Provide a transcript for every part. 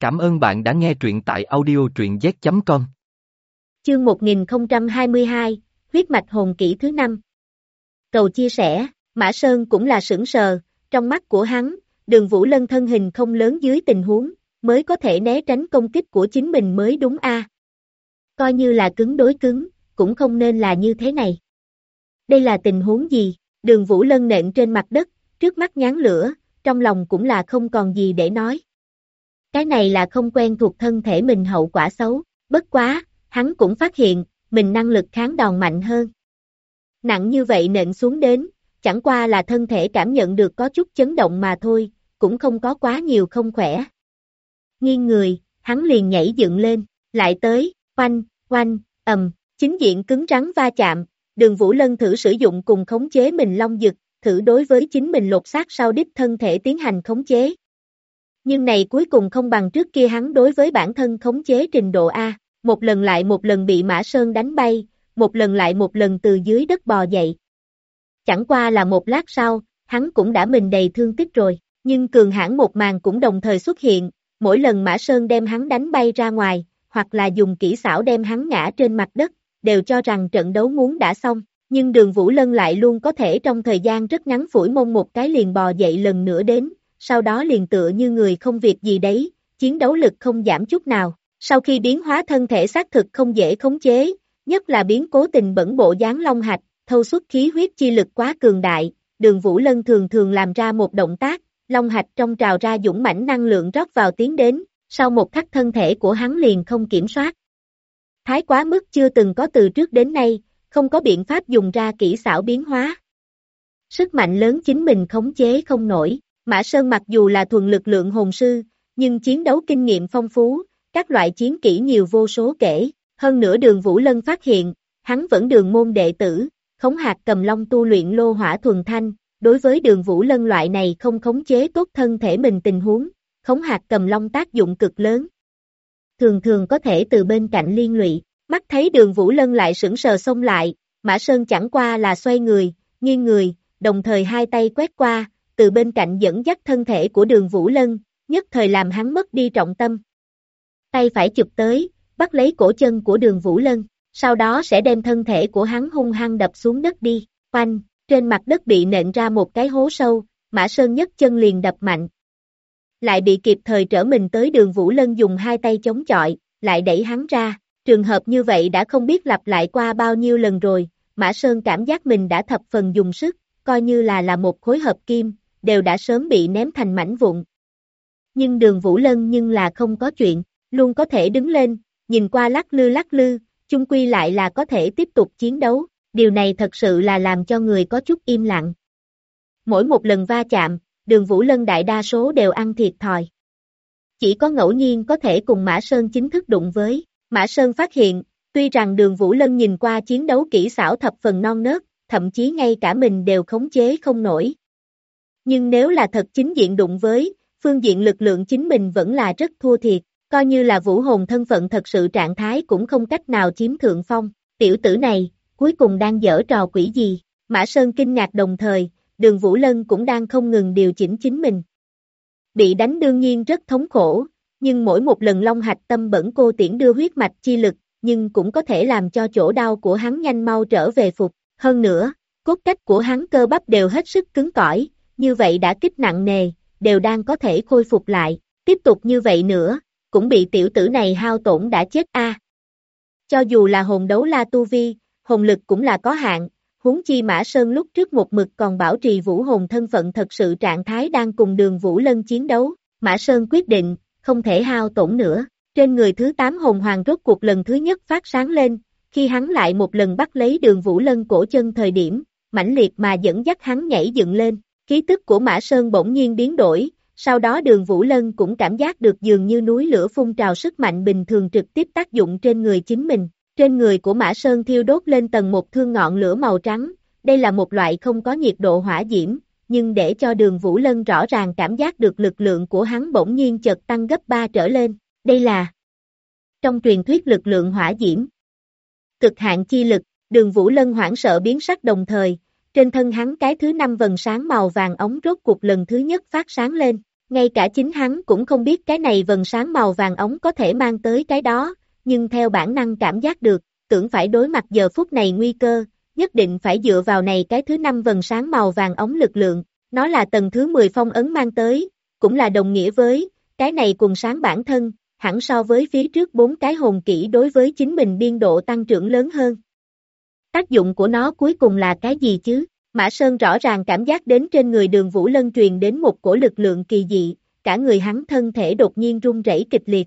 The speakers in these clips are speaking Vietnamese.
Cảm ơn bạn đã nghe truyện tại audio truyện z.com. Chương 1022, huyết mạch hồn kỹ thứ 5. Cầu chia sẻ, Mã Sơn cũng là sửng sờ, trong mắt của hắn, Đường Vũ Lân thân hình không lớn dưới tình huống, mới có thể né tránh công kích của chính mình mới đúng a. Coi như là cứng đối cứng, cũng không nên là như thế này. Đây là tình huống gì? Đường Vũ Lân nện trên mặt đất, trước mắt nhán lửa, trong lòng cũng là không còn gì để nói. Cái này là không quen thuộc thân thể mình hậu quả xấu, bất quá, hắn cũng phát hiện, mình năng lực kháng đòn mạnh hơn. Nặng như vậy nện xuống đến, chẳng qua là thân thể cảm nhận được có chút chấn động mà thôi, cũng không có quá nhiều không khỏe. Nghiêng người, hắn liền nhảy dựng lên, lại tới, oanh, oanh, chính diện cứng rắn va chạm, Đường Vũ Lân thử sử dụng cùng khống chế mình long dực, thử đối với chính mình lột xác sau đích thân thể tiến hành khống chế. Nhưng này cuối cùng không bằng trước kia hắn đối với bản thân khống chế trình độ A, một lần lại một lần bị Mã Sơn đánh bay, một lần lại một lần từ dưới đất bò dậy. Chẳng qua là một lát sau, hắn cũng đã mình đầy thương tích rồi, nhưng cường hãn một màn cũng đồng thời xuất hiện, mỗi lần Mã Sơn đem hắn đánh bay ra ngoài, hoặc là dùng kỹ xảo đem hắn ngã trên mặt đất, đều cho rằng trận đấu muốn đã xong, nhưng Đường Vũ Lân lại luôn có thể trong thời gian rất ngắn phủi mông một cái liền bò dậy lần nữa đến, sau đó liền tựa như người không việc gì đấy, chiến đấu lực không giảm chút nào. Sau khi biến hóa thân thể xác thực không dễ khống chế, nhất là biến cố tình bẩn bộ dáng long hạch, thâu xuất khí huyết chi lực quá cường đại, Đường Vũ Lân thường thường làm ra một động tác, long hạch trong trào ra dũng mãnh năng lượng rót vào tiến đến, sau một khắc thân thể của hắn liền không kiểm soát. Thái quá mức chưa từng có từ trước đến nay, không có biện pháp dùng ra kỹ xảo biến hóa. Sức mạnh lớn chính mình khống chế không nổi, Mã Sơn mặc dù là thuần lực lượng hồn sư, nhưng chiến đấu kinh nghiệm phong phú, các loại chiến kỹ nhiều vô số kể, hơn nữa Đường Vũ Lân phát hiện, hắn vẫn đường môn đệ tử, khống hạt cầm long tu luyện lô hỏa thuần thanh, đối với Đường Vũ Lân loại này không khống chế tốt thân thể mình tình huống, khống hạt cầm long tác dụng cực lớn. Thường thường có thể từ bên cạnh liên lụy, mắt thấy Đường Vũ Lân lại sững sờ xông lại, Mã Sơn chẳng qua là xoay người, nghiêng người, đồng thời hai tay quét qua, từ bên cạnh dẫn dắt thân thể của Đường Vũ Lân, nhất thời làm hắn mất đi trọng tâm. Tay phải chụp tới, bắt lấy cổ chân của Đường Vũ Lân, sau đó sẽ đem thân thể của hắn hung hăng đập xuống đất đi, oanh, trên mặt đất bị nện ra một cái hố sâu, Mã Sơn nhấc chân liền đập mạnh. Lại bị kịp thời trở mình tới Đường Vũ Lân dùng hai tay chống chọi, lại đẩy hắn ra, trường hợp như vậy đã không biết lặp lại qua bao nhiêu lần rồi, Mã Sơn cảm giác mình đã thập phần dùng sức, coi như là một khối hợp kim, đều đã sớm bị ném thành mảnh vụn. Nhưng Đường Vũ Lân nhưng là không có chuyện, luôn có thể đứng lên, nhìn qua lắc lư, chung quy lại là có thể tiếp tục chiến đấu, điều này thật sự là làm cho người có chút im lặng. Mỗi một lần va chạm, Đường Vũ Lân đại đa số đều ăn thiệt thòi. Chỉ có ngẫu nhiên có thể cùng Mã Sơn chính thức đụng với, Mã Sơn phát hiện, tuy rằng Đường Vũ Lân nhìn qua chiến đấu kỹ xảo thập phần non nớt, thậm chí ngay cả mình đều khống chế không nổi. Nhưng nếu là thật chính diện đụng với, phương diện lực lượng chính mình vẫn là rất thua thiệt, coi như là vũ hồn thân phận thật sự trạng thái cũng không cách nào chiếm thượng phong, tiểu tử này, cuối cùng đang giở trò quỷ gì, Mã Sơn kinh ngạc đồng thời, Đường Vũ Lân cũng đang không ngừng điều chỉnh chính mình. Bị đánh đương nhiên rất thống khổ, nhưng mỗi một lần long hạch tâm bẩn cô tiễn đưa huyết mạch chi lực, nhưng cũng có thể làm cho chỗ đau của hắn nhanh mau trở về phục, hơn nữa, cốt cách của hắn cơ bắp đều hết sức cứng cỏi, như vậy đã kích nặng nề, đều đang có thể khôi phục lại, tiếp tục như vậy nữa, cũng bị tiểu tử này hao tổn đã chết a. Cho dù là hồn đấu la tu vi, hồn lực cũng là có hạn, huống chi Mã Sơn lúc trước một mực còn bảo trì vũ hồn thân phận thật sự trạng thái đang cùng Đường Vũ Lân chiến đấu, Mã Sơn quyết định, không thể hao tổn nữa, trên người thứ 8 hồn hoàng rốt cuộc lần thứ nhất phát sáng lên, khi hắn lại một lần bắt lấy Đường Vũ Lân cổ chân thời điểm, mãnh liệt mà dẫn dắt hắn nhảy dựng lên, khí tức của Mã Sơn bỗng nhiên biến đổi, sau đó Đường Vũ Lân cũng cảm giác được dường như núi lửa phun trào sức mạnh bình thường trực tiếp tác dụng trên người chính mình. Trên người của Mã Sơn thiêu đốt lên tầng một thương ngọn lửa màu trắng, đây là một loại không có nhiệt độ hỏa diễm, nhưng để cho Đường Vũ Lân rõ ràng cảm giác được lực lượng của hắn bỗng nhiên chợt tăng gấp 3 trở lên, đây là trong truyền thuyết lực lượng hỏa diễm. Cực hạn chi lực, Đường Vũ Lân hoảng sợ biến sắc đồng thời, trên thân hắn cái thứ 5 vầng sáng màu vàng ống rốt cuộc lần thứ nhất phát sáng lên, Ngay cả chính hắn cũng không biết cái này vầng sáng màu vàng ống có thể mang tới cái đó, nhưng theo bản năng cảm giác được, tưởng phải đối mặt giờ phút này nguy cơ, nhất định phải dựa vào này cái thứ 5 vầng sáng màu vàng ống lực lượng, nó là tầng thứ 10 phong ấn mang tới, cũng là đồng nghĩa với, cái này quần sáng bản thân, hẳn so với phía trước 4 cái hồn kỹ đối với chính mình biên độ tăng trưởng lớn hơn. Tác dụng của nó cuối cùng là cái gì chứ? Mã Sơn rõ ràng cảm giác đến trên người Đường Vũ Lân truyền đến một cổ lực lượng kỳ dị, cả người hắn thân thể đột nhiên run rẩy kịch liệt.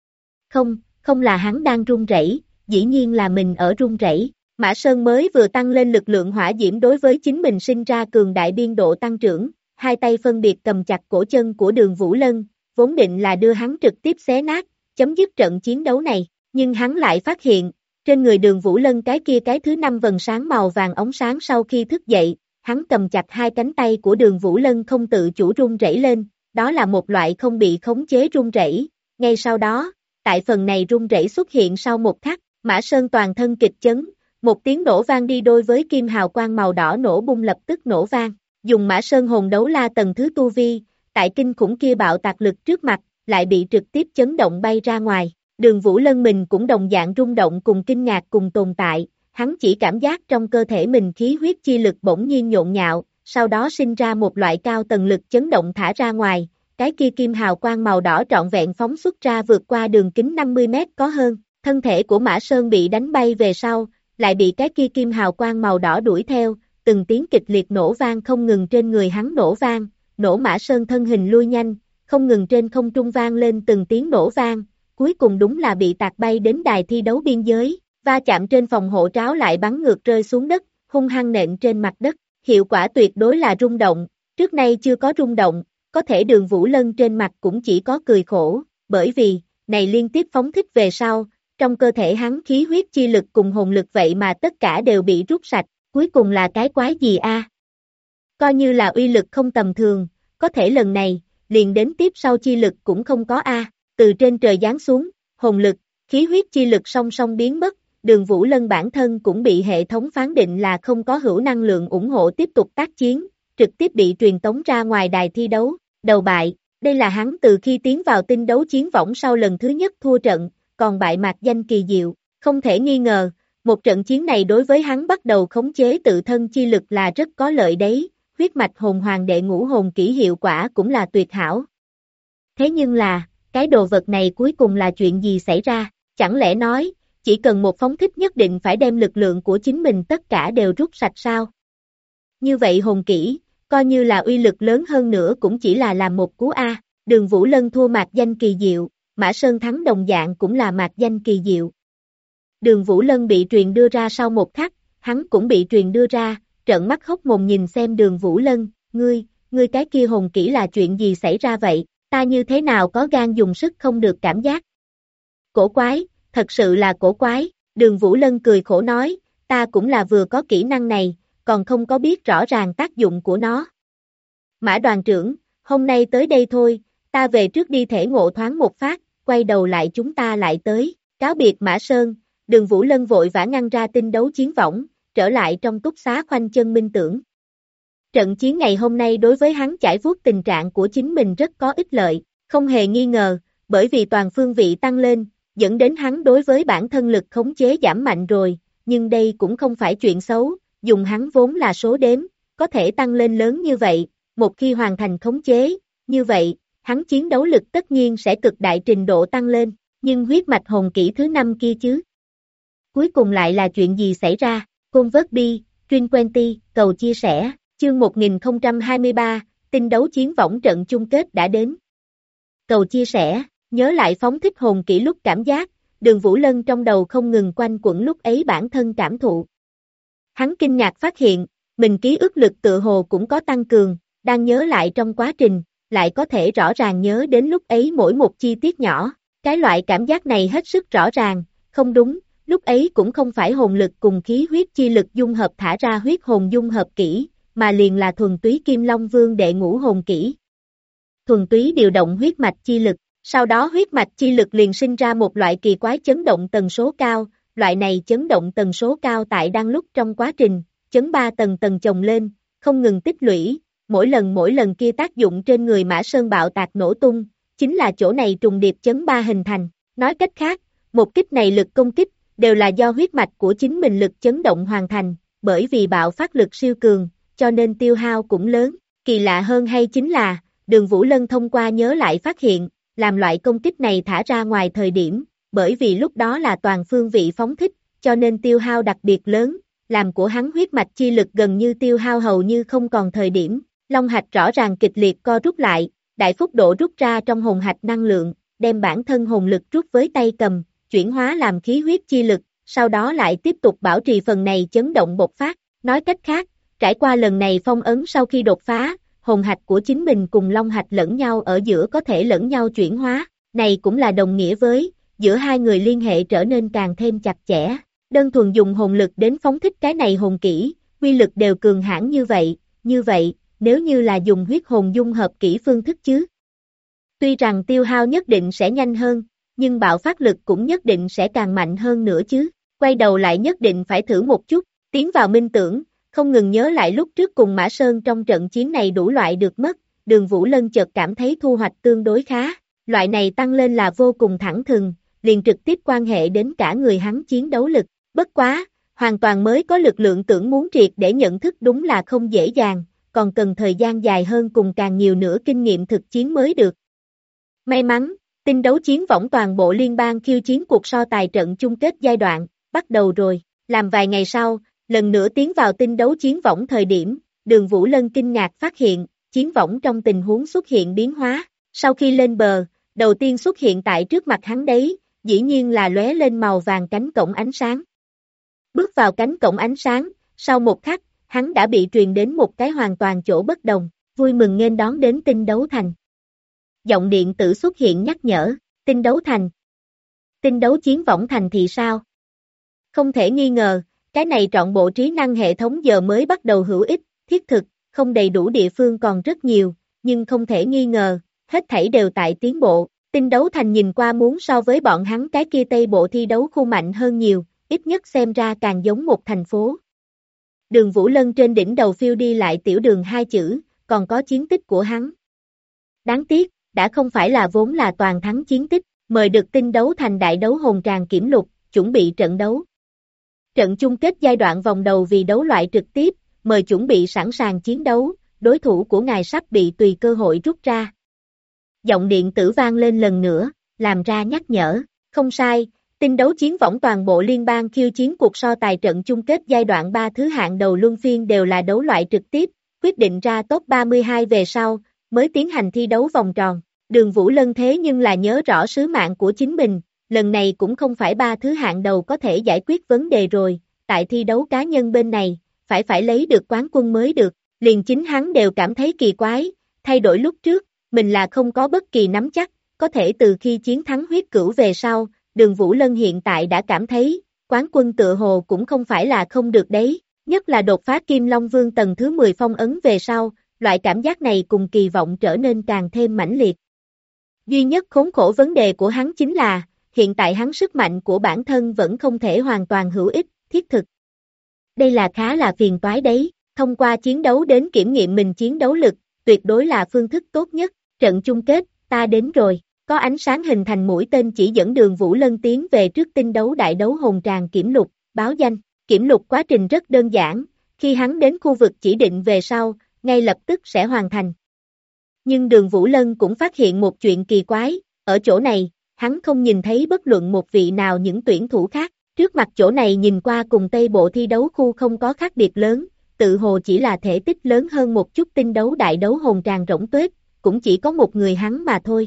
Không là hắn đang run rẩy, dĩ nhiên là mình ở run rẩy. Mã Sơn mới vừa tăng lên lực lượng hỏa diễm đối với chính mình sinh ra cường đại biên độ tăng trưởng, hai tay phân biệt cầm chặt cổ chân của Đường Vũ Lân, vốn định là đưa hắn trực tiếp xé nát, chấm dứt trận chiến đấu này, nhưng hắn lại phát hiện, trên người Đường Vũ Lân cái thứ 5 vầng sáng màu vàng ống sáng sau khi thức dậy, hắn cầm chặt hai cánh tay của Đường Vũ Lân không tự chủ run rẩy lên, đó là một loại không bị khống chế run rẩy. Ngay sau đó, tại phần này run rẩy xuất hiện sau một khắc, Mã Sơn toàn thân kịch chấn, một tiếng nổ vang đi đôi với kim hào quang màu đỏ nổ bung lập tức nổ vang, dùng Mã Sơn hồn đấu la tầng thứ tu vi, tại kinh khủng kia bạo tạc lực trước mặt, lại bị trực tiếp chấn động bay ra ngoài. Đường Vũ Lân mình cũng đồng dạng rung động cùng kinh ngạc cùng tồn tại, hắn chỉ cảm giác trong cơ thể mình khí huyết chi lực bỗng nhiên nhộn nhạo, sau đó sinh ra một loại cao tầng lực chấn động thả ra ngoài, cái kia kim hào quang màu đỏ trọn vẹn phóng xuất ra vượt qua đường kính 50 mét có hơn, thân thể của Mã Sơn bị đánh bay về sau, lại bị cái kia kim hào quang màu đỏ đuổi theo, từng tiếng kịch liệt nổ vang không ngừng trên người hắn nổ vang, nổ Mã Sơn thân hình lui nhanh, không ngừng trên không trung vang lên từng tiếng nổ vang, cuối cùng đúng là bị tạc bay đến đài thi đấu biên giới, va chạm trên phòng hộ tráo lại bắn ngược rơi xuống đất, hung hăng nện trên mặt đất, hiệu quả tuyệt đối là rung động, trước nay chưa có rung động, có thể Đường Vũ Lân trên mặt cũng chỉ có cười khổ, bởi vì, này liên tiếp phóng thích về sau, trong cơ thể hắn khí huyết chi lực cùng hồn lực vậy mà tất cả đều bị rút sạch, cuối cùng là cái quái gì a? Coi như là uy lực không tầm thường, có thể lần này, liền đến tiếp sau chi lực cũng không có a. Từ trên trời giáng xuống, hồn lực, khí huyết chi lực song song biến mất, Đường Vũ Lân bản thân cũng bị hệ thống phán định là không có hữu năng lượng ủng hộ tiếp tục tác chiến, trực tiếp bị truyền tống ra ngoài đài thi đấu, đầu bại, đây là hắn từ khi tiến vào tinh đấu chiến võng sau lần thứ nhất thua trận, còn bại mạc danh kỳ diệu, không thể nghi ngờ, một trận chiến này đối với hắn bắt đầu khống chế tự thân chi lực là rất có lợi đấy, huyết mạch hồn hoàng đệ ngũ hồn kỹ hiệu quả cũng là tuyệt hảo. Thế nhưng là, cái đồ vật này cuối cùng là chuyện gì xảy ra, chẳng lẽ nói, chỉ cần một phóng thích nhất định phải đem lực lượng của chính mình tất cả đều rút sạch sao? Như vậy hồn kỹ, coi như là uy lực lớn hơn nữa cũng chỉ là làm một cú A, Đường Vũ Lân thua mạc danh kỳ diệu, Mã Sơn thắng đồng dạng cũng là mạc danh kỳ diệu. Đường Vũ Lân bị truyền đưa ra sau một khắc, hắn cũng bị truyền đưa ra, trợn mắt hốc mồm nhìn xem Đường Vũ Lân, ngươi cái kia hồn kỹ là chuyện gì xảy ra vậy, ta như thế nào có gan dùng sức không được cảm giác. Cổ quái, thật sự là cổ quái, Đường Vũ Lân cười khổ nói, ta cũng là vừa có kỹ năng này, còn không có biết rõ ràng tác dụng của nó. Mã đoàn trưởng, hôm nay tới đây thôi, ta về trước đi thể ngộ thoáng một phát, quay đầu lại chúng ta lại tới, cáo biệt Mã Sơn, Đường Vũ Lân vội vã ngăn ra tinh đấu chiến võng, trở lại trong túc xá khoanh chân minh tưởng. Trận chiến ngày hôm nay đối với hắn chải vuốt tình trạng của chính mình rất có ích lợi, không hề nghi ngờ, bởi vì toàn phương vị tăng lên, dẫn đến hắn đối với bản thân lực khống chế giảm mạnh rồi, nhưng đây cũng không phải chuyện xấu, dùng hắn vốn là số đếm, có thể tăng lên lớn như vậy, một khi hoàn thành khống chế, như vậy, hắn chiến đấu lực tất nhiên sẽ cực đại trình độ tăng lên, nhưng huyết mạch hồn kỹ thứ 5 kia chứ. Cuối cùng lại là chuyện gì xảy ra, Convert Truyền Quenty, cầu chia sẻ, chương 1023, tinh đấu chiến võng trận chung kết đã đến. Cầu chia sẻ, nhớ lại phóng thích hồn kỹ lúc cảm giác, Đường Vũ Lân trong đầu không ngừng quanh quẩn lúc ấy bản thân cảm thụ. Hắn kinh ngạc phát hiện, mình ký ức lực tự hồ cũng có tăng cường, đang nhớ lại trong quá trình, lại có thể rõ ràng nhớ đến lúc ấy mỗi một chi tiết nhỏ, cái loại cảm giác này hết sức rõ ràng, không đúng, lúc ấy cũng không phải hồn lực cùng khí huyết chi lực dung hợp thả ra huyết hồn dung hợp kỹ, mà liền là thuần túy Kim Long Vương đệ ngũ hồn kỹ. Thuần túy điều động huyết mạch chi lực, sau đó huyết mạch chi lực liền sinh ra một loại kỳ quái chấn động tần số cao, loại này chấn động tần số cao tại đang lúc trong quá trình, chấn 3 tầng chồng lên, không ngừng tích lũy, mỗi lần kia tác dụng trên người Mã Sơn bạo tạc nổ tung, chính là chỗ này trùng điệp chấn ba hình thành. Nói cách khác, một kích này lực công kích, đều là do huyết mạch của chính mình lực chấn động hoàn thành, bởi vì bạo phát lực siêu cường, cho nên tiêu hao cũng lớn. Kỳ lạ hơn hay chính là, Đường Vũ Lân thông qua nhớ lại phát hiện, làm loại công kích này thả ra ngoài thời điểm, bởi vì lúc đó là toàn phương vị phóng thích, cho nên tiêu hao đặc biệt lớn, làm của hắn huyết mạch chi lực gần như tiêu hao hầu như không còn thời điểm. Long hạch rõ ràng kịch liệt co rút lại, đại phúc độ rút ra trong hồn hạch năng lượng, đem bản thân hồn lực rút với tay cầm, chuyển hóa làm khí huyết chi lực, sau đó lại tiếp tục bảo trì phần này chấn động bộc phát. Nói cách khác, trải qua lần này phong ấn sau khi đột phá, hồn hạch của chính mình cùng long hạch lẫn nhau ở giữa có thể lẫn nhau chuyển hóa, này cũng là đồng nghĩa với, giữa hai người liên hệ trở nên càng thêm chặt chẽ. Đơn thuần dùng hồn lực đến phóng thích cái này hồn kỹ, quy lực đều cường hãn như vậy, nếu như là dùng huyết hồn dung hợp kỹ phương thức chứ. Tuy rằng tiêu hao nhất định sẽ nhanh hơn, nhưng bạo phát lực cũng nhất định sẽ càng mạnh hơn nữa chứ. Quay đầu lại nhất định phải thử một chút, tiến vào minh tưởng, không ngừng nhớ lại lúc trước cùng Mã Sơn trong trận chiến này đủ loại được mất, Đường Vũ Lân chợt cảm thấy thu hoạch tương đối khá, loại này tăng lên là vô cùng thẳng thừng, liền trực tiếp quan hệ đến cả người hắn chiến đấu lực, bất quá, hoàn toàn mới có lực lượng tưởng muốn triệt để nhận thức đúng là không dễ dàng, còn cần thời gian dài hơn cùng càng nhiều nữa kinh nghiệm thực chiến mới được. May mắn, tinh đấu chiến võng toàn bộ liên bang khiêu chiến cuộc so tài trận chung kết giai đoạn, bắt đầu rồi, làm vài ngày sau, lần nữa tiến vào tinh đấu chiến võng thời điểm, Đường Vũ Lân kinh ngạc phát hiện, chiến võng trong tình huống xuất hiện biến hóa, sau khi lên bờ, đầu tiên xuất hiện tại trước mặt hắn đấy, dĩ nhiên là lóe lên màu vàng cánh cổng ánh sáng. Bước vào cánh cổng ánh sáng, sau một khắc, hắn đã bị truyền đến một cái hoàn toàn chỗ bất đồng, vui mừng nghênh đón đến tinh đấu thành. Giọng điện tử xuất hiện nhắc nhở, tinh đấu thành. Tinh đấu chiến võng thành thì sao? Không thể nghi ngờ, cái này trọn bộ trí năng hệ thống giờ mới bắt đầu hữu ích, thiết thực, không đầy đủ địa phương còn rất nhiều, nhưng không thể nghi ngờ, hết thảy đều tại tiến bộ. Tinh đấu thành nhìn qua muốn so với bọn hắn cái kia Tây Bộ thi đấu khu mạnh hơn nhiều, ít nhất xem ra càng giống một thành phố. Đường Vũ Lân trên đỉnh đầu phiêu đi lại tiểu đường hai chữ, còn có chiến tích của hắn. Đáng tiếc, đã không phải là vốn là toàn thắng chiến tích, mời được tinh đấu thành đại đấu hồn tràng kiểm lục, chuẩn bị trận đấu. Trận chung kết giai đoạn vòng đầu vì đấu loại trực tiếp, mời chuẩn bị sẵn sàng chiến đấu, đối thủ của ngài sắp bị tùy cơ hội rút ra. Giọng điện tử vang lên lần nữa, làm ra nhắc nhở, không sai, tinh đấu chiến võng toàn bộ liên bang khiêu chiến cuộc so tài trận chung kết giai đoạn 3 thứ hạng đầu luân phiên đều là đấu loại trực tiếp, quyết định ra top 32 về sau, mới tiến hành thi đấu vòng tròn. Đường Vũ Lân thế nhưng là nhớ rõ sứ mạng của chính mình, lần này cũng không phải 3 thứ hạng đầu có thể giải quyết vấn đề rồi, tại thi đấu cá nhân bên này, phải lấy được quán quân mới được, liền chính hắn đều cảm thấy kỳ quái, thay đổi lúc trước, mình là không có bất kỳ nắm chắc, có thể từ khi chiến thắng huyết cửu về sau, Đường Vũ Lân hiện tại đã cảm thấy, quán quân tựa hồ cũng không phải là không được đấy, nhất là đột phá Kim Long Vương tầng thứ 10 phong ấn về sau, loại cảm giác này cùng kỳ vọng trở nên càng thêm mãnh liệt. Duy nhất khốn khổ vấn đề của hắn chính là, hiện tại hắn sức mạnh của bản thân vẫn không thể hoàn toàn hữu ích, thiết thực. Đây là khá là phiền toái đấy, thông qua chiến đấu đến kiểm nghiệm mình chiến đấu lực, tuyệt đối là phương thức tốt nhất, trận chung kết, ta đến rồi, có ánh sáng hình thành mũi tên chỉ dẫn Đường Vũ Lân tiến về trước tinh đấu đại đấu hồn tràng kiểm lục, báo danh, kiểm lục quá trình rất đơn giản, khi hắn đến khu vực chỉ định về sau, ngay lập tức sẽ hoàn thành. Nhưng Đường Vũ Lân cũng phát hiện một chuyện kỳ quái, ở chỗ này, hắn không nhìn thấy bất luận một vị nào những tuyển thủ khác, trước mặt chỗ này nhìn qua cùng Tây Bộ thi đấu khu không có khác biệt lớn, tự hồ chỉ là thể tích lớn hơn một chút tinh đấu đại đấu hồn tràng rỗng tuếch, cũng chỉ có một người hắn mà thôi.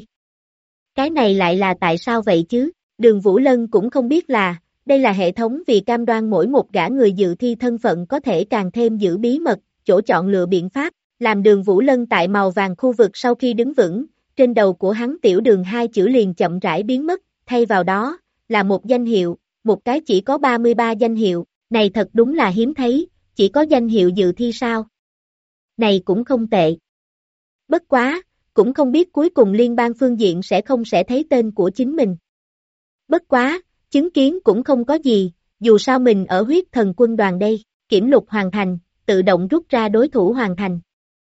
Cái này lại là tại sao vậy chứ? Đường Vũ Lân cũng không biết là, đây là hệ thống vì cam đoan mỗi một gã người dự thi thân phận có thể càng thêm giữ bí mật, chỗ chọn lựa biện pháp, làm Đường Vũ Lân tại màu vàng khu vực sau khi đứng vững, trên đầu của hắn tiểu đường hai chữ liền chậm rãi biến mất, thay vào đó, là một danh hiệu, một cái chỉ có 33 danh hiệu, này thật đúng là hiếm thấy, chỉ có danh hiệu dự thi sao? Này cũng không tệ. Bất quá, cũng không biết cuối cùng liên bang phương diện sẽ thấy tên của chính mình. Bất quá, chứng kiến cũng không có gì, dù sao mình ở huyết thần quân đoàn đây, kiểm lục hoàn thành, tự động rút ra đối thủ hoàn thành.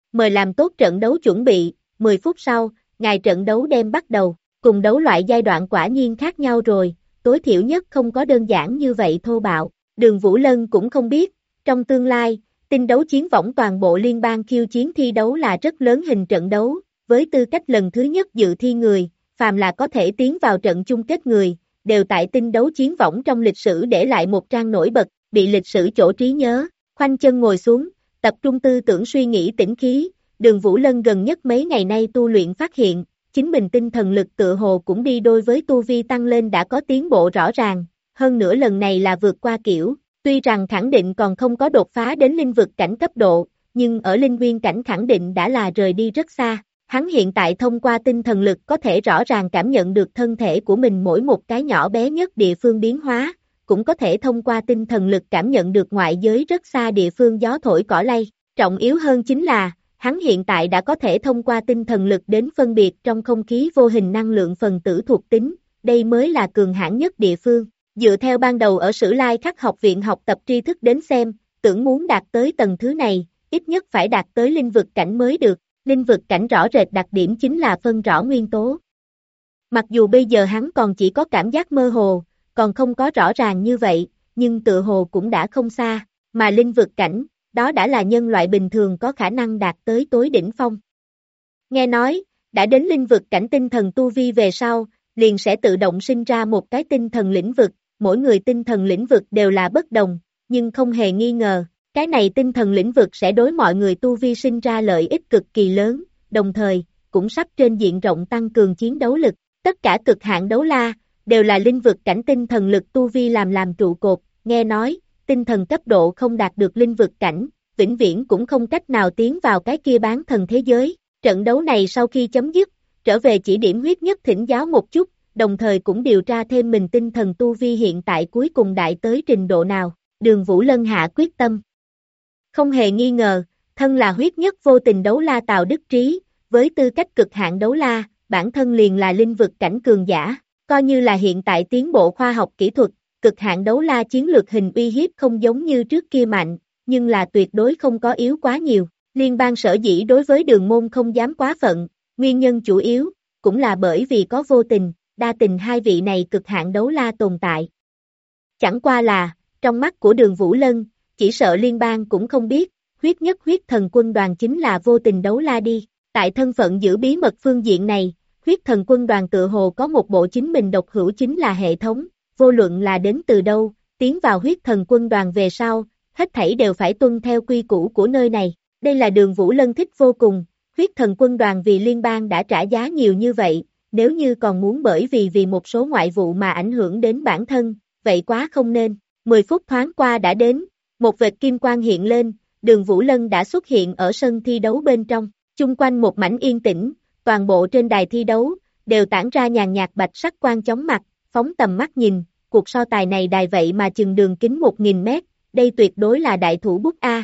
Mời làm tốt trận đấu chuẩn bị, 10 phút sau, ngày trận đấu đem bắt đầu. Cùng đấu loại giai đoạn quả nhiên khác nhau rồi, tối thiểu nhất không có đơn giản như vậy thô bạo. Đường Vũ Lân cũng không biết, trong tương lai, tinh đấu chiến võng toàn bộ liên bang khiêu chiến thi đấu là rất lớn hình trận đấu, với tư cách lần thứ nhất dự thi người, phàm là có thể tiến vào trận chung kết người, đều tại tinh đấu chiến võng trong lịch sử để lại một trang nổi bật, bị lịch sử chỗ trí nhớ. Khoanh chân ngồi xuống, tập trung tư tưởng suy nghĩ tĩnh khí, Đường Vũ Lân gần nhất mấy ngày nay tu luyện phát hiện, chính mình tinh thần lực tựa hồ cũng đi đôi với tu vi tăng lên đã có tiến bộ rõ ràng, hơn nữa lần này là vượt qua kiểu, tuy rằng khẳng định còn không có đột phá đến linh vực cảnh cấp độ, nhưng ở linh nguyên cảnh khẳng định đã là rời đi rất xa. Hắn hiện tại thông qua tinh thần lực có thể rõ ràng cảm nhận được thân thể của mình mỗi một cái nhỏ bé nhất địa phương biến hóa, cũng có thể thông qua tinh thần lực cảm nhận được ngoại giới rất xa địa phương gió thổi cỏ lay. Trọng yếu hơn chính là, hắn hiện tại đã có thể thông qua tinh thần lực đến phân biệt trong không khí vô hình năng lượng phần tử thuộc tính, đây mới là cường hãn nhất địa phương. Dựa theo ban đầu ở Sử Lai Khắc học viện học tập tri thức đến xem, tưởng muốn đạt tới tầng thứ này, ít nhất phải đạt tới linh vực cảnh mới được. Linh vực cảnh rõ rệt đặc điểm chính là phân rõ nguyên tố. Mặc dù bây giờ hắn còn chỉ có cảm giác mơ hồ, còn không có rõ ràng như vậy, nhưng tựa hồ cũng đã không xa, mà linh vực cảnh, đó đã là nhân loại bình thường có khả năng đạt tới tối đỉnh phong. Nghe nói, đã đến linh vực cảnh tinh thần tu vi về sau, liền sẽ tự động sinh ra một cái tinh thần lĩnh vực, mỗi người tinh thần lĩnh vực đều là bất đồng, nhưng không hề nghi ngờ. Cái này tinh thần lĩnh vực sẽ đối mọi người tu vi sinh ra lợi ích cực kỳ lớn, đồng thời, cũng sắp trên diện rộng tăng cường chiến đấu lực. Tất cả cực hạn đấu la, đều là linh vực cảnh tinh thần lực tu vi làm trụ cột, nghe nói, tinh thần cấp độ không đạt được linh vực cảnh, vĩnh viễn cũng không cách nào tiến vào cái kia bán thần thế giới. Trận đấu này sau khi chấm dứt, trở về chỉ điểm huyết nhất thỉnh giáo một chút, đồng thời cũng điều tra thêm mình tinh thần tu vi hiện tại cuối cùng đại tới trình độ nào. Đường Vũ Lân hạ quyết tâm. Không hề nghi ngờ, thân là huyết nhất vô tình đấu la Tào Đức Trí, với tư cách cực hạn đấu la, bản thân liền là linh vực cảnh cường giả, coi như là hiện tại tiến bộ khoa học kỹ thuật, cực hạn đấu la chiến lược hình uy hiếp không giống như trước kia mạnh, nhưng là tuyệt đối không có yếu quá nhiều. Liên bang sở dĩ đối với Đường môn không dám quá phận, nguyên nhân chủ yếu, cũng là bởi vì có vô tình, đa tình hai vị này cực hạn đấu la tồn tại. Chẳng qua là, trong mắt của Đường Vũ Lân, chỉ sợ liên bang cũng không biết, huyết nhất huyết thần quân đoàn chính là vô tình đấu la đi. Tại thân phận giữ bí mật phương diện này, huyết thần quân đoàn tựa hồ có một bộ chính mình độc hữu chính là hệ thống, vô luận là đến từ đâu, tiến vào huyết thần quân đoàn về sau, hết thảy đều phải tuân theo quy củ của nơi này. Đây là Đường Vũ Lân thích vô cùng, huyết thần quân đoàn vì liên bang đã trả giá nhiều như vậy, nếu như còn muốn bởi vì một số ngoại vụ mà ảnh hưởng đến bản thân, vậy quá không nên. 10 phút thoáng qua đã đến, một vệt kim quang hiện lên, Đường Vũ Lân đã xuất hiện ở sân thi đấu bên trong, chung quanh một mảnh yên tĩnh, toàn bộ trên đài thi đấu, đều tản ra nhàn nhạt bạch sắc quang chóng mặt, phóng tầm mắt nhìn, cuộc so tài này đài vậy mà chừng đường kính 1000 mét, đây tuyệt đối là đại thủ bút A.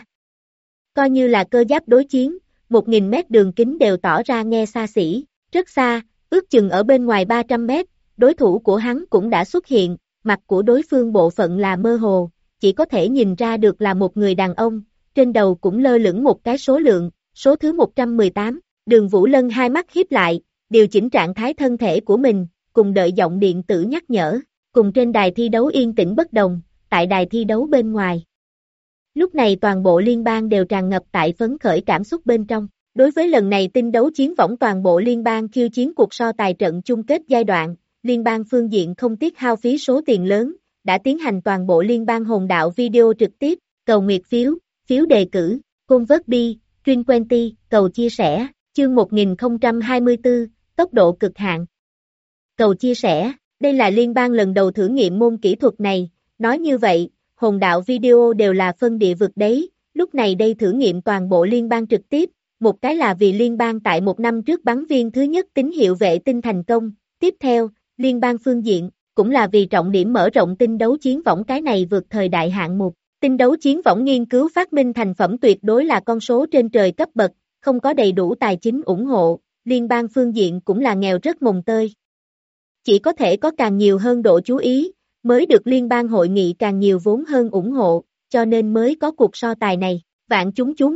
Coi như là cơ giáp đối chiến, 1000 mét đường kính đều tỏ ra nghe xa xỉ, rất xa, ước chừng ở bên ngoài 300 mét, đối thủ của hắn cũng đã xuất hiện, mặt của đối phương bộ phận là mơ hồ, chỉ có thể nhìn ra được là một người đàn ông, trên đầu cũng lơ lửng một cái số lượng, số thứ 118, Đường Vũ Lân hai mắt híp lại, điều chỉnh trạng thái thân thể của mình, cùng đợi giọng điện tử nhắc nhở, cùng trên đài thi đấu yên tĩnh bất đồng, tại đài thi đấu bên ngoài. Lúc này toàn bộ liên bang đều tràn ngập tại phấn khởi cảm xúc bên trong. Đối với lần này tinh đấu chiến võng toàn bộ liên bang khiêu chiến cuộc so tài trận chung kết giai đoạn, liên bang phương diện không tiếc hao phí số tiền lớn, đã tiến hành toàn bộ liên bang hồn đạo video trực tiếp, cầu nguyệt phiếu, phiếu đề cử, convert bi, truyền quenty, cầu chia sẻ, chương 1024, tốc độ cực hạn. Cầu chia sẻ, đây là liên bang lần đầu thử nghiệm môn kỹ thuật này, nói như vậy, hồn đạo video đều là phân địa vực đấy, lúc này đây thử nghiệm toàn bộ liên bang trực tiếp, một cái là vì liên bang tại một năm trước bắn viên thứ nhất tín hiệu vệ tinh thành công, tiếp theo, liên bang phương diện, cũng là vì trọng điểm mở rộng tinh đấu chiến võng cái này vượt thời đại hạng mục. Tinh đấu chiến võng nghiên cứu phát minh thành phẩm tuyệt đối là con số trên trời cấp bậc, không có đầy đủ tài chính ủng hộ, liên bang phương diện cũng là nghèo rất mồng tơi. Chỉ có thể có càng nhiều hơn độ chú ý, mới được liên bang hội nghị càng nhiều vốn hơn ủng hộ, cho nên mới có cuộc so tài này. Vạn chúng chú mục,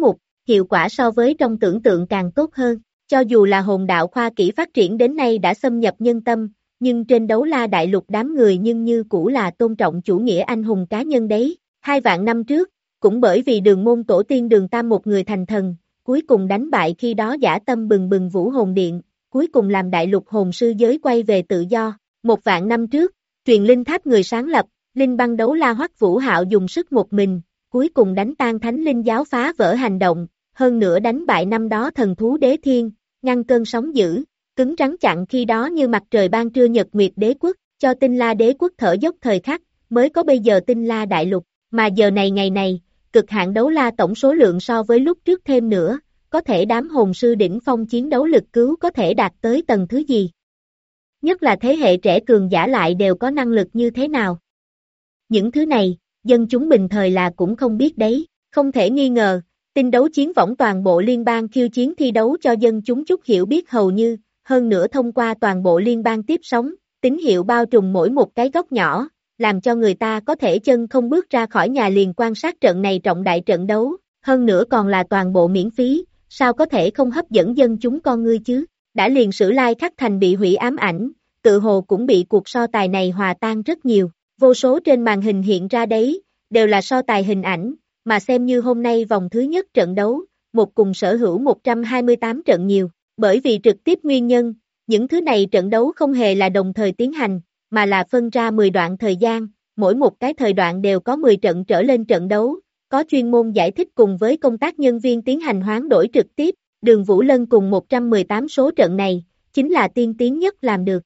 hiệu quả so với trong tưởng tượng càng tốt hơn. Cho dù là hồn đạo khoa kỹ phát triển đến nay đã xâm nhập nhân tâm, nhưng trên đấu la đại lục đám người nhưng như cũ là tôn trọng chủ nghĩa anh hùng cá nhân đấy. 2 vạn năm trước, cũng bởi vì Đường môn tổ tiên Đường Tam một người thành thần, cuối cùng đánh bại khi đó dã tâm bừng bừng Vũ Hồn Điện, cuối cùng làm đại lục hồn sư giới quay về tự do. 1 vạn năm trước, truyền linh tháp người sáng lập, Linh băng đấu la Hoắc Vũ Hạo dùng sức một mình, cuối cùng đánh tan Thánh Linh giáo phá vỡ hành động, hơn nữa đánh bại năm đó thần thú Đế Thiên, ngăn cơn sóng dữ, cứng rắn chặn khi đó như mặt trời ban trưa Nhật Nguyệt Đế quốc, cho Tinh La Đế quốc thở dốc thời khắc, mới có bây giờ Tinh La đại lục, mà giờ này ngày này, cực hạn đấu la tổng số lượng so với lúc trước thêm nữa, có thể đám hồn sư đỉnh phong chiến đấu lực cứu có thể đạt tới tầng thứ gì. Nhất là thế hệ trẻ cường giả lại đều có năng lực như thế nào. Những thứ này, dân chúng bình thời là cũng không biết đấy, không thể nghi ngờ, tinh đấu chiến võng toàn bộ liên bang khiêu chiến thi đấu cho dân chúng chút hiểu biết hầu như, hơn nữa thông qua toàn bộ liên bang tiếp sóng, tín hiệu bao trùm mỗi một cái góc nhỏ, làm cho người ta có thể chân không bước ra khỏi nhà liền quan sát trận này trọng đại trận đấu, hơn nữa còn là toàn bộ miễn phí, sao có thể không hấp dẫn dân chúng con ngươi chứ, đã liền Sử Lai Khắc Thành bị hủy ám ảnh, tự hồ cũng bị cuộc so tài này hòa tan rất nhiều, vô số trên màn hình hiện ra đấy, đều là so tài hình ảnh, mà xem như hôm nay vòng thứ nhất trận đấu, một cùng sở hữu 128 trận nhiều, bởi vì trực tiếp nguyên nhân, những thứ này trận đấu không hề là đồng thời tiến hành, mà là phân ra 10 đoạn thời gian, mỗi một cái thời đoạn đều có 10 trận trở lên trận đấu, có chuyên môn giải thích cùng với công tác nhân viên tiến hành hoán đổi trực tiếp, Đường Vũ Lân cùng 118 số trận này, chính là tiên tiến nhất làm được.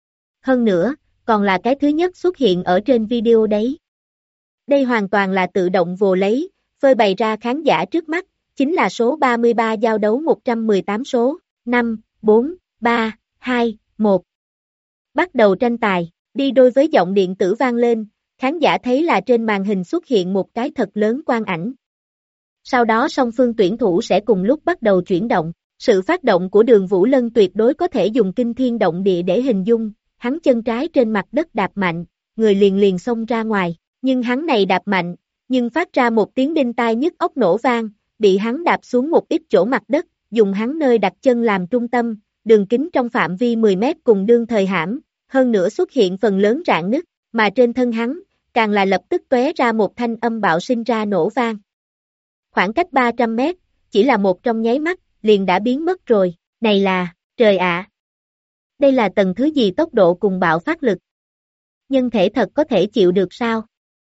Hơn nữa, còn là cái thứ nhất xuất hiện ở trên video đấy. Đây hoàn toàn là tự động vồ lấy, phơi bày ra khán giả trước mắt, chính là số 33 giao đấu 118 số, 5, 4, 3, 2, 1. Bắt đầu tranh tài, đi đôi với giọng điện tử vang lên, khán giả thấy là trên màn hình xuất hiện một cái thật lớn quang ảnh. Sau đó song phương tuyển thủ sẽ cùng lúc bắt đầu chuyển động, sự phát động của Đường Vũ Lân tuyệt đối có thể dùng kinh thiên động địa để hình dung, hắn chân trái trên mặt đất đạp mạnh, người liền liền xông ra ngoài, nhưng hắn này đạp mạnh, nhưng phát ra một tiếng đinh tai nhức óc nổ vang, bị hắn đạp xuống một ít chỗ mặt đất, dùng hắn nơi đặt chân làm trung tâm, đường kính trong phạm vi 10 mét cùng đương thời hãm, hơn nữa xuất hiện phần lớn rạn nứt, mà trên thân hắn, càng là lập tức tóe ra một thanh âm bạo sinh ra nổ vang. Khoảng cách 300 mét, chỉ là một trong nháy mắt, liền đã biến mất rồi, này là, trời ạ! Đây là tầng thứ gì tốc độ cùng bạo phát lực? Nhân thể thật có thể chịu được sao?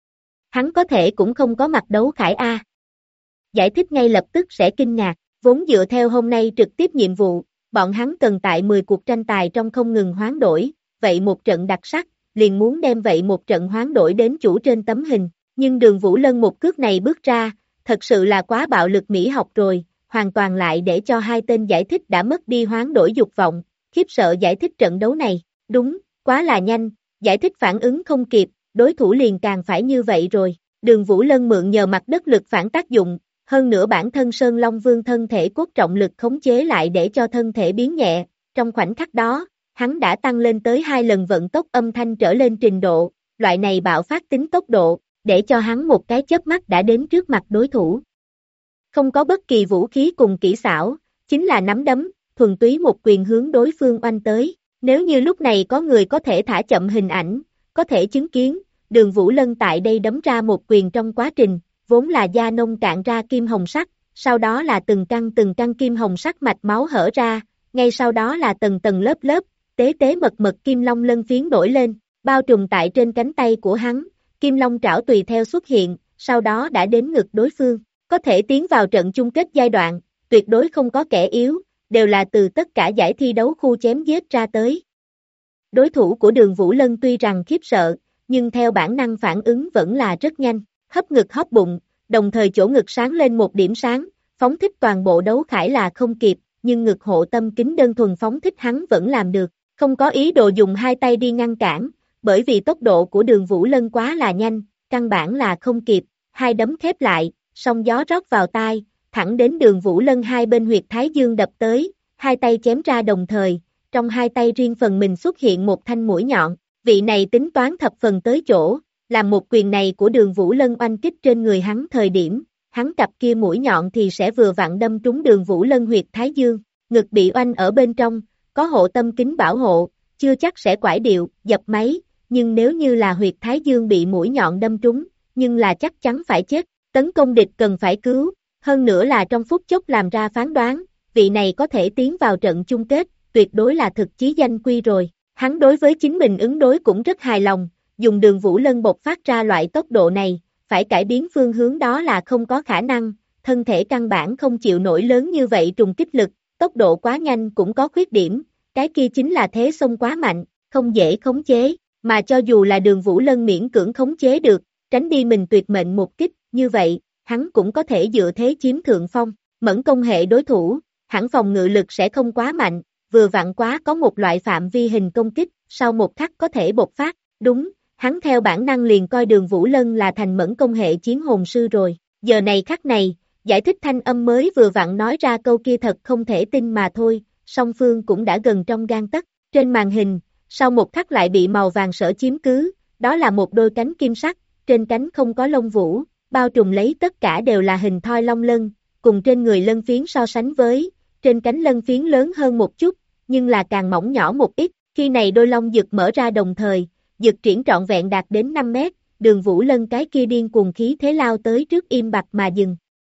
Hắn có thể cũng không có mặt đấu khải A. Giải thích ngay lập tức sẽ kinh ngạc, vốn dựa theo hôm nay trực tiếp nhiệm vụ, bọn hắn cần tại 10 cuộc tranh tài trong không ngừng hoán đổi, vậy một trận đặc sắc, liền muốn đem vậy một trận hoán đổi đến chủ trên tấm hình, nhưng Đường Vũ Lân một cước này bước ra, thật sự là quá bạo lực mỹ học rồi, hoàn toàn lại để cho hai tên giải thích đã mất đi hoán đổi dục vọng, khiếp sợ giải thích trận đấu này, đúng, quá là nhanh, giải thích phản ứng không kịp, đối thủ liền càng phải như vậy rồi, Đường Vũ Lân mượn nhờ mặt đất lực phản tác dụng, hơn nữa bản thân Sơn Long Vương thân thể cốt trọng lực khống chế lại để cho thân thể biến nhẹ, trong khoảnh khắc đó, hắn đã tăng lên tới 2 lần vận tốc âm thanh trở lên trình độ, loại này bạo phát tính tốc độ, để cho hắn một cái chớp mắt đã đến trước mặt đối thủ. Không có bất kỳ vũ khí cùng kỹ xảo, chính là nắm đấm, thuần túy một quyền hướng đối phương oanh tới, nếu như lúc này có người có thể thả chậm hình ảnh, có thể chứng kiến, Đường Vũ Lân tại đây đấm ra một quyền trong quá trình, vốn là da nông cạn ra kim hồng sắc, sau đó là từng căn kim hồng sắc mạch máu hở ra, ngay sau đó là tầng tầng lớp lớp, tế tế mật mật kim long lân phiến nổi lên, bao trùm tại trên cánh tay của hắn, kim long trảo tùy theo xuất hiện, sau đó đã đến ngực đối phương, có thể tiến vào trận chung kết giai đoạn, tuyệt đối không có kẻ yếu, đều là từ tất cả giải thi đấu khu chém giết ra tới. Đối thủ của Đường Vũ Lân tuy rằng khiếp sợ, nhưng theo bản năng phản ứng vẫn là rất nhanh, hấp ngực hóc bụng, đồng thời chỗ ngực sáng lên một điểm sáng, phóng thích toàn bộ đấu khải là không kịp, nhưng ngực hộ tâm kính đơn thuần phóng thích hắn vẫn làm được, không có ý đồ dùng hai tay đi ngăn cản, bởi vì tốc độ của Đường Vũ Lân quá là nhanh, căn bản là không kịp, hai đấm khép lại, song gió rót vào tai, thẳng đến Đường Vũ Lân hai bên huyệt thái dương đập tới, hai tay chém ra đồng thời, trong hai tay riêng phần mình xuất hiện một thanh mũi nhọn, vị này tính toán thập phần tới chỗ, làm một quyền này của Đường Vũ Lân oanh kích trên người hắn thời điểm, hắn cặp kia mũi nhọn thì sẽ vừa vặn đâm trúng Đường Vũ Lân huyệt thái dương, ngực bị oanh ở bên trong, có hộ tâm kính bảo hộ, chưa chắc sẽ quải điệu, dập máy, nhưng nếu như là huyệt thái dương bị mũi nhọn đâm trúng, nhưng là chắc chắn phải chết, tấn công địch cần phải cứu, hơn nữa là trong phút chốc làm ra phán đoán, vị này có thể tiến vào trận chung kết, tuyệt đối là thực chí danh quy rồi. Hắn đối với chính mình ứng đối cũng rất hài lòng, dùng Đường Vũ Lân bộc phát ra loại tốc độ này, phải cải biến phương hướng đó là không có khả năng, thân thể căn bản không chịu nổi lớn như vậy trùng kích lực, tốc độ quá nhanh cũng có khuyết điểm, cái kia chính là thế xông quá mạnh, không dễ khống chế, mà cho dù là Đường Vũ Lân miễn cưỡng khống chế được, tránh đi mình tuyệt mệnh một kích, như vậy, hắn cũng có thể dựa thế chiếm thượng phong, mẫn công hệ đối thủ, hẳn phòng ngự lực sẽ không quá mạnh, vừa vặn quá có một loại phạm vi hình công kích, sau một khắc có thể bộc phát, đúng, hắn theo bản năng liền coi Đường Vũ Lân là thành mẫn công hệ chiến hồn sư rồi, giờ này khắc này, giải thích thanh âm mới vừa vặn nói ra câu kia thật không thể tin mà thôi, song phương cũng đã gần trong gang tấc, trên màn hình, sau một khắc lại bị màu vàng sở chiếm cứ, đó là một đôi cánh kim sắc, trên cánh không có lông vũ, bao trùm lấy tất cả đều là hình thoi long lân, cùng trên người lân phiến so sánh với, trên cánh lân phiến lớn hơn một chút, nhưng là càng mỏng nhỏ một ít, khi này đôi lông giật mở ra đồng thời, giật triển trọn vẹn đạt đến 5 mét, Đường Vũ Lân cái kia điên cuồng khí thế lao tới trước im bặt mà dừng.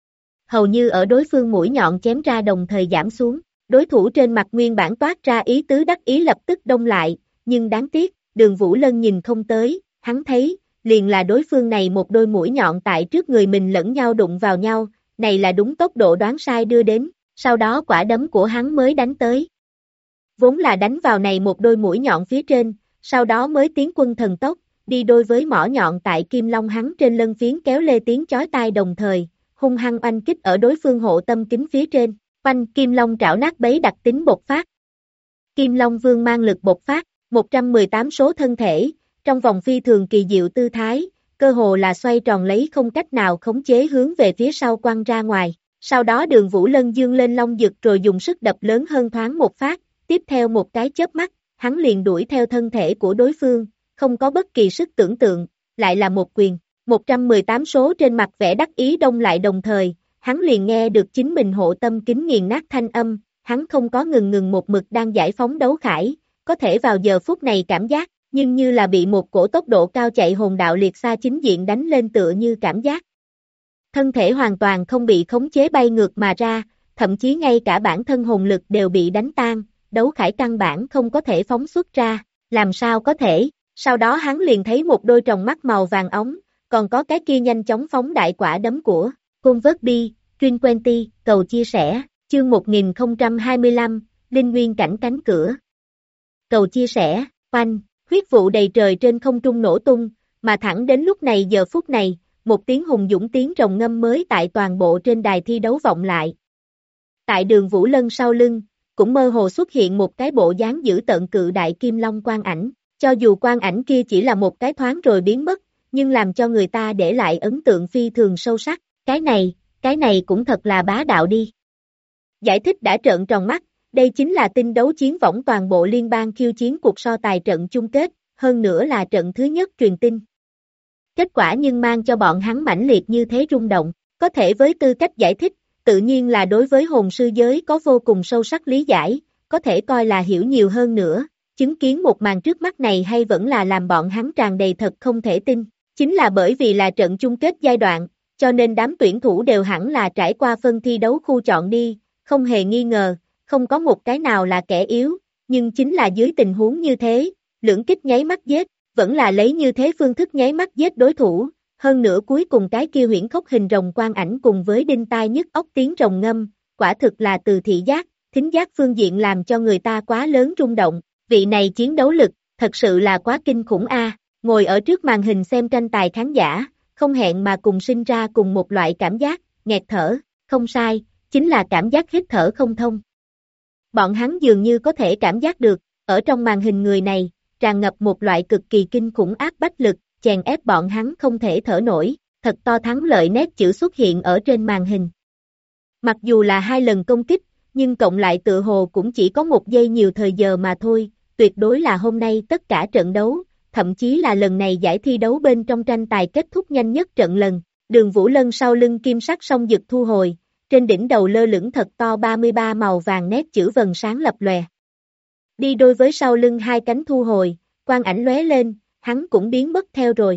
Hầu như ở đối phương mũi nhọn chém ra đồng thời giảm xuống, đối thủ trên mặt nguyên bản toát ra ý tứ đắc ý lập tức đông lại, nhưng đáng tiếc, Đường Vũ Lân nhìn không tới, hắn thấy, liền là đối phương này một đôi mũi nhọn tại trước người mình lẫn nhau đụng vào nhau, này là đúng tốc độ đoán sai đưa đến, sau đó quả đấm của hắn mới đánh tới. Vốn là đánh vào này một đôi mũi nhọn phía trên, sau đó mới tiến quân thần tốc, đi đôi với mỏ nhọn tại kim long hắn trên lân phiến kéo lê tiếng chói tai đồng thời, hung hăng oanh kích ở đối phương hộ tâm kính phía trên, oanh kim long trảo nát bấy đặc tính bộc phát. Kim long vương mang lực bộc phát, 118 số thân thể, trong vòng phi thường kỳ diệu tư thái, cơ hồ là xoay tròn lấy không cách nào khống chế hướng về phía sau quăng ra ngoài. Sau đó Đường Vũ Lân dương lên long dực rồi dùng sức đập lớn hơn thoáng một phát, tiếp theo một cái chớp mắt, hắn liền đuổi theo thân thể của đối phương, không có bất kỳ sức tưởng tượng, lại là một quyền. 118 số trên mặt vẻ đắc ý đông lại đồng thời, hắn liền nghe được chính mình hộ tâm kính nghiền nát thanh âm, hắn không có ngừng một mực đang giải phóng đấu khải, có thể vào giờ phút này cảm giác, nhưng như là bị một cổ tốc độ cao chạy hồn đạo liệt xa chính diện đánh lên tựa như cảm giác. Thân thể hoàn toàn không bị khống chế bay ngược mà ra, thậm chí ngay cả bản thân hồn lực đều bị đánh tan, đấu khải căn bản không có thể phóng xuất ra, làm sao có thể, sau đó hắn liền thấy một đôi tròng mắt màu vàng óng, còn có cái kia nhanh chóng phóng đại quả đấm của, Côn vớt đi, Truyền Quenty, cầu chia sẻ, chương 1025, Linh Nguyên cảnh cánh cửa. Cầu chia sẻ, oanh, huyết vụ đầy trời trên không trung nổ tung, mà thẳng đến lúc này giờ phút này, một tiếng hùng dũng tiếng rồng ngâm mới tại toàn bộ trên đài thi đấu vọng lại. Tại Đường Vũ Lân sau lưng, cũng mơ hồ xuất hiện một cái bộ dáng dữ tợn cự đại kim long quang ảnh, cho dù quang ảnh kia chỉ là một cái thoáng rồi biến mất, nhưng làm cho người ta để lại ấn tượng phi thường sâu sắc, cái này cũng thật là bá đạo đi. Giải thích đã trợn tròn mắt, đây chính là tinh đấu chiến võng toàn bộ liên bang khiêu chiến cuộc so tài trận chung kết, hơn nữa là trận thứ nhất truyền tin. Kết quả nhưng mang cho bọn hắn mãnh liệt như thế rung động, có thể với tư cách giải thích, tự nhiên là đối với hồn sư giới có vô cùng sâu sắc lý giải, có thể coi là hiểu nhiều hơn nữa, chứng kiến một màn trước mắt này hay vẫn là làm bọn hắn tràn đầy thật không thể tin, chính là bởi vì là trận chung kết giai đoạn, cho nên đám tuyển thủ đều hẳn là trải qua phân thi đấu khu chọn đi, không hề nghi ngờ, không có một cái nào là kẻ yếu, nhưng chính là dưới tình huống như thế, lưỡng kích nháy mắt giết, vẫn là lấy như thế phương thức nháy mắt giết đối thủ, hơn nữa cuối cùng cái kia huyễn khốc hình rồng quang ảnh cùng với đinh tai nhức óc tiếng rồng ngâm, quả thực là từ thị giác, thính giác phương diện làm cho người ta quá lớn rung động, vị này chiến đấu lực, thật sự là quá kinh khủng a. Ngồi ở trước màn hình xem tranh tài khán giả, không hẹn mà cùng sinh ra cùng một loại cảm giác, nghẹt thở, không sai, chính là cảm giác hít thở không thông. Bọn hắn dường như có thể cảm giác được, ở trong màn hình người này, tràn ngập một loại cực kỳ kinh khủng áp bách lực, chèn ép bọn hắn không thể thở nổi, thật to thắng lợi nét chữ xuất hiện ở trên màn hình. Mặc dù là 2 lần công kích, nhưng cộng lại tựa hồ cũng chỉ có 1 giây nhiều thời giờ mà thôi, tuyệt đối là hôm nay tất cả trận đấu, thậm chí là lần này giải thi đấu bên trong tranh tài kết thúc nhanh nhất trận lần, Đường Vũ Lân sau lưng kim sắc song dực thu hồi, trên đỉnh đầu lơ lửng thật to 33 màu vàng nét chữ vần sáng lập lòe. Đi đôi với sau lưng hai cánh thu hồi, quang ảnh lóe lên, hắn cũng biến mất theo rồi.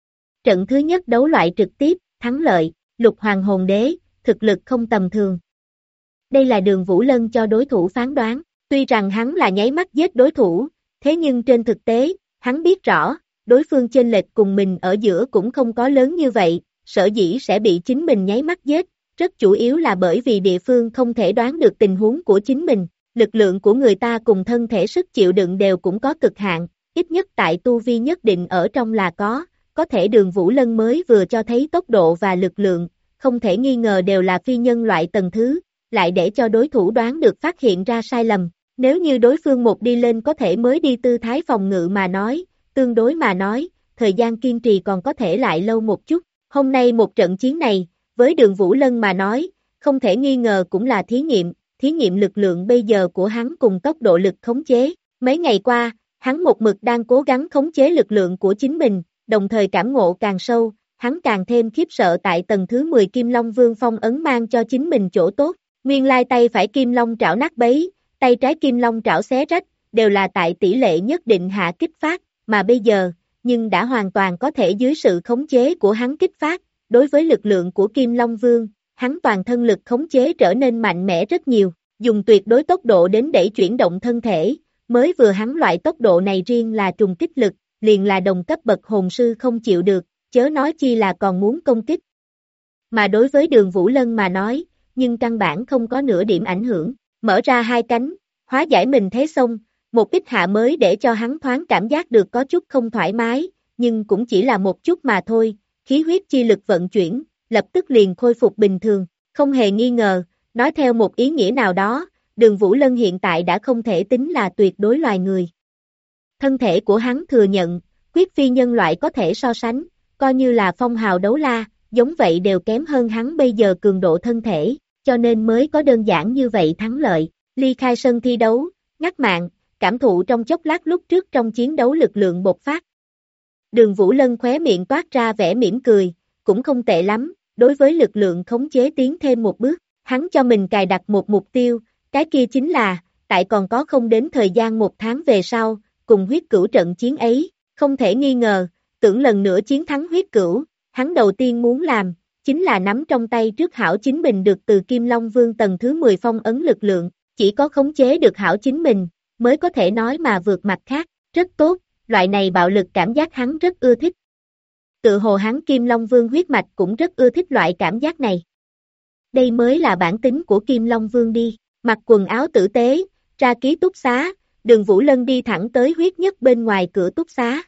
Trận thứ nhất đấu loại trực tiếp, thắng lợi, Lục Hoàng Hồn Đế, thực lực không tầm thường. Đây là Đường Vũ Lân cho đối thủ phán đoán, tuy rằng hắn là nháy mắt giết đối thủ, thế nhưng trên thực tế, hắn biết rõ, đối phương chênh lệch cùng mình ở giữa cũng không có lớn như vậy, sở dĩ sẽ bị chính mình nháy mắt giết, rất chủ yếu là bởi vì địa phương không thể đoán được tình huống của chính mình, lực lượng của người ta cùng thân thể sức chịu đựng đều cũng có cực hạn, ít nhất tại tu vi nhất định ở trong là có thể Đường Vũ Lân mới vừa cho thấy tốc độ và lực lượng, không thể nghi ngờ đều là phi nhân loại tầng thứ, lại để cho đối thủ đoán được phát hiện ra sai lầm, nếu như đối phương một đi lên có thể mới đi tư thái phòng ngự mà nói, tương đối mà nói, thời gian kiên trì còn có thể lại lâu một chút, hôm nay một trận chiến này, với Đường Vũ Lân mà nói, không thể nghi ngờ cũng là thí nghiệm lực lượng bây giờ của hắn cùng tốc độ lực khống chế, mấy ngày qua, hắn một mực đang cố gắng khống chế lực lượng của chính mình, đồng thời cảm ngộ càng sâu, hắn càng thêm khiếp sợ tại tầng thứ 10 Kim Long Vương phong ấn mang cho chính mình chỗ tốt, nguyên lai tay phải Kim Long trảo nát bấy, tay trái Kim Long trảo xé rách, đều là tại tỷ lệ nhất định hạ kích phát, mà bây giờ, nhưng đã hoàn toàn có thể dưới sự khống chế của hắn kích phát, đối với lực lượng của Kim Long Vương, hắn toàn thân lực khống chế trở nên mạnh mẽ rất nhiều, dùng tuyệt đối tốc độ đến đẩy chuyển động thân thể, mới vừa hắn loại tốc độ này riêng là trùng kích lực, liền là đồng cấp bậc hồn sư không chịu được, chớ nói chi là còn muốn công kích. Mà đối với Đường Vũ Lân mà nói, nhưng căn bản không có nửa điểm ảnh hưởng, mở ra hai cánh, hóa giải mình thế xông, một ít hạ mới để cho hắn thoáng cảm giác được có chút không thoải mái, nhưng cũng chỉ là một chút mà thôi, khí huyết chi lực vận chuyển, lập tức liền khôi phục bình thường, không hề nghi ngờ, nói theo một ý nghĩa nào đó, Đường Vũ Lân hiện tại đã không thể tính là tuyệt đối loài người. Thân thể của hắn thừa nhận, quyết phi nhân loại có thể so sánh, coi như là phong hào đấu la, giống vậy đều kém hơn hắn bây giờ cường độ thân thể, cho nên mới có đơn giản như vậy thắng lợi, ly khai sân thi đấu, ngắt mạng, cảm thụ trong chốc lát lúc trước trong chiến đấu lực lượng bộc phát. Đường Vũ Lân khóe miệng toát ra vẻ mỉm cười, cũng không tệ lắm, đối với lực lượng khống chế tiến thêm một bước, hắn cho mình cài đặt một mục tiêu, cái kia chính là, tại còn có không đến thời gian một tháng về sau, cùng huyết cửu trận chiến ấy, không thể nghi ngờ, tưởng lần nữa chiến thắng huyết cửu, hắn đầu tiên muốn làm, chính là nắm trong tay trước hảo chính mình được từ Kim Long Vương tầng thứ 10 phong ấn lực lượng, chỉ có khống chế được hảo chính mình, mới có thể nói mà vượt mặt khác, rất tốt, loại này bạo lực cảm giác hắn rất ưa thích. Tự hồ hắn Kim Long Vương huyết mạch cũng rất ưa thích loại cảm giác này. Đây mới là bản tính của Kim Long Vương đi, mặc quần áo tử tế, ra ký túc xá, Đường Vũ Lân đi thẳng tới huyết nhất bên ngoài cửa túc xá.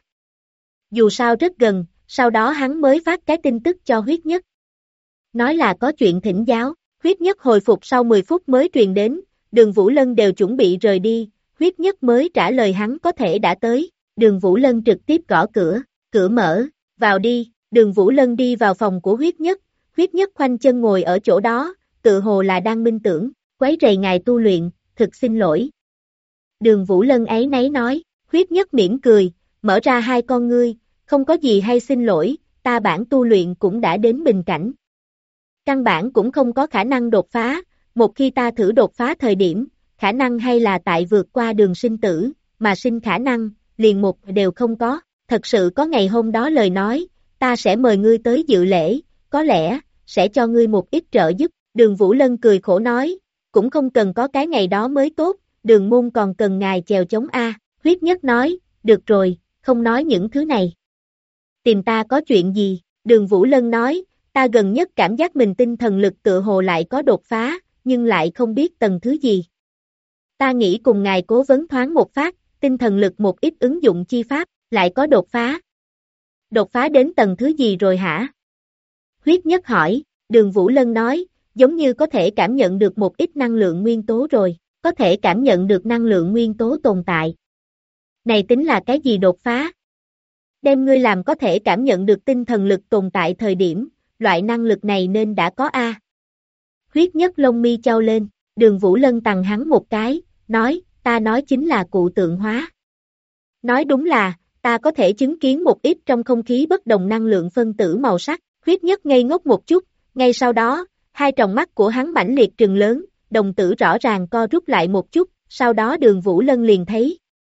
Dù sao rất gần, sau đó hắn mới phát cái tin tức cho huyết nhất. Nói là có chuyện thỉnh giáo, huyết nhất hồi phục sau 10 phút mới truyền đến, Đường Vũ Lân đều chuẩn bị rời đi, huyết nhất mới trả lời hắn có thể đã tới, Đường Vũ Lân trực tiếp gõ cửa, cửa mở, vào đi, Đường Vũ Lân đi vào phòng của huyết nhất khoanh chân ngồi ở chỗ đó, tự hồ là đang minh tưởng, quấy rầy ngài tu luyện, thực xin lỗi. Đường Vũ Lân áy náy nói, huyết nhất mỉm cười, mở ra hai con ngươi, không có gì hay xin lỗi, ta bản tu luyện cũng đã đến bình cảnh. Căn bản cũng không có khả năng đột phá, một khi ta thử đột phá thời điểm, khả năng hay là tại vượt qua đường sinh tử, mà sinh khả năng, liền một đều không có, thật sự có ngày hôm đó lời nói, ta sẽ mời ngươi tới dự lễ, có lẽ, sẽ cho ngươi một ít trợ giúp, Đường Vũ Lân cười khổ nói, cũng không cần có cái ngày đó mới tốt, Đường môn còn cần ngài chèo chống A, huyết nhất nói, được rồi, không nói những thứ này. Tìm ta có chuyện gì, Đường Vũ Lân nói, ta gần nhất cảm giác mình tinh thần lực tựa hồ lại có đột phá, nhưng lại không biết tầng thứ gì. Ta nghĩ cùng ngài cố vấn thoáng một phát, tinh thần lực một ít ứng dụng chi pháp, lại có đột phá. Đột phá đến tầng thứ gì rồi hả? Huyết nhất hỏi, Đường Vũ Lân nói, giống như có thể cảm nhận được một ít năng lượng nguyên tố rồi, có thể cảm nhận được năng lượng nguyên tố tồn tại. Này tính là cái gì đột phá? Đem ngươi làm có thể cảm nhận được tinh thần lực tồn tại thời điểm, loại năng lực này nên đã có A. Huyết nhất lông mi chau lên, Đường Vũ Lân tằng hắn một cái, nói, ta nói chính là cụ tượng hóa. Nói đúng là, ta có thể chứng kiến một ít trong không khí bất đồng năng lượng phân tử màu sắc, Huyết Nhất ngây ngốc một chút, ngay sau đó, hai tròng mắt của hắn mãnh liệt trừng lớn, đồng tử rõ ràng co rút lại một chút, sau đó Đường Vũ Lân liền thấy.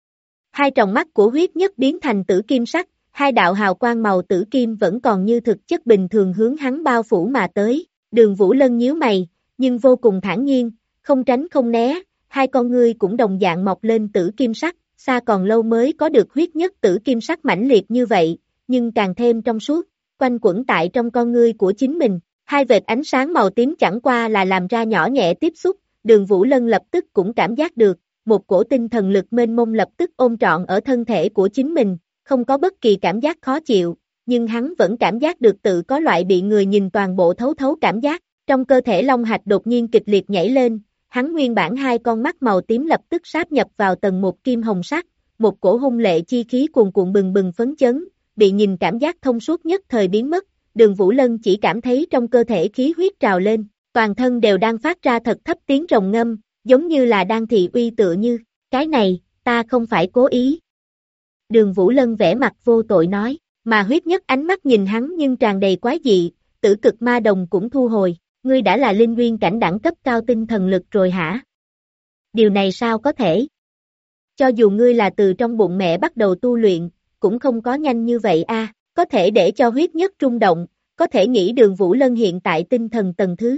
Hai tròng mắt của Huyết Nhất biến thành tử kim sắc, hai đạo hào quang màu tử kim vẫn còn như thực chất bình thường hướng hắn bao phủ mà tới. Đường Vũ Lân nhíu mày, nhưng vô cùng thản nhiên, không tránh không né, hai con ngươi cũng đồng dạng mọc lên tử kim sắc, xa còn lâu mới có được Huyết Nhất tử kim sắc mãnh liệt như vậy, nhưng càng thêm trong suốt, quanh quẩn tại trong con ngươi của chính mình. Hai vệt ánh sáng màu tím chẳng qua là làm ra nhỏ nhẹ tiếp xúc, Đường Vũ Lân lập tức cũng cảm giác được, một cổ tinh thần lực mênh mông lập tức ôm trọn ở thân thể của chính mình, không có bất kỳ cảm giác khó chịu, nhưng hắn vẫn cảm giác được tự có loại bị người nhìn toàn bộ thấu thấu cảm giác, trong cơ thể long hạch đột nhiên kịch liệt nhảy lên, hắn nguyên bản hai con mắt màu tím lập tức sáp nhập vào tầng một kim hồng sắc, một cổ hung lệ chi khí cuồn cuộn bừng bừng phấn chấn, bị nhìn cảm giác thông suốt nhất thời biến mất, Đường Vũ Lân chỉ cảm thấy trong cơ thể khí huyết trào lên, toàn thân đều đang phát ra thật thấp tiếng rồng ngâm, giống như là đang thị uy tựa như, cái này, ta không phải cố ý. Đường Vũ Lân vẻ mặt vô tội nói, mà Huyết Nhất ánh mắt nhìn hắn nhưng tràn đầy quái dị, tử cực ma đồng cũng thu hồi, ngươi đã là linh nguyên cảnh đẳng cấp cao tinh thần lực rồi hả? Điều này sao có thể? Cho dù ngươi là từ trong bụng mẹ bắt đầu tu luyện, cũng không có nhanh như vậy a. Có thể để cho Huyết Nhất rung động, có thể nghĩ Đường Vũ Lân hiện tại tinh thần tầng thứ.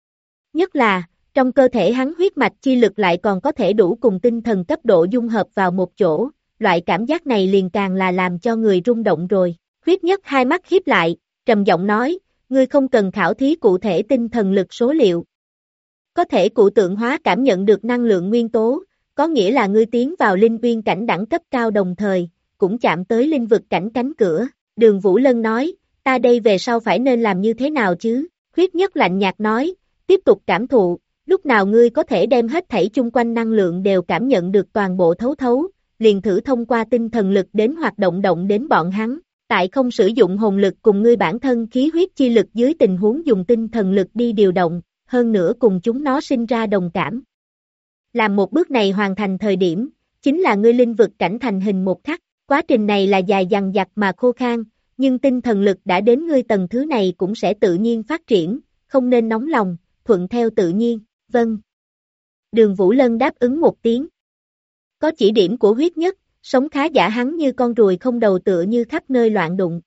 Nhất là, trong cơ thể hắn huyết mạch chi lực lại còn có thể đủ cùng tinh thần cấp độ dung hợp vào một chỗ, loại cảm giác này liền càng là làm cho người rung động rồi. Huyết Nhất hai mắt híp lại, trầm giọng nói, ngươi không cần khảo thí cụ thể tinh thần lực số liệu. Có thể cụ tượng hóa cảm nhận được năng lượng nguyên tố, có nghĩa là ngươi tiến vào linh nguyên cảnh đẳng cấp cao đồng thời, cũng chạm tới linh vực cảnh cánh cửa. Đường Vũ Lân nói, ta đây về sau phải nên làm như thế nào chứ? Huyết Nhất lạnh nhạt nói, tiếp tục cảm thụ, lúc nào ngươi có thể đem hết thảy chung quanh năng lượng đều cảm nhận được toàn bộ thấu thấu, liền thử thông qua tinh thần lực đến hoạt động động đến bọn hắn, tại không sử dụng hồn lực cùng ngươi bản thân khí huyết chi lực dưới tình huống dùng tinh thần lực đi điều động, hơn nữa cùng chúng nó sinh ra đồng cảm. Làm một bước này hoàn thành thời điểm, chính là ngươi linh vực cảnh thành hình một khắc, quá trình này là dài dằng dặc mà khô khan, nhưng tinh thần lực đã đến ngươi tầng thứ này cũng sẽ tự nhiên phát triển, không nên nóng lòng, thuận theo tự nhiên, vâng. Đường Vũ Lân đáp ứng một tiếng. Có chỉ điểm của Huyết Nhất, sống khá giả hắn như con ruồi không đầu tựa như khắp nơi loạn đụng.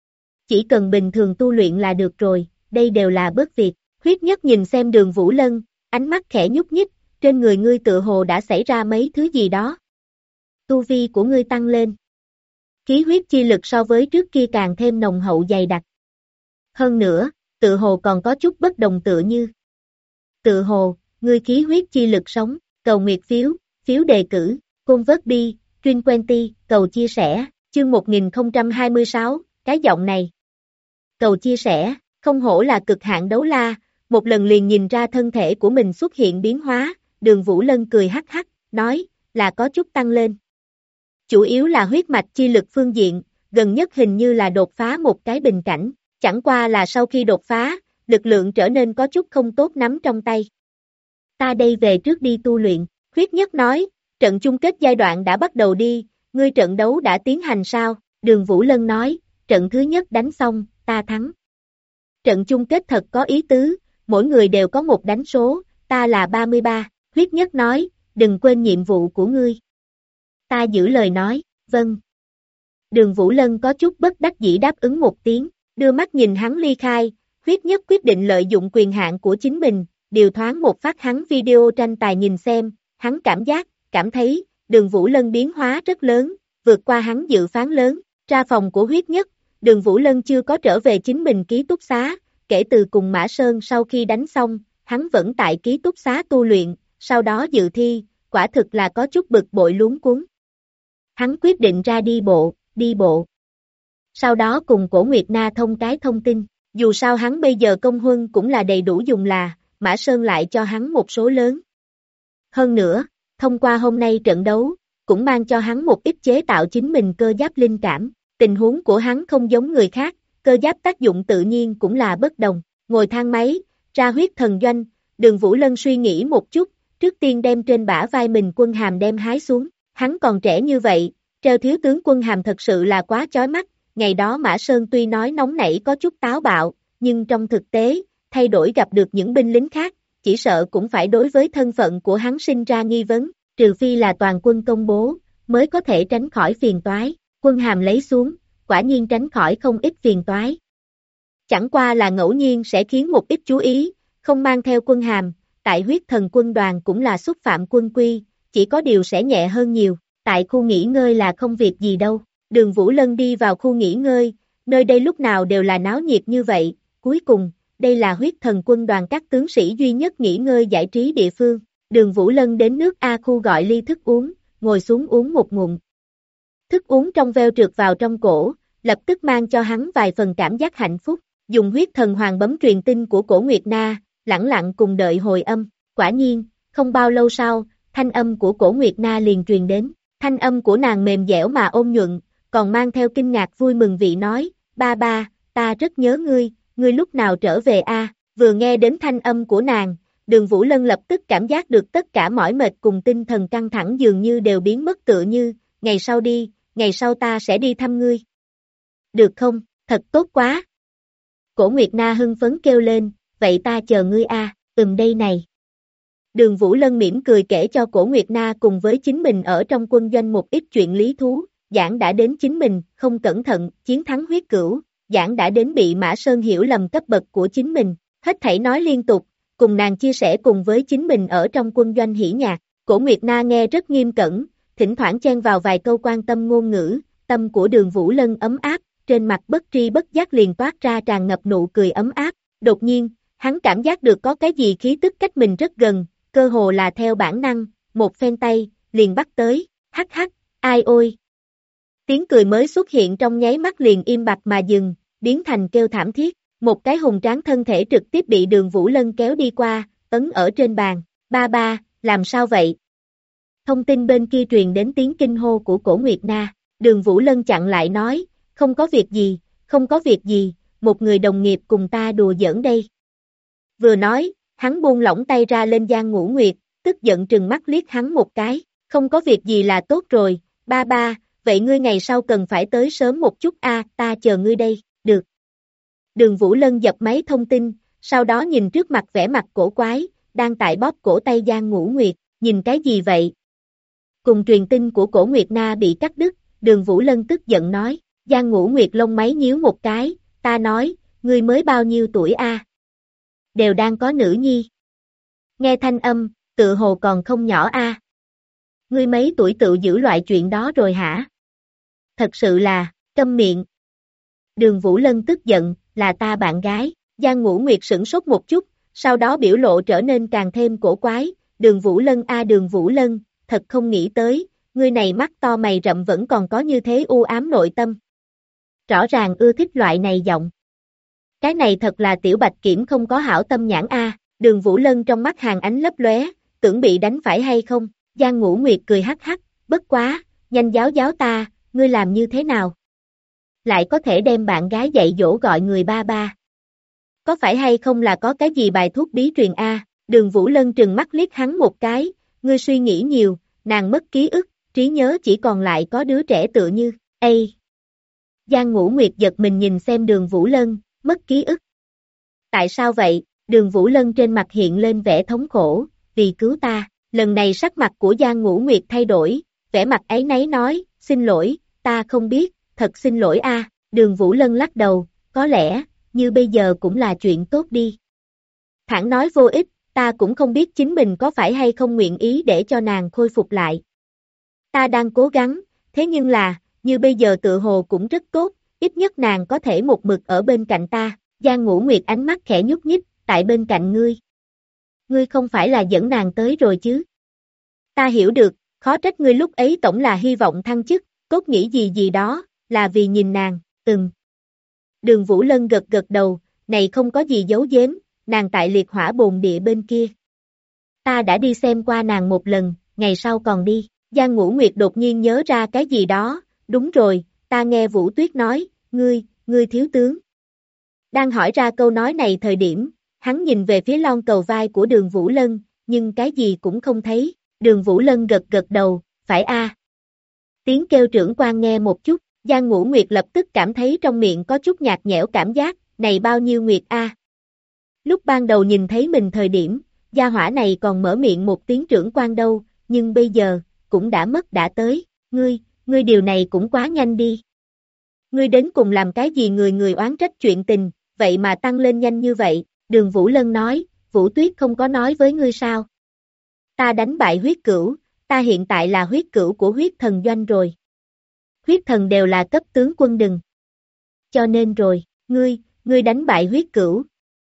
Chỉ cần bình thường tu luyện là được rồi, đây đều là bớt việc. Huyết Nhất nhìn xem Đường Vũ Lân, ánh mắt khẽ nhúc nhích, trên người ngươi tựa hồ đã xảy ra mấy thứ gì đó. Tu vi của ngươi tăng lên. Khí huyết chi lực so với trước kia càng thêm nồng hậu dày đặc. Hơn nữa, tựa hồ còn có chút bất đồng tựa như. Tựa hồ, ngươi khí huyết chi lực sống, cầu nguyệt phiếu, phiếu đề cử, convert bi, truyền quenty, cầu chia sẻ, chương 1026, cái giọng này. Cầu chia sẻ, không hổ là cực hạn đấu la, một lần liền nhìn ra thân thể của mình xuất hiện biến hóa, Đường Vũ Lân cười hắc hắc, nói, là có chút tăng lên. Chủ yếu là huyết mạch chi lực phương diện, gần nhất hình như là đột phá một cái bình cảnh, chẳng qua là sau khi đột phá, lực lượng trở nên có chút không tốt nắm trong tay. Ta đây về trước đi tu luyện, Huyết Nhất nói, trận chung kết giai đoạn đã bắt đầu đi, ngươi trận đấu đã tiến hành sao? Đường Vũ Lân nói, trận thứ nhất đánh xong, ta thắng. Trận chung kết thật có ý tứ, mỗi người đều có một đánh số, ta là 33, Huyết Nhất nói, đừng quên nhiệm vụ của ngươi. Ta giữ lời nói, vâng. Đường Vũ Lân có chút bất đắc dĩ đáp ứng một tiếng, đưa mắt nhìn hắn ly khai, Huyết Nhất quyết định lợi dụng quyền hạn của chính mình, điều thoáng một phát hắn video tranh tài nhìn xem, hắn cảm thấy, Đường Vũ Lân biến hóa rất lớn, vượt qua hắn dự phán lớn, ra phòng của Huyết Nhất, Đường Vũ Lân chưa có trở về chính mình ký túc xá, kể từ cùng Mã Sơn sau khi đánh xong, hắn vẫn tại ký túc xá tu luyện, sau đó dự thi, quả thực là có chút bực bội luống cuống. Hắn quyết định ra đi bộ. Sau đó cùng Cổ Nguyệt Na thông cái thông tin, dù sao hắn bây giờ công huân cũng là đầy đủ dùng là, Mã Sơn lại cho hắn một số lớn. Hơn nữa, thông qua hôm nay trận đấu, cũng mang cho hắn một ít chế tạo chính mình cơ giáp linh cảm, tình huống của hắn không giống người khác, cơ giáp tác dụng tự nhiên cũng là bất đồng, ngồi thang máy, ra huyết thần doanh, Đường Vũ Lân suy nghĩ một chút, trước tiên đem trên bả vai mình quân hàm đem hái xuống, hắn còn trẻ như vậy, treo thiếu tướng quân hàm thật sự là quá chói mắt, ngày đó Mã Sơn tuy nói nóng nảy có chút táo bạo, nhưng trong thực tế, thay đổi gặp được những binh lính khác, chỉ sợ cũng phải đối với thân phận của hắn sinh ra nghi vấn, trừ phi là toàn quân công bố, mới có thể tránh khỏi phiền toái. Quân hàm lấy xuống, quả nhiên tránh khỏi không ít phiền toái. Chẳng qua là ngẫu nhiên sẽ khiến một ít chú ý, không mang theo quân hàm, tại huyết thần quân đoàn cũng là xúc phạm quân quy, chỉ có điều sẽ nhẹ hơn nhiều, tại khu nghỉ ngơi là không việc gì đâu. Đường Vũ Lân đi vào khu nghỉ ngơi, nơi đây lúc nào đều là náo nhiệt như vậy, cuối cùng, đây là huyết thần quân đoàn các tướng sĩ duy nhất nghỉ ngơi giải trí địa phương. Đường Vũ Lân đến nước A khu gọi ly thức uống, ngồi xuống uống một ngụm. Thức uống trong veo trượt vào trong cổ, lập tức mang cho hắn vài phần cảm giác hạnh phúc, dùng huyết thần hoàng bấm truyền tin của Cổ Nguyệt Na, lẳng lặng cùng đợi hồi âm, quả nhiên, không bao lâu sau, thanh âm của Cổ Nguyệt Na liền truyền đến, thanh âm của nàng mềm dẻo mà ôn nhuận, còn mang theo kinh ngạc vui mừng vị nói, ba ba, ta rất nhớ ngươi lúc nào trở về a? Vừa nghe đến thanh âm của nàng, Đường Vũ Lân lập tức cảm giác được tất cả mỏi mệt cùng tinh thần căng thẳng dường như đều biến mất tựa như, ngày sau đi, ngày sau ta sẽ đi thăm ngươi. Được không, thật tốt quá. Cổ Nguyệt Na hưng phấn kêu lên, vậy ta chờ ngươi a, đây này. Đường Vũ Lân mỉm cười kể cho Cổ Nguyệt Na cùng với chính mình ở trong quân doanh một ít chuyện lý thú, giảng đã đến chính mình, không cẩn thận, chiến thắng huyết cửu, giảng đã đến bị Mã Sơn hiểu lầm cấp bậc của chính mình, hết thảy nói liên tục, cùng nàng chia sẻ cùng với chính mình ở trong quân doanh hỉ nhạc. Cổ Nguyệt Na nghe rất nghiêm cẩn, thỉnh thoảng chen vào vài câu quan tâm ngôn ngữ, tâm của Đường Vũ Lân ấm áp, trên mặt bất tri bất giác liền toát ra tràn ngập nụ cười ấm áp. Đột nhiên, hắn cảm giác được có cái gì khí tức cách mình rất gần, cơ hồ là theo bản năng, một phen tay, liền bắt tới, hắc hắc, ai ôi. Tiếng cười mới xuất hiện trong nháy mắt liền im bặt mà dừng, biến thành kêu thảm thiết, một cái hùng tráng thân thể trực tiếp bị Đường Vũ Lân kéo đi qua, ấn ở trên bàn, ba ba, làm sao vậy? Thông tin bên kia truyền đến tiếng kinh hô của Cổ Nguyệt Na, Đường Vũ Lân chặn lại nói, không có việc gì, không có việc gì, một người đồng nghiệp cùng ta đùa giỡn đây. Vừa nói, hắn buông lỏng tay ra lên Giang Ngũ Nguyệt, tức giận trừng mắt liếc hắn một cái, không có việc gì là tốt rồi, ba ba, vậy ngươi ngày sau cần phải tới sớm một chút a, ta chờ ngươi đây, được. Đường Vũ Lân dập máy thông tin, sau đó nhìn trước mặt vẻ mặt cổ quái, đang tại bóp cổ tay Giang Ngũ Nguyệt, nhìn cái gì vậy? Cùng truyền tin của Cổ Nguyệt Na bị cắt đứt, Đường Vũ Lân tức giận nói, Giang Ngũ Nguyệt lông máy nhíu một cái, ta nói, ngươi mới bao nhiêu tuổi a? Đều đang có nữ nhi. Nghe thanh âm, tự hồ còn không nhỏ a. Ngươi mấy tuổi tự giữ loại chuyện đó rồi hả? Thật sự là, câm miệng. Đường Vũ Lân tức giận, là ta bạn gái, Giang Ngũ Nguyệt sửng sốt một chút, sau đó biểu lộ trở nên càng thêm cổ quái, Đường Vũ Lân a Đường Vũ Lân, thật không nghĩ tới, ngươi này mắt to mày rậm vẫn còn có như thế u ám nội tâm. Rõ ràng ưa thích loại này giọng. Cái này thật là Tiểu Bạch Kiểm không có hảo tâm nhãn a. Đường Vũ Lân trong mắt hàng ánh lấp lóe, tưởng bị đánh phải hay không? Giang Ngũ Nguyệt cười hắc hắc, bất quá, nhanh giáo giáo ta, ngươi làm như thế nào? Lại có thể đem bạn gái dạy dỗ gọi người ba ba. Có phải hay không là có cái gì bài thuốc bí truyền a? Đường Vũ Lân trừng mắt liếc hắn một cái, ngươi suy nghĩ nhiều, nàng mất ký ức, trí nhớ chỉ còn lại có đứa trẻ tựa như, ây. Giang Ngũ Nguyệt giật mình nhìn xem Đường Vũ Lân, mất ký ức. Tại sao vậy? Đường Vũ Lân trên mặt hiện lên vẻ thống khổ, vì cứu ta. Lần này sắc mặt của Giang Ngũ Nguyệt thay đổi, vẻ mặt áy náy nói, xin lỗi, ta không biết, thật xin lỗi a. Đường Vũ Lân lắc đầu, có lẽ, như bây giờ cũng là chuyện tốt đi. Thẳng nói vô ích, ta cũng không biết chính mình có phải hay không nguyện ý để cho nàng khôi phục lại. Ta đang cố gắng, thế nhưng là, như bây giờ tự hồ cũng rất tốt, ít nhất nàng có thể một mực ở bên cạnh ta. Giang Ngũ Nguyệt ánh mắt khẽ nhúc nhích, tại bên cạnh ngươi. Ngươi không phải là dẫn nàng tới rồi chứ? Ta hiểu được, khó trách ngươi lúc ấy tổng là hy vọng thăng chức, cốt nghĩ gì gì đó, là vì nhìn nàng, Đường Vũ Lân gật gật đầu, này không có gì giấu giếm, nàng tại liệt hỏa bồn địa bên kia. Ta đã đi xem qua nàng một lần, ngày sau còn đi. Giang Ngũ Nguyệt đột nhiên nhớ ra cái gì đó, đúng rồi, ta nghe Vũ Tuyết nói, ngươi thiếu tướng. Đang hỏi ra câu nói này thời điểm, hắn nhìn về phía lon cầu vai của Đường Vũ Lân, nhưng cái gì cũng không thấy. Đường Vũ Lân gật gật đầu, phải a. Tiếng kêu trưởng quan nghe một chút, Giang Ngũ Nguyệt lập tức cảm thấy trong miệng có chút nhạt nhẽo cảm giác, này bao nhiêu nguyệt a? Lúc ban đầu nhìn thấy mình thời điểm, gia hỏa này còn mở miệng một tiếng trưởng quan đâu, nhưng bây giờ, cũng đã mất đã tới, ngươi điều này cũng quá nhanh đi. Ngươi đến cùng làm cái gì người người oán trách chuyện tình, vậy mà tăng lên nhanh như vậy, Đường Vũ Lân nói, Vũ Tuyết không có nói với ngươi sao? Ta đánh bại huyết cửu, ta hiện tại là huyết cửu của huyết thần doanh rồi. Huyết thần đều là cấp tướng quân đừng. Cho nên rồi, ngươi đánh bại huyết cửu.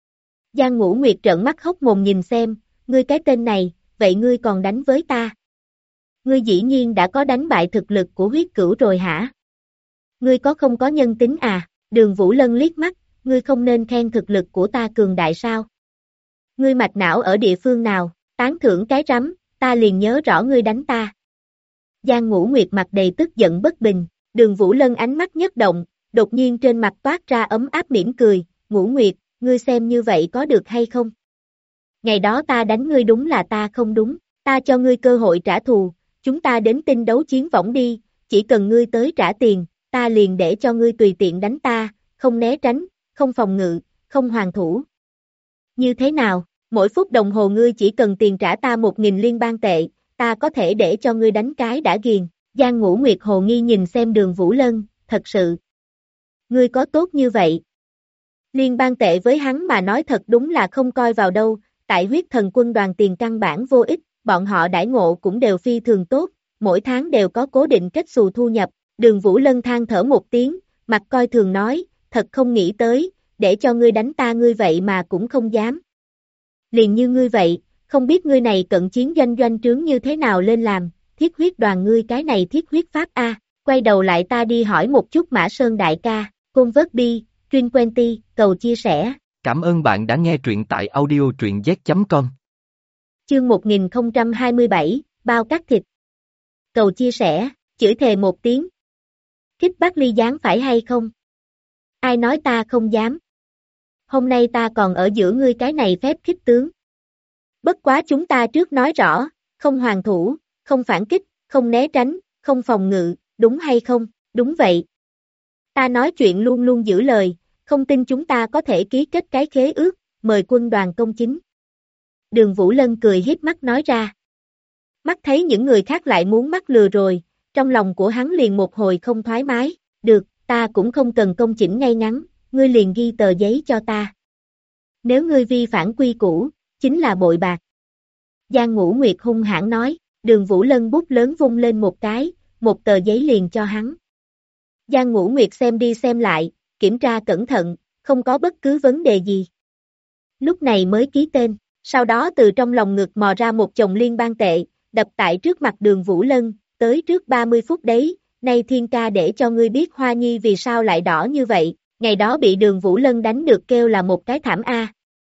Giang Ngũ Nguyệt trợn mắt hốc mồm nhìn xem, ngươi cái tên này, vậy ngươi còn đánh với ta? Ngươi dĩ nhiên đã có đánh bại thực lực của huyết cửu rồi hả? Ngươi có không có nhân tính à? Đường Vũ Lân liếc mắt, ngươi không nên khen thực lực của ta cường đại sao? Ngươi mạch não ở địa phương nào, tán thưởng cái rắm, ta liền nhớ rõ ngươi đánh ta. Giang Ngũ Nguyệt mặt đầy tức giận bất bình, Đường Vũ Lân ánh mắt nhất động, đột nhiên trên mặt toát ra ấm áp mỉm cười, Ngũ Nguyệt, ngươi xem như vậy có được hay không? Ngày đó ta đánh ngươi đúng là ta không đúng, ta cho ngươi cơ hội trả thù, chúng ta đến tinh đấu chiến võng đi, chỉ cần ngươi tới trả tiền, ta liền để cho ngươi tùy tiện đánh ta, không né tránh, không phòng ngự, không hoàn thủ. Như thế nào, mỗi phút đồng hồ ngươi chỉ cần tiền trả ta 1.000 liên bang tệ, ta có thể để cho ngươi đánh cái đã ghiền. Giang Ngũ Nguyệt hồ nghi nhìn xem Đường Vũ Lân, thật sự. Ngươi có tốt như vậy? Liên bang tệ với hắn mà nói thật đúng là không coi vào đâu, tại huyết thần quân đoàn tiền căn bản vô ích, bọn họ đãi ngộ cũng đều phi thường tốt, mỗi tháng đều có cố định kết xù thu nhập. Đường Vũ Lân than thở một tiếng, mặt coi thường nói, thật không nghĩ tới, để cho ngươi đánh ta ngươi vậy mà cũng không dám. Liền như ngươi vậy, không biết ngươi này cận chiến doanh doanh trướng như thế nào lên làm, thiết huyết đoàn ngươi cái này thiết huyết pháp a, quay đầu lại ta đi hỏi một chút Mã Sơn đại ca, Côn vớt bi, Truyên Quenty, cầu chia sẻ. Cảm ơn bạn đã nghe truyện tại audio truyện z.com. Chương 1027, bao cắt thịt. Cầu chia sẻ, chửi thề một tiếng. Khích Bắc Ly dám phải hay không? Ai nói ta không dám? Hôm nay ta còn ở giữa ngươi cái này phép khích tướng. Bất quá chúng ta trước nói rõ, không hoàn thủ, không phản kích, không né tránh, không phòng ngự, đúng hay không? Đúng vậy. Ta nói chuyện luôn luôn giữ lời, không tin chúng ta có thể ký kết cái khế ước, mời quân đoàn công chính. Đường Vũ Lân cười hiếp mắt nói ra. Mắt thấy những người khác lại muốn mắc lừa rồi, trong lòng của hắn liền một hồi không thoải mái, được, ta cũng không cần công chỉnh ngay ngắn, ngươi liền ghi tờ giấy cho ta. Nếu ngươi vi phản quy củ, chính là bội bạc. Giang Ngũ Nguyệt hung hãn nói, Đường Vũ Lân bút lớn vung lên một cái, một tờ giấy liền cho hắn. Giang Ngũ Nguyệt xem đi xem lại, kiểm tra cẩn thận, không có bất cứ vấn đề gì. Lúc này mới ký tên, sau đó từ trong lòng ngực mò ra một chồng liên bang tệ, đập tại trước mặt Đường Vũ Lân, tới trước 30 phút đấy, nay Thiên ca để cho ngươi biết Hoa Nhi vì sao lại đỏ như vậy, ngày đó bị Đường Vũ Lân đánh được kêu là một cái thảm a.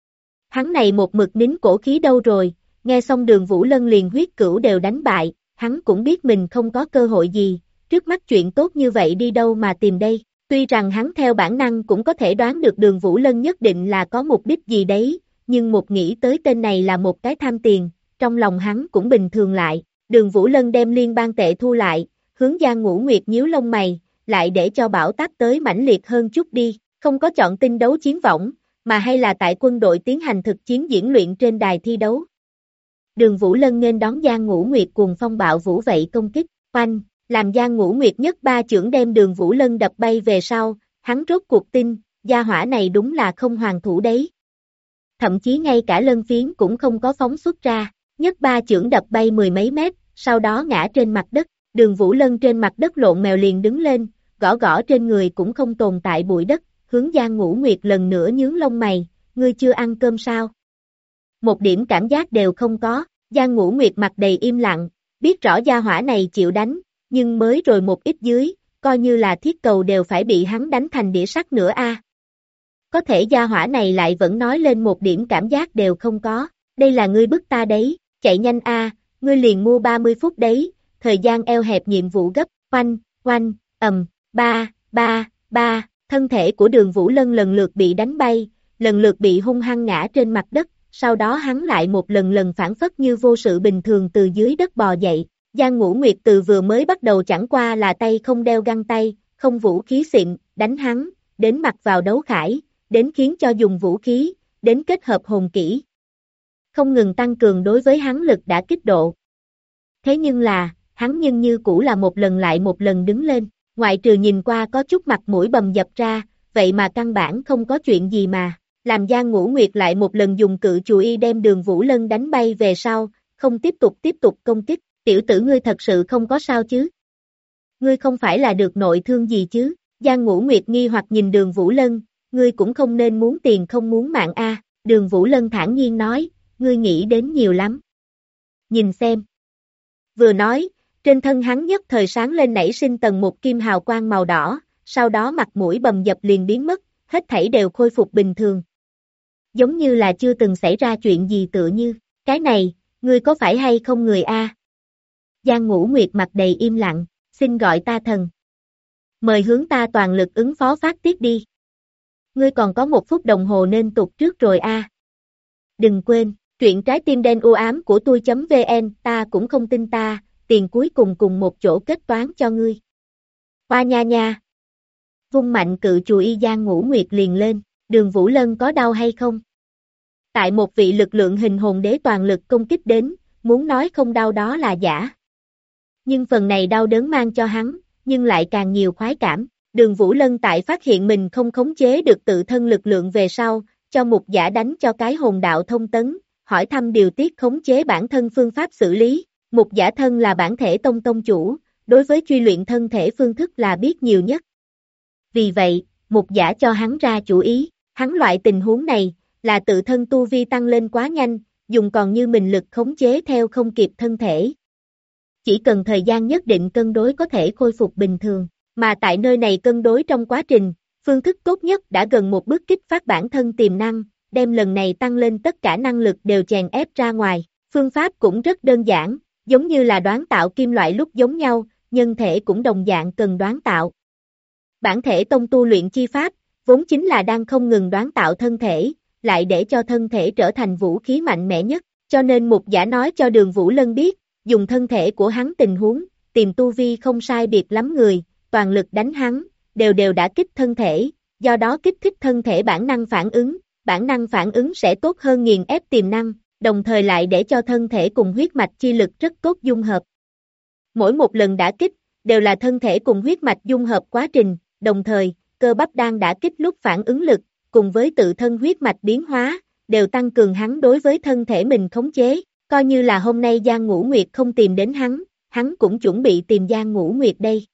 Hắn này một mực nín cổ khí đâu rồi, nghe xong Đường Vũ Lân liền huyết cửu đều đánh bại, hắn cũng biết mình không có cơ hội gì, trước mắt chuyện tốt như vậy đi đâu mà tìm đây, tuy rằng hắn theo bản năng cũng có thể đoán được Đường Vũ Lân nhất định là có mục đích gì đấy, nhưng một nghĩ tới tên này là một cái tham tiền, trong lòng hắn cũng bình thường lại, Đường Vũ Lân đem liên bang tệ thu lại, hướng Giang Ngũ Nguyệt nhíu lông mày, lại để cho Bảo Táp tới mãnh liệt hơn chút đi, không có chọn tinh đấu chiến võng, mà hay là tại quân đội tiến hành thực chiến diễn luyện trên đài thi đấu. Đường Vũ Lân nghênh đón Giang Ngũ Nguyệt cùng phong bạo vũ vậy công kích, oanh, làm Giang Ngũ Nguyệt nhất ba chưởng đem Đường Vũ Lân đập bay về sau, hắn rốt cuộc tin, gia hỏa này đúng là không hoàn thủ đấy. Thậm chí ngay cả lân phiến cũng không có phóng xuất ra, nhất ba chưởng đập bay 10 mấy mét, sau đó ngã trên mặt đất, Đường Vũ Lân trên mặt đất lộn mèo liền đứng lên, gõ gõ trên người cũng không tồn tại bụi đất, hướng Giang Ngũ Nguyệt lần nữa nhướng lông mày, ngươi chưa ăn cơm sao? Một điểm cảm giác đều không có, Giang Ngũ Nguyệt mặt đầy im lặng, biết rõ gia hỏa này chịu đánh, nhưng mới rồi một ít dưới, coi như là thiết cầu đều phải bị hắn đánh thành đĩa sắt nữa a. Có thể gia hỏa này lại vẫn nói lên một điểm cảm giác đều không có, đây là ngươi bức ta đấy, chạy nhanh a, ngươi liền mua 30 phút đấy, thời gian eo hẹp nhiệm vụ gấp, oanh, oanh, ba, thân thể của Đường Vũ Lân lần lượt bị đánh bay, lần lượt bị hung hăng ngã trên mặt đất, sau đó hắn lại một lần phản phất như vô sự bình thường từ dưới đất bò dậy. Giang Ngũ Nguyệt từ vừa mới bắt đầu chẳng qua là tay không đeo găng tay, không vũ khí xịn, đánh hắn, đến mặc vào đấu khải, đến khiến cho dùng vũ khí, đến kết hợp hồn kỹ. Không ngừng tăng cường đối với hắn lực đã kích độ. Thế nhưng là, hắn nhưng như cũ là một lần lại một lần đứng lên, ngoại trừ nhìn qua có chút mặt mũi bầm dập ra, vậy mà căn bản không có chuyện gì mà, làm Giang Ngũ Nguyệt lại một lần dùng cự chùy y đem Đường Vũ Lân đánh bay về sau, không tiếp tục công kích, tiểu tử ngươi thật sự không có sao chứ? Ngươi không phải là được nội thương gì chứ? Giang Ngũ Nguyệt nghi hoặc nhìn Đường Vũ Lân, ngươi cũng không nên muốn tiền không muốn mạng a. Đường Vũ Lân thản nhiên nói, ngươi nghĩ đến nhiều lắm. Nhìn xem. Vừa nói, trên thân hắn nhất thời sáng lên nảy sinh tầng một kim hào quang màu đỏ, sau đó mặt mũi bầm dập liền biến mất, hết thảy đều khôi phục bình thường. Giống như là chưa từng xảy ra chuyện gì tựa như, cái này, ngươi có phải hay không người a? Giang Ngũ Nguyệt mặt đầy im lặng, xin gọi ta thần. Mời hướng ta toàn lực ứng phó phát tiết đi. Ngươi còn có 1 phút đồng hồ nên tụt trước rồi a. Đừng quên, truyện trái tim đen u ám của tôi.vn, ta cũng không tin ta, tiền cuối cùng một chỗ kết toán cho ngươi. Hoa nha nha. Vung mạnh cự chùy y Giang Ngũ Nguyệt liền lên, Đường Vũ Lân có đau hay không? Tại một vị lực lượng hình hồn đế toàn lực công kích đến, muốn nói không đau đó là giả. Nhưng phần này đau đớn mang cho hắn, nhưng lại càng nhiều khoái cảm. Đường Vũ Lân tại phát hiện mình không khống chế được tự thân lực lượng về sau, cho Mục Giả đánh cho cái hồn đạo thông tấn, hỏi thăm điều tiết khống chế bản thân phương pháp xử lý. Mục Giả thân là bản thể tông chủ, đối với truy luyện thân thể phương thức là biết nhiều nhất. Vì vậy, Mục Giả cho hắn ra chủ ý, hắn loại tình huống này, là tự thân tu vi tăng lên quá nhanh, dùng còn như mình lực khống chế theo không kịp thân thể. Chỉ cần thời gian nhất định cân đối có thể khôi phục bình thường, mà tại nơi này cân đối trong quá trình, phương thức tốt nhất đã gần một bước kích phát bản thân tiềm năng, đem lần này tăng lên tất cả năng lực đều chèn ép ra ngoài, phương pháp cũng rất đơn giản, giống như là đoán tạo kim loại lúc giống nhau, nhân thể cũng đồng dạng cần đoán tạo. Bản thể tông tu luyện chi pháp, vốn chính là đang không ngừng đoán tạo thân thể, lại để cho thân thể trở thành vũ khí mạnh mẽ nhất, cho nên Mục Giả nói cho Đường Vũ Lân biết, dùng thân thể của hắn tình huống, tìm tu vi không sai biệt lắm người, toàn lực đánh hắn, đều đã kích thân thể, do đó kích thích thân thể bản năng phản ứng sẽ tốt hơn nghiền ép tiềm năng, đồng thời lại để cho thân thể cùng huyết mạch chi lực rất tốt dung hợp. Mỗi một lần đả kích, đều là thân thể cùng huyết mạch dung hợp quá trình, đồng thời, cơ bắp đang đả kích lúc phản ứng lực, cùng với tự thân huyết mạch biến hóa, đều tăng cường hắn đối với thân thể mình khống chế, coi như là hôm nay Giang Ngũ Nguyệt không tìm đến hắn cũng chuẩn bị tìm Giang Ngũ Nguyệt đây.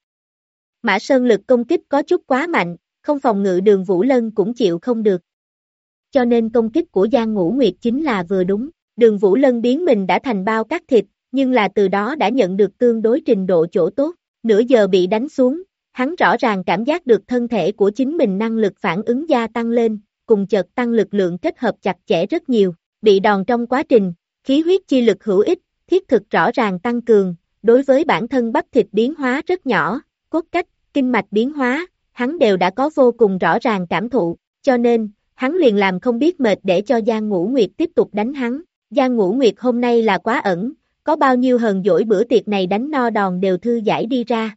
Mã Sơn lực công kích có chút quá mạnh, không phòng ngự Đường Vũ Lân cũng chịu không được. Cho nên công kích của Giang Ngũ Nguyệt chính là vừa đúng, Đường Vũ Lân biến mình đã thành bao cát thịt, nhưng là từ đó đã nhận được tương đối trình độ chỗ tốt, nửa giờ bị đánh xuống, hắn rõ ràng cảm giác được thân thể của chính mình năng lực phản ứng gia tăng lên, cùng chợt tăng lực lượng kết hợp chặt chẽ rất nhiều, bị đòn trong quá trình, khí huyết chi lực hữu ích, thiết thực rõ ràng tăng cường, đối với bản thân bắp thịt biến hóa rất nhỏ, cốt cách, kinh mạch biến hóa, hắn đều đã có vô cùng rõ ràng cảm thụ, cho nên, hắn liền làm không biết mệt để cho Giang Ngũ Nguyệt tiếp tục đánh hắn. Giang Ngũ Nguyệt hôm nay là quá ẩn, có bao nhiêu hờn dỗi bữa tiệc này đánh no đòn đều thư giải đi ra.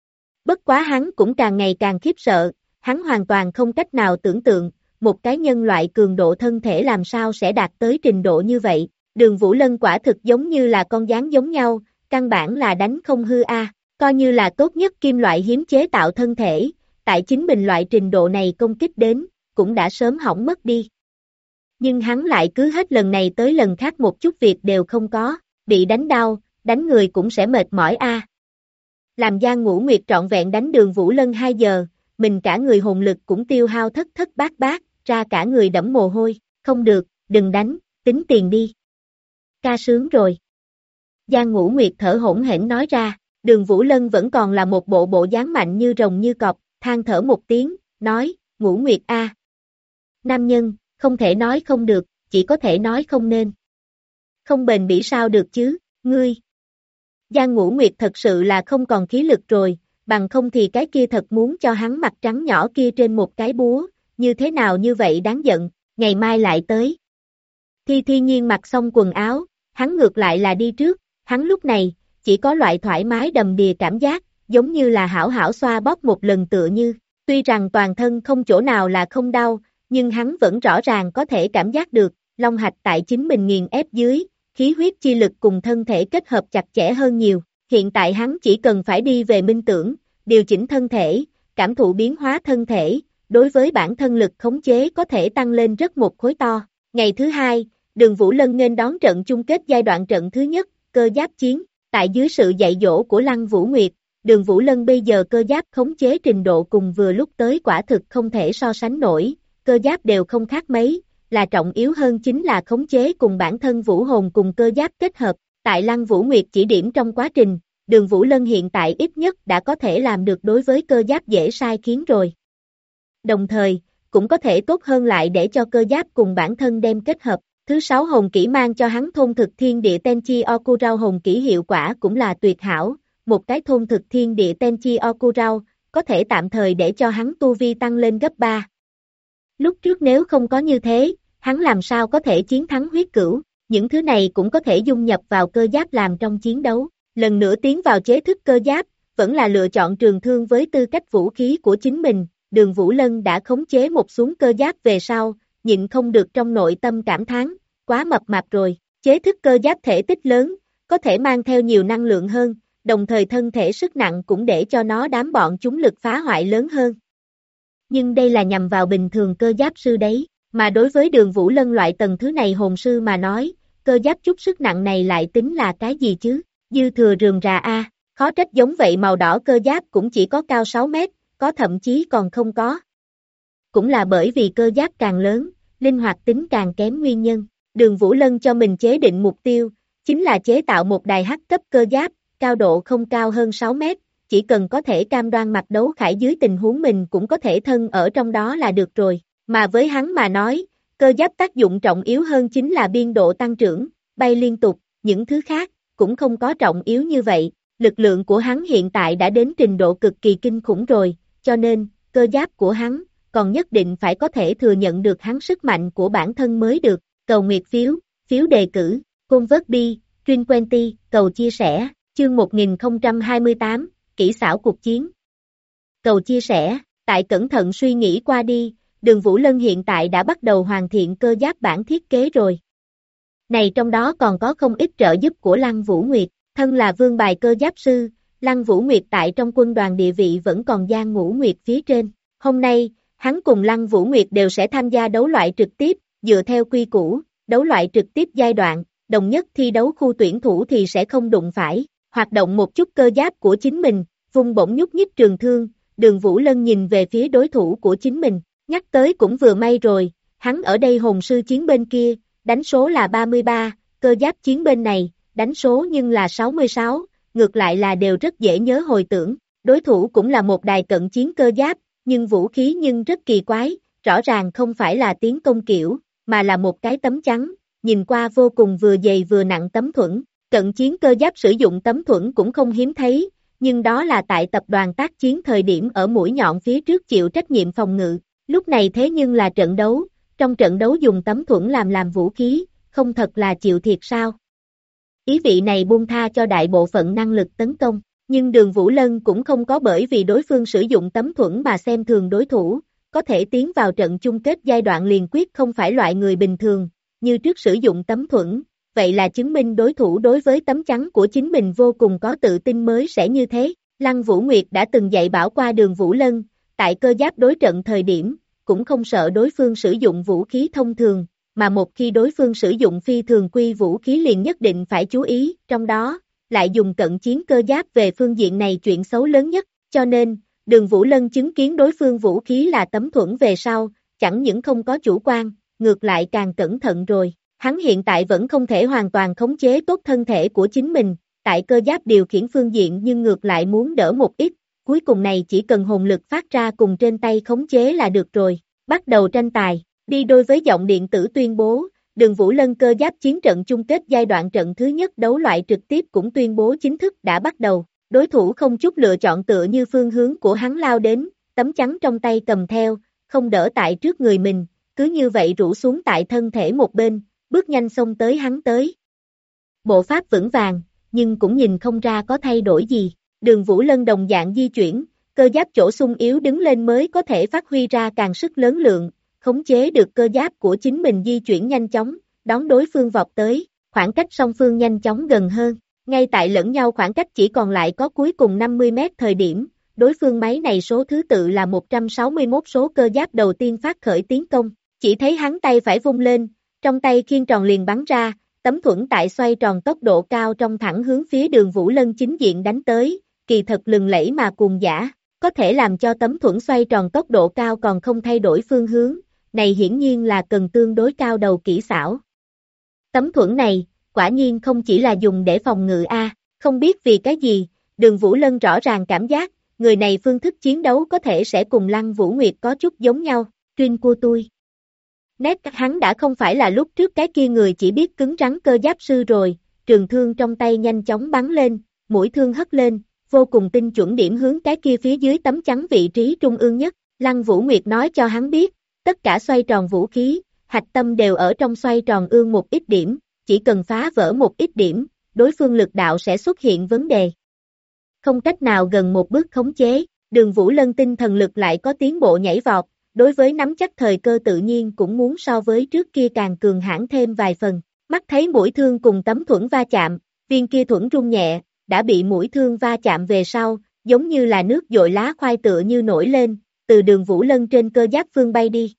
Bất quá hắn cũng càng ngày càng khiếp sợ, hắn hoàn toàn không cách nào tưởng tượng, một cái nhân loại cường độ thân thể làm sao sẽ đạt tới trình độ như vậy. Đường Vũ Lân quả thực giống như là con gián giống nhau, căn bản là đánh không hư a, coi như là tốt nhất kim loại hiếm chế tạo thân thể, tại chính mình loại trình độ này công kích đến, cũng đã sớm hỏng mất đi. Nhưng hắn lại cứ hết lần này tới lần khác một chút việc đều không có, bị đánh đau, đánh người cũng sẽ mệt mỏi a. Làm Giang Ngũ Nguyệt trọn vẹn đánh Đường Vũ Lân 2 giờ, mình cả người hồn lực cũng tiêu hao thất thất bát, ra cả người đẫm mồ hôi, không được, đừng đánh, tính tiền đi. Ca sướng rồi. Giang Ngũ Nguyệt thở hổn hển nói ra, Đường Vũ Lân vẫn còn là một bộ dáng mạnh như rồng như cọp, than thở một tiếng, nói, Ngũ Nguyệt a. Nam nhân, không thể nói không được, chỉ có thể nói không nên. Không bền bỉ sao được chứ, ngươi. Giang Ngũ Nguyệt thật sự là không còn khí lực rồi, bằng không thì cái kia thật muốn cho hắn mặt trắng nhỏ kia trên một cái búa, như thế nào như vậy đáng giận, ngày mai lại tới. Thi Nhiên mặc xong quần áo, hắn ngược lại là đi trước, hắn lúc này, chỉ có loại thoải mái đầm đìa cảm giác, giống như là hảo hảo xoa bóp một lần tựa như, tuy rằng toàn thân không chỗ nào là không đau, nhưng hắn vẫn rõ ràng có thể cảm giác được, long hạch tại chính mình nghiền ép dưới, khí huyết chi lực cùng thân thể kết hợp chặt chẽ hơn nhiều, hiện tại hắn chỉ cần phải đi về minh tưởng, điều chỉnh thân thể, cảm thụ biến hóa thân thể, đối với bản thân lực khống chế có thể tăng lên rất một khối to. Ngày thứ hai, Đường Vũ Lân nghênh đón trận chung kết giai đoạn trận thứ nhất, cơ giáp chiến, tại dưới sự dạy dỗ của Lăng Vũ Nguyệt, Đường Vũ Lân bây giờ cơ giáp khống chế trình độ cùng vừa lúc tới quả thực không thể so sánh nổi, cơ giáp đều không khác mấy, là trọng yếu hơn chính là khống chế cùng bản thân vũ hồn cùng cơ giáp kết hợp, tại Lăng Vũ Nguyệt chỉ điểm trong quá trình, Đường Vũ Lân hiện tại ít nhất đã có thể làm được đối với cơ giáp dễ sai khiến rồi. Đồng thời, cũng có thể tốt hơn lại để cho cơ giáp cùng bản thân đem kết hợp. Thứ 6 hồn kỹ mang cho hắn thôn thực thiên địa Tenchi Okurao hồn kỹ hiệu quả cũng là tuyệt hảo, một cái thôn thực thiên địa Tenchi Okurao, có thể tạm thời để cho hắn tu vi tăng lên gấp 3. Lúc trước nếu không có như thế, hắn làm sao có thể chiến thắng huyết cửu, những thứ này cũng có thể dung nhập vào cơ giáp làm trong chiến đấu. Lần nữa tiến vào chế thức cơ giáp, vẫn là lựa chọn trường thương với tư cách vũ khí của chính mình, Đường Vũ Lân đã khống chế một xuống cơ giáp về sau, nhịn không được trong nội tâm cảm thán, quá mập mạp rồi, chế thức cơ giáp thể tích lớn, có thể mang theo nhiều năng lượng hơn, đồng thời thân thể sức nặng cũng để cho nó đám bọn chúng lực phá hoại lớn hơn. Nhưng đây là nhằm vào bình thường cơ giáp sư đấy, mà đối với Đường Vũ Lân loại tầng thứ này hồn sư mà nói, cơ giáp chút sức nặng này lại tính là cái gì chứ, dư thừa rườm rà a, khó trách giống vậy màu đỏ cơ giáp cũng chỉ có cao 6 mét, có thậm chí còn không có. Cũng là bởi vì cơ giáp càng lớn, linh hoạt tính càng kém nguyên nhân. Đường Vũ Lân cho mình chế định mục tiêu, chính là chế tạo một đài H cấp cơ giáp, cao độ không cao hơn 6 mét, chỉ cần có thể cam đoan mặt đấu khải dưới tình huống mình cũng có thể thân ở trong đó là được rồi. Mà với hắn mà nói, cơ giáp tác dụng trọng yếu hơn chính là biên độ tăng trưởng, bay liên tục, những thứ khác cũng không có trọng yếu như vậy. Lực lượng của hắn hiện tại đã đến trình độ cực kỳ kinh khủng rồi, cho nên, cơ giáp của hắn, còn nhất định phải có thể thừa nhận được hắn sức mạnh của bản thân mới được. Cầu nguyệt phiếu, phiếu đề cử, convert bi, Trin Quenty, cầu chia sẻ, chương 1028, kỹ xảo cuộc chiến. Cầu chia sẻ, tại cẩn thận suy nghĩ qua đi, Đường Vũ Lân hiện tại đã bắt đầu hoàn thiện cơ giáp bản thiết kế rồi. Này trong đó còn có không ít trợ giúp của Lăng Vũ Nguyệt, thân là vương bài cơ giáp sư, Lăng Vũ Nguyệt tại trong quân đoàn địa vị vẫn còn Giang Ngũ Nguyệt phía trên. Hôm nay, hắn cùng Lăng Vũ Nguyệt đều sẽ tham gia đấu loại trực tiếp, dựa theo quy củ, đấu loại trực tiếp giai đoạn, đồng nhất thi đấu khu tuyển thủ thì sẽ không đụng phải, hoạt động một chút cơ giáp của chính mình, vung bổng nhúc nhích trường thương, Đường Vũ Lân nhìn về phía đối thủ của chính mình, nhắc tới cũng vừa may rồi, hắn ở đây hồn sư chiến bên kia, đánh số là 33, cơ giáp chiến bên này, đánh số nhưng là 66, ngược lại là đều rất dễ nhớ hồi tưởng, đối thủ cũng là một đài cận chiến cơ giáp, nhưng vũ khí nhưng rất kỳ quái, rõ ràng không phải là tiến công kiểu, mà là một cái tấm chắn, nhìn qua vô cùng vừa dày vừa nặng tấm thuẫn, cận chiến cơ giáp sử dụng tấm thuẫn cũng không hiếm thấy, nhưng đó là tại tập đoàn tác chiến thời điểm ở mũi nhọn phía trước chịu trách nhiệm phòng ngự, lúc này thế nhưng là trận đấu, trong trận đấu dùng tấm thuẫn làm vũ khí, không thật là chịu thiệt sao? Ý vị này buông tha cho đại bộ phận năng lực tấn công, nhưng Đường Vũ Lân cũng không có bởi vì đối phương sử dụng tấm thuẫn mà xem thường đối thủ, có thể tiến vào trận chung kết giai đoạn liền quyết không phải loại người bình thường, như trước sử dụng tấm thuẫn, vậy là chứng minh đối thủ đối với tấm chắn của chính mình vô cùng có tự tin mới sẽ như thế. Lăng Vũ Nguyệt đã từng dạy bảo qua Đường Vũ Lân, tại cơ giáp đối trận thời điểm, cũng không sợ đối phương sử dụng vũ khí thông thường, mà một khi đối phương sử dụng phi thường quy vũ khí liền nhất định phải chú ý, trong đó, lại dùng cận chiến cơ giáp về phương diện này chuyện xấu lớn nhất, cho nên, Đường Vũ Lân chứng kiến đối phương vũ khí là tấm thuẫn về sau, chẳng những không có chủ quan, ngược lại càng cẩn thận rồi. Hắn hiện tại vẫn không thể hoàn toàn khống chế tốt thân thể của chính mình, tại cơ giáp điều khiển phương diện nhưng ngược lại muốn đỡ một ít, cuối cùng này chỉ cần hồn lực phát ra cùng trên tay khống chế là được rồi. Bắt đầu tranh tài, đi đôi với giọng điện tử tuyên bố, Đường Vũ Lân cơ giáp chiến trận chung kết giai đoạn trận thứ nhất đấu loại trực tiếp cũng tuyên bố chính thức đã bắt đầu. Đối thủ không chút lựa chọn tựa như phương hướng của hắn lao đến, tấm chắn trong tay cầm theo, không đỡ tại trước người mình, cứ như vậy rũ xuống tại thân thể một bên, bước nhanh xông tới hắn tới. Bộ pháp vững vàng, nhưng cũng nhìn không ra có thay đổi gì, Đường Vũ Lân đồng dạng di chuyển, cơ giáp chỗ xung yếu đứng lên mới có thể phát huy ra càng sức lớn lượng, khống chế được cơ giáp của chính mình di chuyển nhanh chóng, đón đối phương vọt tới, khoảng cách song phương nhanh chóng gần hơn. Ngay tại lẫn nhau khoảng cách chỉ còn lại có cuối cùng 50 mét thời điểm, đối phương máy này số thứ tự là 161 số cơ giáp đầu tiên phát khởi tiến công, chỉ thấy hắn tay phải vung lên, trong tay khiên tròn liền bắn ra, tấm thuẫn tại xoay tròn tốc độ cao trong thẳng hướng phía Đường Vũ Lân chính diện đánh tới, kỳ thật lừng lẫy mà cuồng dã, có thể làm cho tấm thuẫn xoay tròn tốc độ cao còn không thay đổi phương hướng, này hiển nhiên là cần tương đối cao đầu kỹ xảo. Tấm thuẫn này, quả nhiên không chỉ là dùng để phòng ngự không biết vì cái gì, Đường Vũ Lân rõ ràng cảm giác, người này phương thức chiến đấu có thể sẽ cùng Lăng Vũ Nguyệt có chút giống nhau, chuyên của tôi. Nét hắn đã không phải là lúc trước cái kia người chỉ biết cứng rắn cơ giáp sư rồi, trường thương trong tay nhanh chóng bắn lên, mũi thương hất lên, vô cùng tinh chuẩn điểm hướng cái kia phía dưới tấm chắn vị trí trung ương nhất, Lăng Vũ Nguyệt nói cho hắn biết, tất cả xoay tròn vũ khí, hạch tâm đều ở trong xoay tròn ương một ít điểm, chỉ cần phá vỡ một ít điểm, đối phương lực đạo sẽ xuất hiện vấn đề. Không cách nào gần một bước khống chế, Đường Vũ Lân tinh thần lực lại có tiến bộ nhảy vọt, đối với nắm chắc thời cơ tự nhiên cũng muốn so với trước kia càng cường hãn thêm vài phần, mắt thấy mũi thương cùng tấm thuẫn va chạm, viên kia thuẫn rung nhẹ, đã bị mũi thương va chạm về sau, giống như là nước dội lá khoai tựa như nổi lên, từ Đường Vũ Lân trên cơ giáp phương bay đi.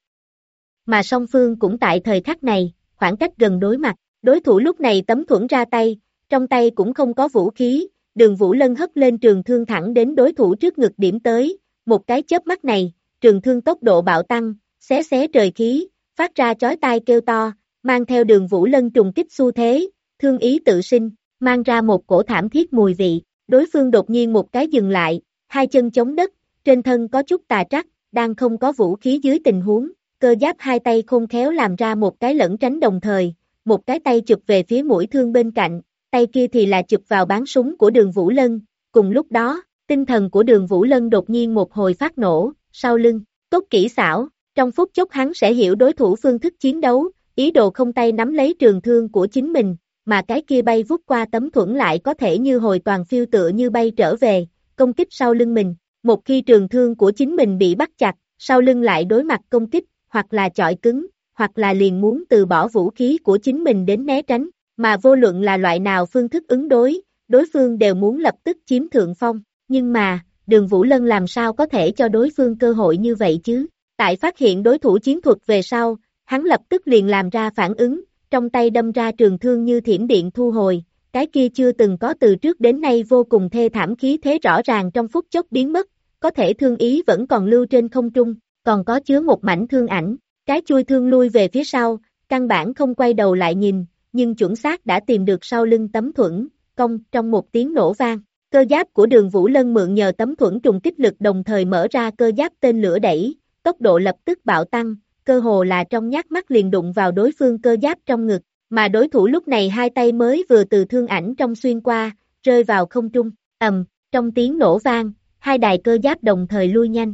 Mà song phương cũng tại thời khắc này, khoảng cách gần đối mặt, đối thủ lúc này tấm thuẫn ra tay, trong tay cũng không có vũ khí, Đường Vũ Lân hất lên trường thương thẳng đến đối thủ trước ngực điểm tới, một cái chớp mắt này, trường thương tốc độ bạo tăng, xé trời khí, phát ra chói tai kêu to, mang theo Đường Vũ Lân trùng kích xu thế, thương ý tự sinh, mang ra một cổ thảm thiết mùi vị, đối phương đột nhiên một cái dừng lại, hai chân chống đất, trên thân có chút tà trắc, đang không có vũ khí dưới tình huống, cơ giáp hai tay khôn khéo làm ra một cái lẫn tránh đồng thời, một cái tay chụp về phía mũi thương bên cạnh, tay kia thì là chụp vào báng súng của Đường Vũ Lân, cùng lúc đó, tinh thần của Đường Vũ Lân đột nhiên một hồi phát nổ, sau lưng, tốt kỹ xảo, trong phút chốc hắn sẽ hiểu đối thủ phương thức chiến đấu, ý đồ không tay nắm lấy trường thương của chính mình, mà cái kia bay vút qua tấm thuẫn lại có thể như hồi toàn phiêu tựa như bay trở về, công kích sau lưng mình, một khi trường thương của chính mình bị bắt chặt, sau lưng lại đối mặt công kích, hoặc là chọi cứng, hoặc là liền muốn từ bỏ vũ khí của chính mình đến né tránh, mà vô luận là loại nào phương thức ứng đối, đối phương đều muốn lập tức chiếm thượng phong, nhưng mà, Đường Vũ Lân làm sao có thể cho đối phương cơ hội như vậy chứ? Tại phát hiện đối thủ chiến thuật về sau, hắn lập tức liền làm ra phản ứng, trong tay đâm ra trường thương như thiểm điện thu hồi, cái kia chưa từng có từ trước đến nay vô cùng thê thảm khí thế rõ ràng trong phút chốc biến mất, có thể thương ý vẫn còn lưu trên không trung, còn có chứa một mảnh thương ảnh, cái chui thương lui về phía sau, căn bản không quay đầu lại nhìn, nhưng chuẩn xác đã tìm được sau lưng tấm thuẫn, cong trong một tiếng nổ vang. Cơ giáp của Đường Vũ Lân mượn nhờ tấm thuẫn trùng kích lực đồng thời mở ra cơ giáp tên lửa đẩy, tốc độ lập tức bạo tăng, cơ hồ là trong nháy mắt liền đụng vào đối phương cơ giáp trong ngực, mà đối thủ lúc này hai tay mới vừa từ thương ảnh trong xuyên qua, rơi vào không trung, trong tiếng nổ vang, hai đài cơ giáp đồng thời lui nhanh.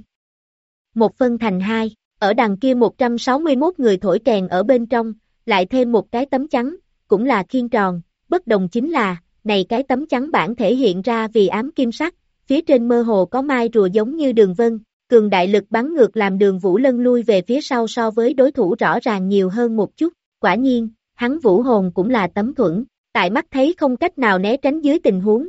Một phân thành hai, ở đằng kia 161 người thổi kèn ở bên trong, lại thêm một cái tấm chắn, cũng là khiên tròn, bất đồng chính là, này cái tấm chắn bản thể hiện ra vì ám kim sắc, phía trên mơ hồ có mai rùa giống như đường vân, cường đại lực bắn ngược làm Đường Vũ Lân lui về phía sau so với đối thủ rõ ràng nhiều hơn một chút, quả nhiên, hắn vũ hồn cũng là tấm thuẫn, tại mắt thấy không cách nào né tránh dưới tình huống,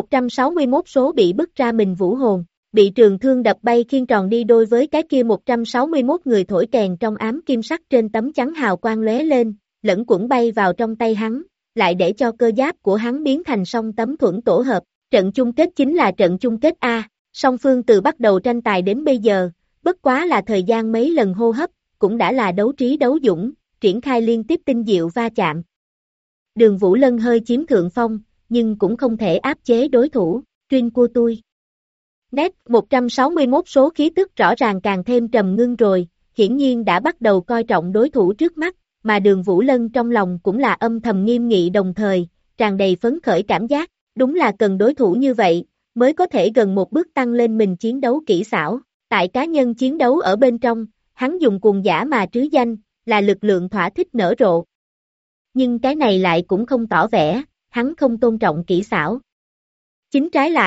161 số bị bứt ra mình vũ hồn, bị trường thương đập bay khiên tròn đi đôi với cái kia 161 người thổi kèn trong ám kim sắc trên tấm chắn hào quang lóe lên, lẫn quẩn bay vào trong tay hắn, lại để cho cơ giáp của hắn biến thành song tấm thuẫn tổ hợp, trận chung kết chính là trận chung kết song phương từ bắt đầu tranh tài đến bây giờ, bất quá là thời gian mấy lần hô hấp, cũng đã là đấu trí đấu dũng, triển khai liên tiếp tinh diệu va chạm. Đường Vũ Lân hơi chiếm thượng phong, nhưng cũng không thể áp chế đối thủ, chuyên của tôi. Nét 161 số khí tức rõ ràng càng thêm trầm ngưng rồi, hiển nhiên đã bắt đầu coi trọng đối thủ trước mắt, mà Đường Vũ Lân trong lòng cũng là âm thầm nghiêm nghị đồng thời, tràn đầy phấn khởi cảm giác, đúng là cần đối thủ như vậy, mới có thể gần một bước tăng lên mình chiến đấu kỹ xảo, tại cá nhân chiến đấu ở bên trong, hắn dùng cuồng dã mà trứ danh, là lực lượng thỏa thích nở rộ. Nhưng cái này lại cũng không tỏ vẻ, hắn không tôn trọng kỹ xảo. Chính trái lại,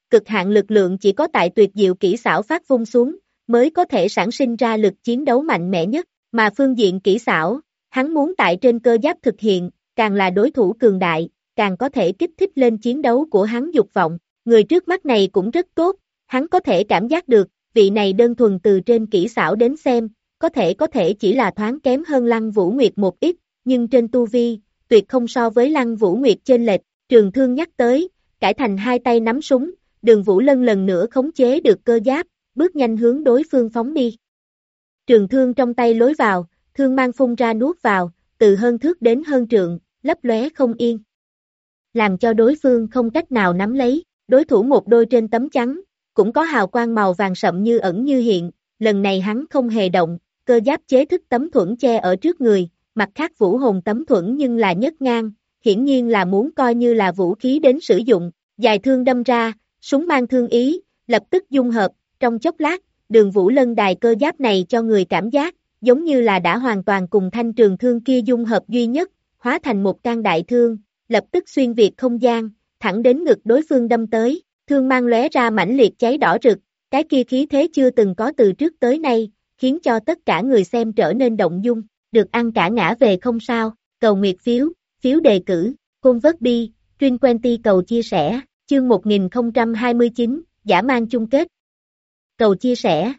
cực hạn lực lượng chỉ có tại tuyệt diệu kỹ xảo phát vung xuống, mới có thể sản sinh ra lực chiến đấu mạnh mẽ nhất, mà phương diện kỹ xảo, hắn muốn tại trên cơ giáp thực hiện, càng là đối thủ cường đại, càng có thể kích thích lên chiến đấu của hắn dục vọng, người trước mắt này cũng rất tốt, hắn có thể cảm giác được, vị này đơn thuần từ trên kỹ xảo đến xem, có thể chỉ là thoáng kém hơn Lăng Vũ Nguyệt một ít, nhưng trên tu vi, tuyệt không so với Lăng Vũ Nguyệt chênh lệch, Trường Thương nhắc tới, cải thành hai tay nắm súng, Đường Vũ Lân lần nữa khống chế được cơ giáp, bước nhanh hướng đối phương phóng đi. Trường thương trong tay lối vào, thương mang phun ra nuốt vào, từ hơn thước đến hơn trượng, lấp lóe không yên. Làm cho đối phương không cách nào nắm lấy, đối thủ một đôi trên tấm trắng, cũng có hào quang màu vàng sậm như ẩn như hiện, lần này hắn không hề động, cơ giáp chế thức tấm thuẫn che ở trước người, mặt khác vũ hồn tấm thuẫn nhưng là nhấc ngang, hiển nhiên là muốn coi như là vũ khí đến sử dụng, dài thương đâm ra, súng mang thương ý, lập tức dung hợp, trong chốc lát, Đường Vũ Lân đài cơ giáp này cho người cảm giác, giống như là đã hoàn toàn cùng thanh trường thương kia dung hợp duy nhất, hóa thành một can đại thương, lập tức xuyên việt không gian, thẳng đến ngực đối phương đâm tới, thương mang lóe ra mãnh liệt cháy đỏ rực, cái kia khí thế chưa từng có từ trước tới nay, khiến cho tất cả người xem trở nên động dung, được ăn cả ngã về không sao, cầu nguyệt phiếu đề cử, Côn vớt bi, Truyền Quenty cầu chia sẻ, chương 1029, dã man chung kết. Cầu chia sẻ,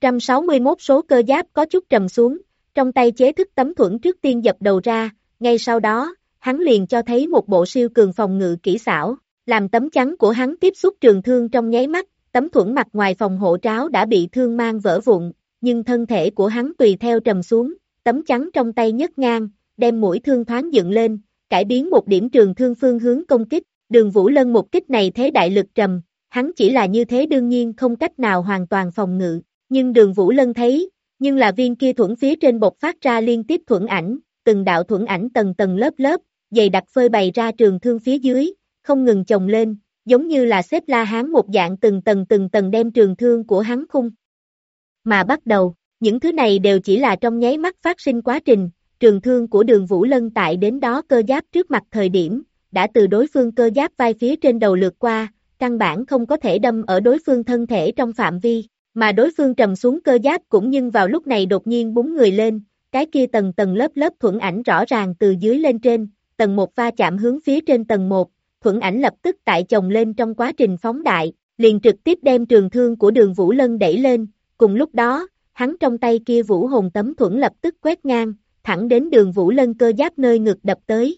161 số cơ giáp có chút trầm xuống, trong tay chế thức tấm thuẫn trước tiên dập đầu ra, ngay sau đó, hắn liền cho thấy một bộ siêu cường phòng ngự kỹ xảo, làm tấm chắn của hắn tiếp xúc trường thương trong nháy mắt, tấm thuẫn mặt ngoài phòng hộ tráo đã bị thương mang vỡ vụn, nhưng thân thể của hắn tùy theo trầm xuống, tấm chắn trong tay nhấc ngang, đem mũi thương thoáng dựng lên, cải biến một điểm trường thương phương hướng công kích, Đường Vũ Lân một kích này thế đại lực trầm, hắn chỉ là như thế đương nhiên không cách nào hoàn toàn phòng ngự, nhưng Đường Vũ Lân thấy, nhưng là viên kia thuẫn phía trên bộc phát ra liên tiếp thuẫn ảnh, từng đạo thuẫn ảnh tầng tầng lớp lớp, dày đặc phơi bày ra trường thương phía dưới, không ngừng chồng lên, giống như là xếp La Hán một dạng từng tầng đem trường thương của hắn khung. Mà bắt đầu, những thứ này đều chỉ là trong nháy mắt phát sinh quá trình, trường thương của Đường Vũ Lân tại đến đó cơ giáp trước mặt thời điểm, đã từ đối phương cơ giáp vai phía trên đầu lượt qua, căn bản không có thể đâm ở đối phương thân thể trong phạm vi, mà đối phương trầm xuống cơ giáp cũng nhưng vào lúc này đột nhiên búng người lên, cái kia tầng tầng lớp lớp thuẫn ảnh rõ ràng từ dưới lên trên, tầng 1 va chạm hướng phía trên tầng 1, thuẫn ảnh lập tức tại chồng lên trong quá trình phóng đại, liền trực tiếp đem trường thương của Đường Vũ Lân đẩy lên, cùng lúc đó, hắn trong tay kia vũ hồn tấm thuẫn lập tức quét ngang, thẳng đến Đường Vũ Lân cơ giáp nơi ngực đập tới.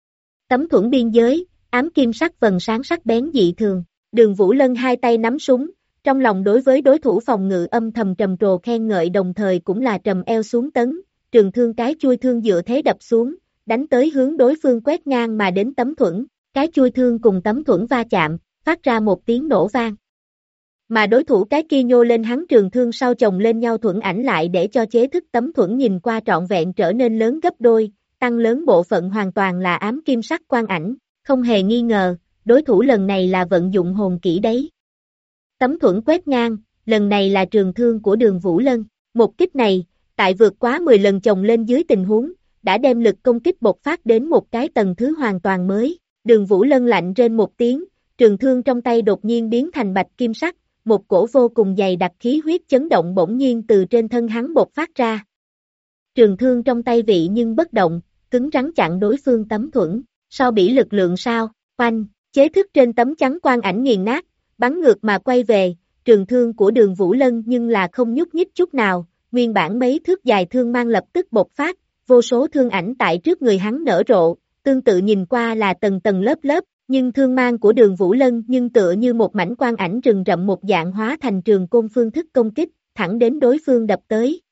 Tấm thuẫn biên giới, ám kim sắc vầng sáng sắc bén dị thường, Đường Vũ Lân hai tay nắm súng, trong lòng đối với đối thủ phòng ngự âm thầm trầm trồ khen ngợi đồng thời cũng là trầm eo xuống tấn, trường thương cái chui thương dựa thế đập xuống, đánh tới hướng đối phương quét ngang mà đến tấm thuẫn, cái chui thương cùng tấm thuẫn va chạm, phát ra một tiếng nổ vang. Mà đối thủ cái kia nhô lên hắn trường thương sau chồng lên nhau thuẫn ảnh lại để cho chế thức tấm thuẫn nhìn qua trọn vẹn trở nên lớn gấp đôi, tăng lớn bộ phận hoàn toàn là ám kim sắc quang ảnh, không hề nghi ngờ, đối thủ lần này là vận dụng hồn kỹ đấy. Tấm thuẫn quét ngang, lần này là trường thương của Đường Vũ Lân, một kích này, tại vượt quá 10 lần chồng lên dưới tình huống, đã đem lực công kích bộc phát đến một cái tầng thứ hoàn toàn mới, Đường Vũ Lân lạnh rên một tiếng, trường thương trong tay đột nhiên biến thành bạch kim sắc, một cổ vô cùng dày đặc khí huyết chấn động bỗng nhiên từ trên thân hắn bộc phát ra. Trường thương trong tay vị nhưng bất động, cứng rắn chặn đối phương tấm thuẫn, so bỉ lực lượng sao, oanh, chế thức trên tấm chắn quang ảnh nghiền nát, bắn ngược mà quay về, trường thương của Đường Vũ Lân nhưng là không nhúc nhích chút nào, nguyên bản mấy thước dài thương mang lập tức bộc phát, vô số thương ảnh tại trước người hắn nở rộ, tương tự nhìn qua là tầng tầng lớp lớp, nhưng thương mang của Đường Vũ Lân nhưng tựa như một mảnh quang ảnh rừng rậm một dạng hóa thành trường côn phương thức công kích, thẳng đến đối phương đập tới.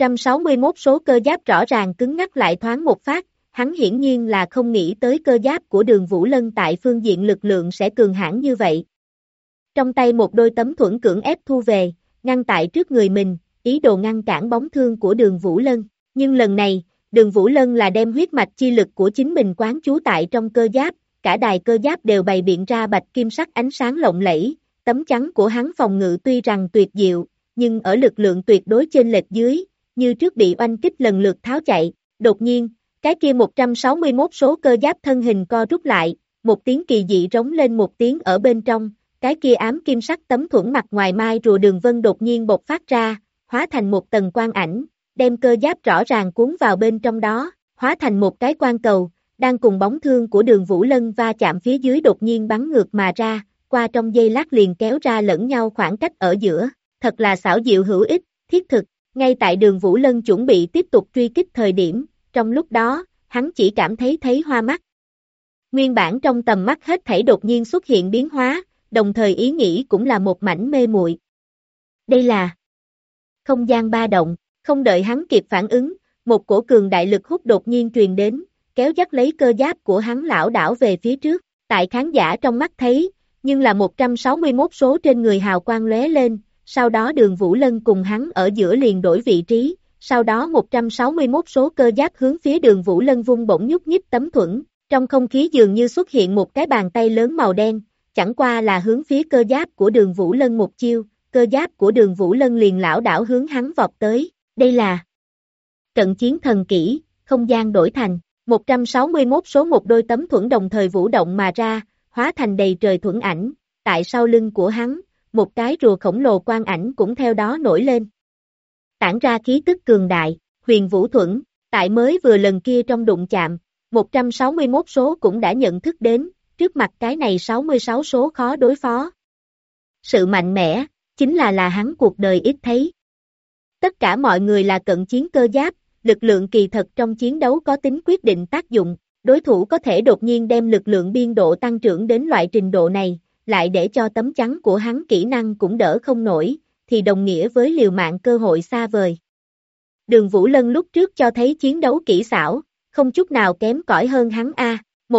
161 số cơ giáp rõ ràng cứng ngắc lại thoáng một phát, hắn hiển nhiên là không nghĩ tới cơ giáp của Đường Vũ Lân tại phương diện lực lượng sẽ cường hãn như vậy. Trong tay một đôi tấm thuẫn cưỡng ép thu về, ngăn tại trước người mình, ý đồ ngăn cản bóng thương của Đường Vũ Lân, nhưng lần này, Đường Vũ Lân là đem huyết mạch chi lực của chính mình quán trú tại trong cơ giáp, cả đài cơ giáp đều bày biện ra bạch kim sắc ánh sáng lộng lẫy, tấm chắn của hắn phòng ngự tuy rằng tuyệt diệu, nhưng ở lực lượng tuyệt đối chênh lệch dưới, như trước bị oanh kích lần lượt tháo chạy, đột nhiên, cái kia 161 số cơ giáp thân hình co rút lại, một tiếng kỳ dị rống lên một tiếng ở bên trong, cái kia ám kim sắc tấm thuẫn mặt ngoài mai rùa đường vân đột nhiên bộc phát ra, hóa thành một tầng quang ảnh, đem cơ giáp rõ ràng cuốn vào bên trong đó, hóa thành một cái quang cầu, đang cùng bóng thương của Đường Vũ Lân va chạm phía dưới đột nhiên bắn ngược mà ra, qua trong giây lát liền kéo ra lẫn nhau khoảng cách ở giữa, thật là xảo diệu hữu ích, thiết thực, ngay tại Đường Vũ Lân chuẩn bị tiếp tục truy kích thời điểm, trong lúc đó, hắn chỉ cảm thấy hoa mắt. Nguyên bản trong tầm mắt hết thảy đột nhiên xuất hiện biến hóa, đồng thời ý nghĩ cũng là một mảnh mê muội. Đây là không gian ba động, không đợi hắn kịp phản ứng, một cổ cường đại lực hút đột nhiên truyền đến, kéo dắt lấy cơ giáp của hắn lảo đảo về phía trước, tại khán giả trong mắt thấy, nhưng là 161 số trên người hào quang lóe lên, sau đó Đường Vũ Lân cùng hắn ở giữa liền đổi vị trí, sau đó 161 số cơ giáp hướng phía Đường Vũ Lân vung bổng nhúc nhích tấm thuẫn, trong không khí dường như xuất hiện một cái bàn tay lớn màu đen, chẳng qua là hướng phía cơ giáp của Đường Vũ Lân một chiêu, cơ giáp của Đường Vũ Lân liền lảo đảo hướng hắn vọt tới, đây là cận chiến thần kỹ, không gian đổi thành, 161 số một đôi tấm thuẫn đồng thời vũ động mà ra, hóa thành đầy trời thuẫn ảnh, tại sau lưng của hắn, một cái rùa khổng lồ quang ảnh cũng theo đó nổi lên. Tản ra khí tức cường đại, huyền vũ thuẫn, tại mới vừa lần kia trong đụng chạm, 161 số cũng đã nhận thức đến, trước mặt cái này 66 số khó đối phó. Sự mạnh mẽ, chính là hắn cuộc đời ít thấy. Tất cả mọi người là cận chiến cơ giáp, lực lượng kỳ thật trong chiến đấu có tính quyết định tác dụng, đối thủ có thể đột nhiên đem lực lượng biên độ tăng trưởng đến loại trình độ này, lại để cho tấm chắn của hắn kỹ năng cũng đỡ không nổi, thì đồng nghĩa với liều mạng cơ hội xa vời. Đường Vũ Lân lúc trước cho thấy chiến đấu kỹ xảo, không chút nào kém cỏi hơn hắn a.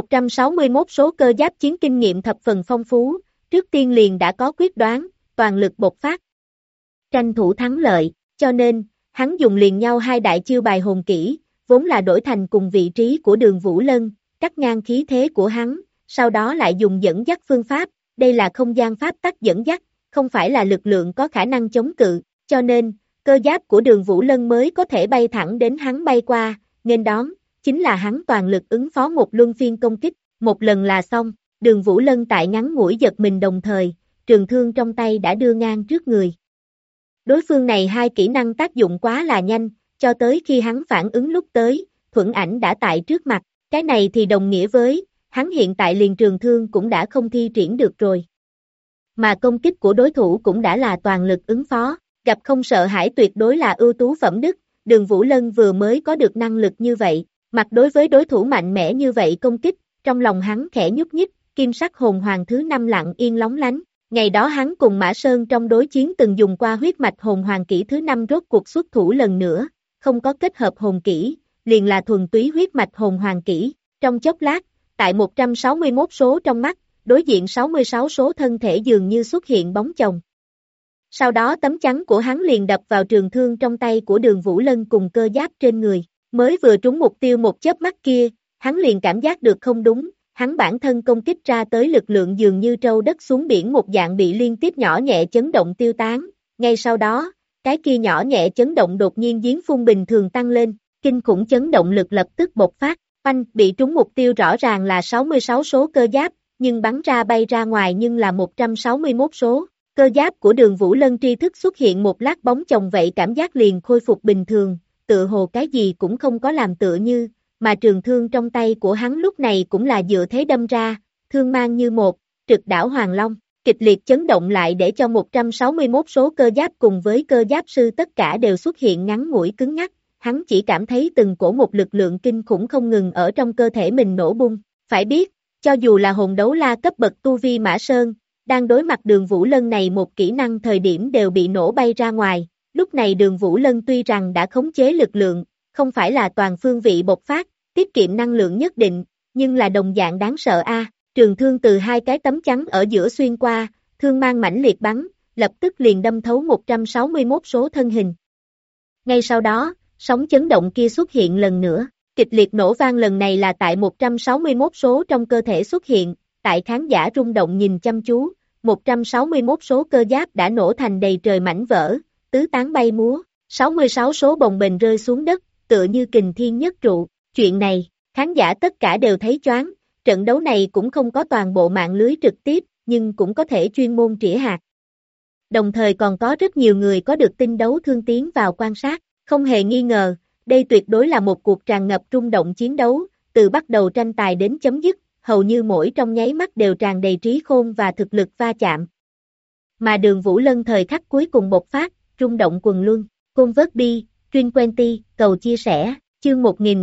161 số cơ giáp chiến kinh nghiệm thập phần phong phú, trước tiên liền đã có quyết đoán, toàn lực bộc phát. Tranh thủ thắng lợi, cho nên, hắn dùng liền nhau hai đại chiêu bài hồn kỹ, vốn là đổi thành cùng vị trí của Đường Vũ Lân, cắt ngang khí thế của hắn, sau đó lại dùng dẫn dắt phương pháp, đây là không gian pháp tắc dẫn dắt, không phải là lực lượng có khả năng chống cự, cho nên, cơ giáp của Đường Vũ Lân mới có thể bay thẳng đến hắn bay qua, nên đón, chính là hắn toàn lực ứng phó một luân phiên công kích, một lần là xong, Đường Vũ Lân tại ngắn ngủi giật mình đồng thời, trường thương trong tay đã đưa ngang trước người. Đối phương này hai kỹ năng tác dụng quá là nhanh, cho tới khi hắn phản ứng lúc tới, thuẫn ảnh đã tại trước mặt, cái này thì đồng nghĩa với, hắn hiện tại liền trường thương cũng đã không thi triển được rồi. Mà công kích của đối thủ cũng đã là toàn lực ứng phó, gặp không sợ hãi tuyệt đối là ưu tú phẩm đức, Đường Vũ Lân vừa mới có được năng lực như vậy, mặt đối với đối thủ mạnh mẽ như vậy công kích, trong lòng hắn khẽ nhúc nhích, kim sắc hồn hoàng thứ 5 lặng yên lóng lánh. Ngày đó hắn cùng Mã Sơn trong đối chiến từng dùng qua huyết mạch hồn hoàng kỹ thứ 5 rốt cuộc xuất thủ lần nữa, không có kết hợp hồn kỹ, liền là thuần túy huyết mạch hồn hoàng kỹ. Trong chốc lát, tại 161 số trong mắt, đối diện 66 số thân thể dường như xuất hiện bóng chồng. Sau đó tấm chắn của hắn liền đập vào trường thương trong tay của Đường Vũ Lân cùng cơ giáp trên người, mới vừa trúng mục tiêu một chớp mắt kia, hắn liền cảm giác được không đúng. Hắn bản thân công kích ra tới lực lượng dường như trâu đất xuống biển một dạng bị liên tiếp nhỏ nhẹ chấn động tiêu tán, ngay sau đó, cái kia nhỏ nhẹ chấn động đột nhiên giếng phun bình thường tăng lên, kinh khủng chấn động lực lập tức bộc phát, oanh, bị trúng mục tiêu rõ ràng là 66 số cơ giáp, nhưng bắn ra bay ra ngoài nhưng là 161 số, cơ giáp của Đường Vũ Lân tri thức xuất hiện một lát bóng chồng vậy cảm giác liền khôi phục bình thường, tựa hồ cái gì cũng không có làm tựa như, mà trường thương trong tay của hắn lúc này cũng là dựa thế đâm ra, thương mang như một, trực đảo Hoàng Long, kịch liệt chấn động lại để cho 161 số cơ giáp cùng với cơ giáp sư tất cả đều xuất hiện ngắn ngủi cứng ngắc, hắn chỉ cảm thấy từng cổ một lực lượng kinh khủng không ngừng ở trong cơ thể mình nổ bung, phải biết, cho dù là hồn đấu la cấp bậc tu vi Mã Sơn, đang đối mặt Đường Vũ Lân này một kỹ năng thời điểm đều bị nổ bay ra ngoài, lúc này Đường Vũ Lân tuy rằng đã khống chế lực lượng, không phải là toàn phương vị bộc phát, tiết kiệm năng lượng nhất định, nhưng là đồng dạng đáng sợ a. Trường thương từ hai cái tấm chắn ở giữa xuyên qua, thương mang mãnh liệt bắn, lập tức liền đâm thấu 161 số thân hình. Ngay sau đó, sóng chấn động kia xuất hiện lần nữa, kịch liệt nổ vang lần này là tại 161 số trong cơ thể xuất hiện, tại khán giả rung động nhìn chăm chú, 161 số cơ giáp đã nổ thành đầy trời mảnh vỡ, tứ tán bay múa, 66 số bồng bềnh rơi xuống đất, tựa như kình thiên nhất trụ. Chuyện này, khán giả tất cả đều thấy choáng, trận đấu này cũng không có toàn bộ mạng lưới trực tiếp, nhưng cũng có thể chuyên môn trĩa hạt. Đồng thời còn có rất nhiều người có được tin đấu thương tiến vào quan sát, không hề nghi ngờ, đây tuyệt đối là một cuộc tràn ngập rung động chiến đấu, từ bắt đầu tranh tài đến chấm dứt, hầu như mỗi trong nháy mắt đều tràn đầy trí khôn và thực lực va chạm. Mà Đường Vũ Lân thời khắc cuối cùng bộc phát, rung động quần luân, Convert Truyền 20, cầu chia sẻ, chương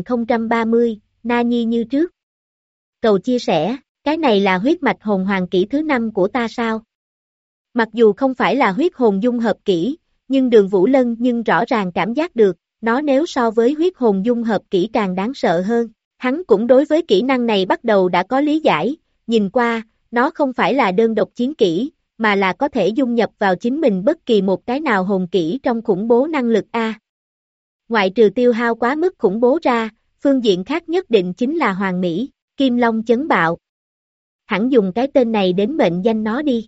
1030, Na Nhi như trước. Cầu chia sẻ, cái này là huyết mạch hồn hoàng kỹ thứ 5 của ta sao? Mặc dù không phải là huyết hồn dung hợp kỹ, nhưng Đường Vũ Lân nhưng rõ ràng cảm giác được, nó nếu so với huyết hồn dung hợp kỹ càng đáng sợ hơn. Hắn cũng đối với kỹ năng này bắt đầu đã có lý giải, nhìn qua, nó không phải là đơn độc chiến kỹ, mà là có thể dung nhập vào chính mình bất kỳ một cái nào hồn kỹ trong khủng bố năng lực A. Ngoại trừ tiêu hao quá mức khủng bố ra, phương diện khác nhất định chính là hoàn mỹ, Kim Long chấn bạo. Hẳn dùng cái tên này đến mệnh danh nó đi.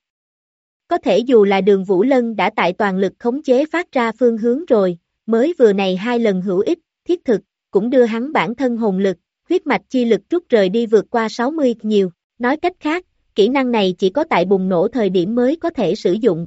Có thể dù là Đường Vũ Lân đã tại toàn lực khống chế phát ra phương hướng rồi, mới vừa này 2 lần hữu ích, thiết thực, cũng đưa hắn bản thân hồn lực, huyết mạch chi lực rút rời đi vượt qua 60 nhiều, nói cách khác, kỹ năng này chỉ có tại bùng nổ thời điểm mới có thể sử dụng.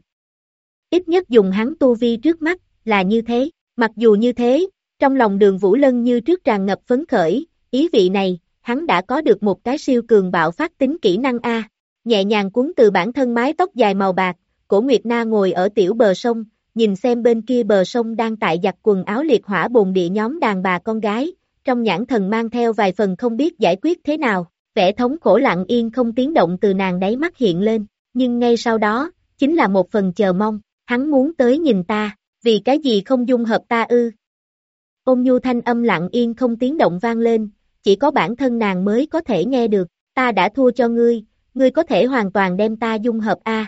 Ít nhất dùng hắn tu vi trước mắt, là như thế, mặc dù như thế, trong lòng Đường Vũ Lân như trước tràn ngập phấn khởi, ý vị này, hắn đã có được một cái siêu cường bạo phát tính kỹ năng A, nhẹ nhàng cuốn từ bản thân mái tóc dài màu bạc, Cổ Nguyệt Na ngồi ở tiểu bờ sông, nhìn xem bên kia bờ sông đang tại giặt quần áo liệt hỏa bồn địa nhóm đàn bà con gái, trong nhãn thần mang theo vài phần không biết giải quyết thế nào, vẻ thống khổ lặng yên không tiếng động từ nàng đáy mắt hiện lên, nhưng ngay sau đó, chính là một phần chờ mong, hắn muốn tới nhìn ta, vì cái gì không dung hợp ta ư? Ôn nhu thanh âm lặng yên không tiếng động vang lên, chỉ có bản thân nàng mới có thể nghe được, ta đã thua cho ngươi có thể hoàn toàn đem ta dung hợp a.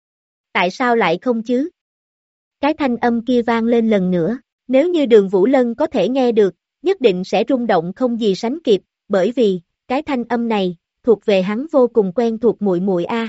Tại sao lại không chứ? Cái thanh âm kia vang lên lần nữa, nếu như Đường Vũ Lân có thể nghe được, nhất định sẽ rung động không gì sánh kịp, bởi vì, cái thanh âm này, thuộc về hắn vô cùng quen thuộc muội muội a.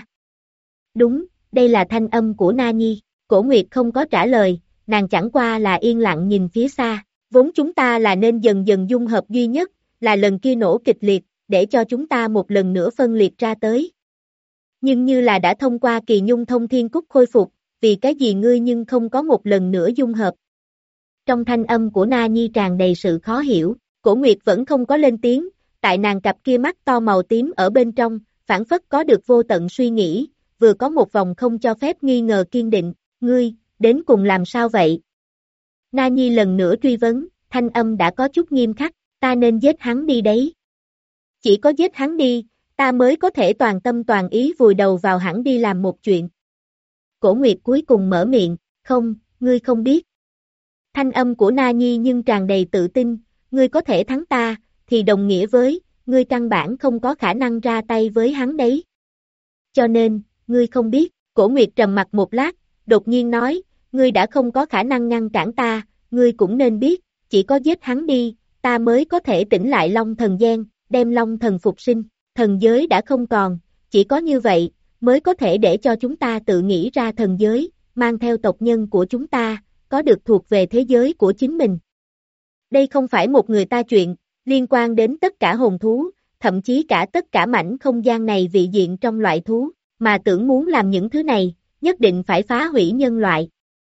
Đúng, đây là thanh âm của Na Nhi, Cổ Nguyệt không có trả lời, nàng chẳng qua là yên lặng nhìn phía xa, vốn chúng ta là nên dần dần dung hợp duy nhất, là lần kia nổ kịch liệt, để cho chúng ta một lần nữa phân liệt ra tới. Nhưng như là đã thông qua kỳ nhung thông thiên cúc khôi phục, vì cái gì ngươi nhưng không có một lần nữa dung hợp. Trong thanh âm của Na Nhi tràn đầy sự khó hiểu, Cổ Nguyệt vẫn không có lên tiếng, tại nàng cặp kia mắt to màu tím ở bên trong, phảng phất có được vô tận suy nghĩ, vừa có một vòng không cho phép nghi ngờ kiên định, ngươi, đến cùng làm sao vậy? Na Nhi lần nữa truy vấn, thanh âm đã có chút nghiêm khắc, ta nên giết hắn đi đấy. Chỉ có giết hắn đi, ta mới có thể toàn tâm toàn ý vùi đầu vào hẳn đi làm một chuyện. Cổ Nguyệt cuối cùng mở miệng, không, ngươi không biết. Thanh âm của Na Nhi nhưng tràn đầy tự tin, ngươi có thể thắng ta, thì đồng nghĩa với, ngươi căn bản không có khả năng ra tay với hắn đấy. Cho nên, ngươi không biết, Cổ Nguyệt trầm mặt một lát, đột nhiên nói, ngươi đã không có khả năng ngăn cản ta, ngươi cũng nên biết, chỉ có giết hắn đi, ta mới có thể tỉnh lại Long Thần Gian, đem Long Thần phục sinh, thần giới đã không còn, chỉ có như vậy, mới có thể để cho chúng ta tự nghĩ ra thần giới, mang theo tộc nhân của chúng ta, có được thuộc về thế giới của chính mình. Đây không phải một người ta chuyện, liên quan đến tất cả hồn thú, thậm chí cả tất cả mảnh không gian này vị diện trong loại thú, mà tưởng muốn làm những thứ này, nhất định phải phá hủy nhân loại.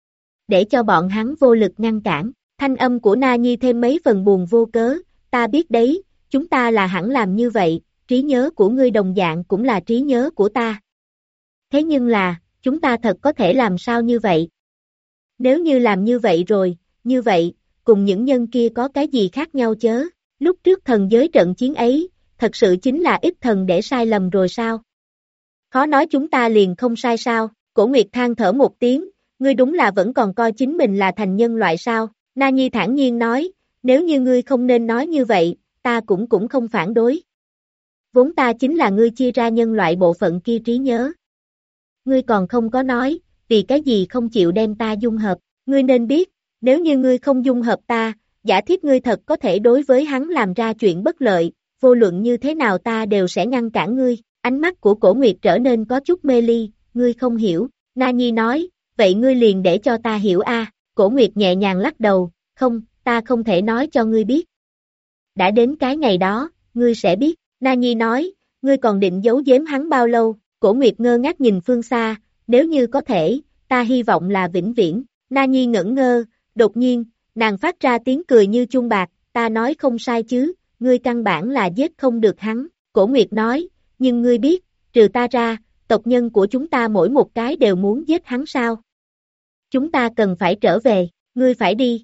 Để cho bọn hắn vô lực ngăn cản, thanh âm của Na Nhi thêm mấy phần buồn vô cớ, ta biết đấy, chúng ta là hẳn làm như vậy, trí nhớ của ngươi đồng dạng cũng là trí nhớ của ta. Thế nhưng là, chúng ta thật có thể làm sao như vậy? Nếu như làm như vậy rồi, như vậy, cùng những nhân kia có cái gì khác nhau chớ? Lúc trước thần giới trận chiến ấy, thật sự chính là ít thần để sai lầm rồi sao? Khó nói chúng ta liền không sai sao? Cổ Nguyệt than thở một tiếng, ngươi đúng là vẫn còn coi chính mình là thành nhân loại sao? Na Nhi thản nhiên nói, nếu như ngươi không nên nói như vậy, ta cũng không phản đối. Vốn ta chính là ngươi chia ra nhân loại bộ phận kia trí nhớ. Ngươi còn không có nói, vì cái gì không chịu đem ta dung hợp, ngươi nên biết, nếu như ngươi không dung hợp ta, giả thiết ngươi thật có thể đối với hắn làm ra chuyện bất lợi, vô luận như thế nào ta đều sẽ ngăn cản ngươi, ánh mắt của Cổ Nguyệt trở nên có chút mê ly, ngươi không hiểu, Na Nhi nói, vậy ngươi liền để cho ta hiểu a. Cổ Nguyệt nhẹ nhàng lắc đầu, không, ta không thể nói cho ngươi biết. Đã đến cái ngày đó, ngươi sẽ biết, Na Nhi nói, ngươi còn định giấu giếm hắn bao lâu, Cổ Nguyệt ngơ ngác nhìn phương xa, nếu như có thể, ta hy vọng là vĩnh viễn. Na Nhi ngẩn ngơ, đột nhiên, nàng phát ra tiếng cười như chuông bạc, ta nói không sai chứ, ngươi căn bản là giết không được hắn. Cổ Nguyệt nói, nhưng ngươi biết, trừ ta ra, tộc nhân của chúng ta mỗi một cái đều muốn giết hắn sao? Chúng ta cần phải trở về, ngươi phải đi.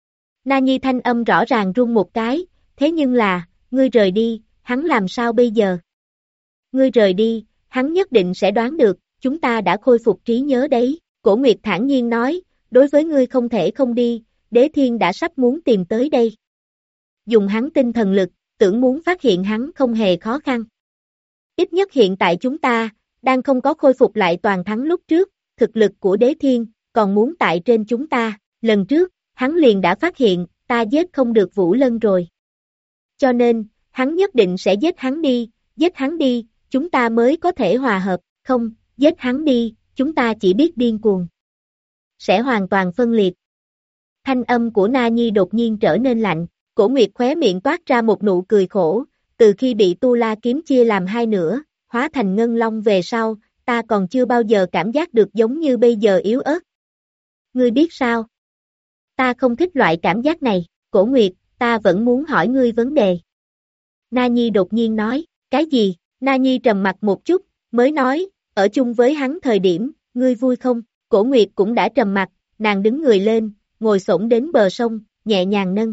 Na Nhi thanh âm rõ ràng run một cái, thế nhưng là, ngươi rời đi, hắn làm sao bây giờ? Ngươi rời đi, hắn nhất định sẽ đoán được, chúng ta đã khôi phục trí nhớ đấy. Cổ Nguyệt thản nhiên nói, đối với ngươi không thể không đi, Đế Thiên đã sắp muốn tìm tới đây. Dùng hắn tinh thần lực, tưởng muốn phát hiện hắn không hề khó khăn. Ít nhất hiện tại chúng ta, đang không có khôi phục lại toàn thắng lúc trước, thực lực của Đế Thiên, còn muốn tại trên chúng ta, lần trước, hắn liền đã phát hiện, ta giết không được Vũ Lân rồi. Cho nên, hắn nhất định sẽ giết hắn đi, chúng ta mới có thể hòa hợp, không, giết hắn đi, chúng ta chỉ biết điên cuồng. Sẽ hoàn toàn phân liệt. Thanh âm của Na Nhi đột nhiên trở nên lạnh, Cổ Nguyệt khóe miệng toát ra một nụ cười khổ, từ khi bị Tu La kiếm chia làm hai nửa, hóa thành ngân long về sau, ta còn chưa bao giờ cảm giác được giống như bây giờ yếu ớt. Ngươi biết sao? Ta không thích loại cảm giác này, Cổ Nguyệt, ta vẫn muốn hỏi ngươi vấn đề. Na Nhi đột nhiên nói, cái gì? Na Nhi trầm mặt một chút, mới nói, ở chung với hắn thời điểm, ngươi vui không? Cổ Nguyệt cũng đã trầm mặt, nàng đứng người lên, ngồi xổm đến bờ sông, nhẹ nhàng nâng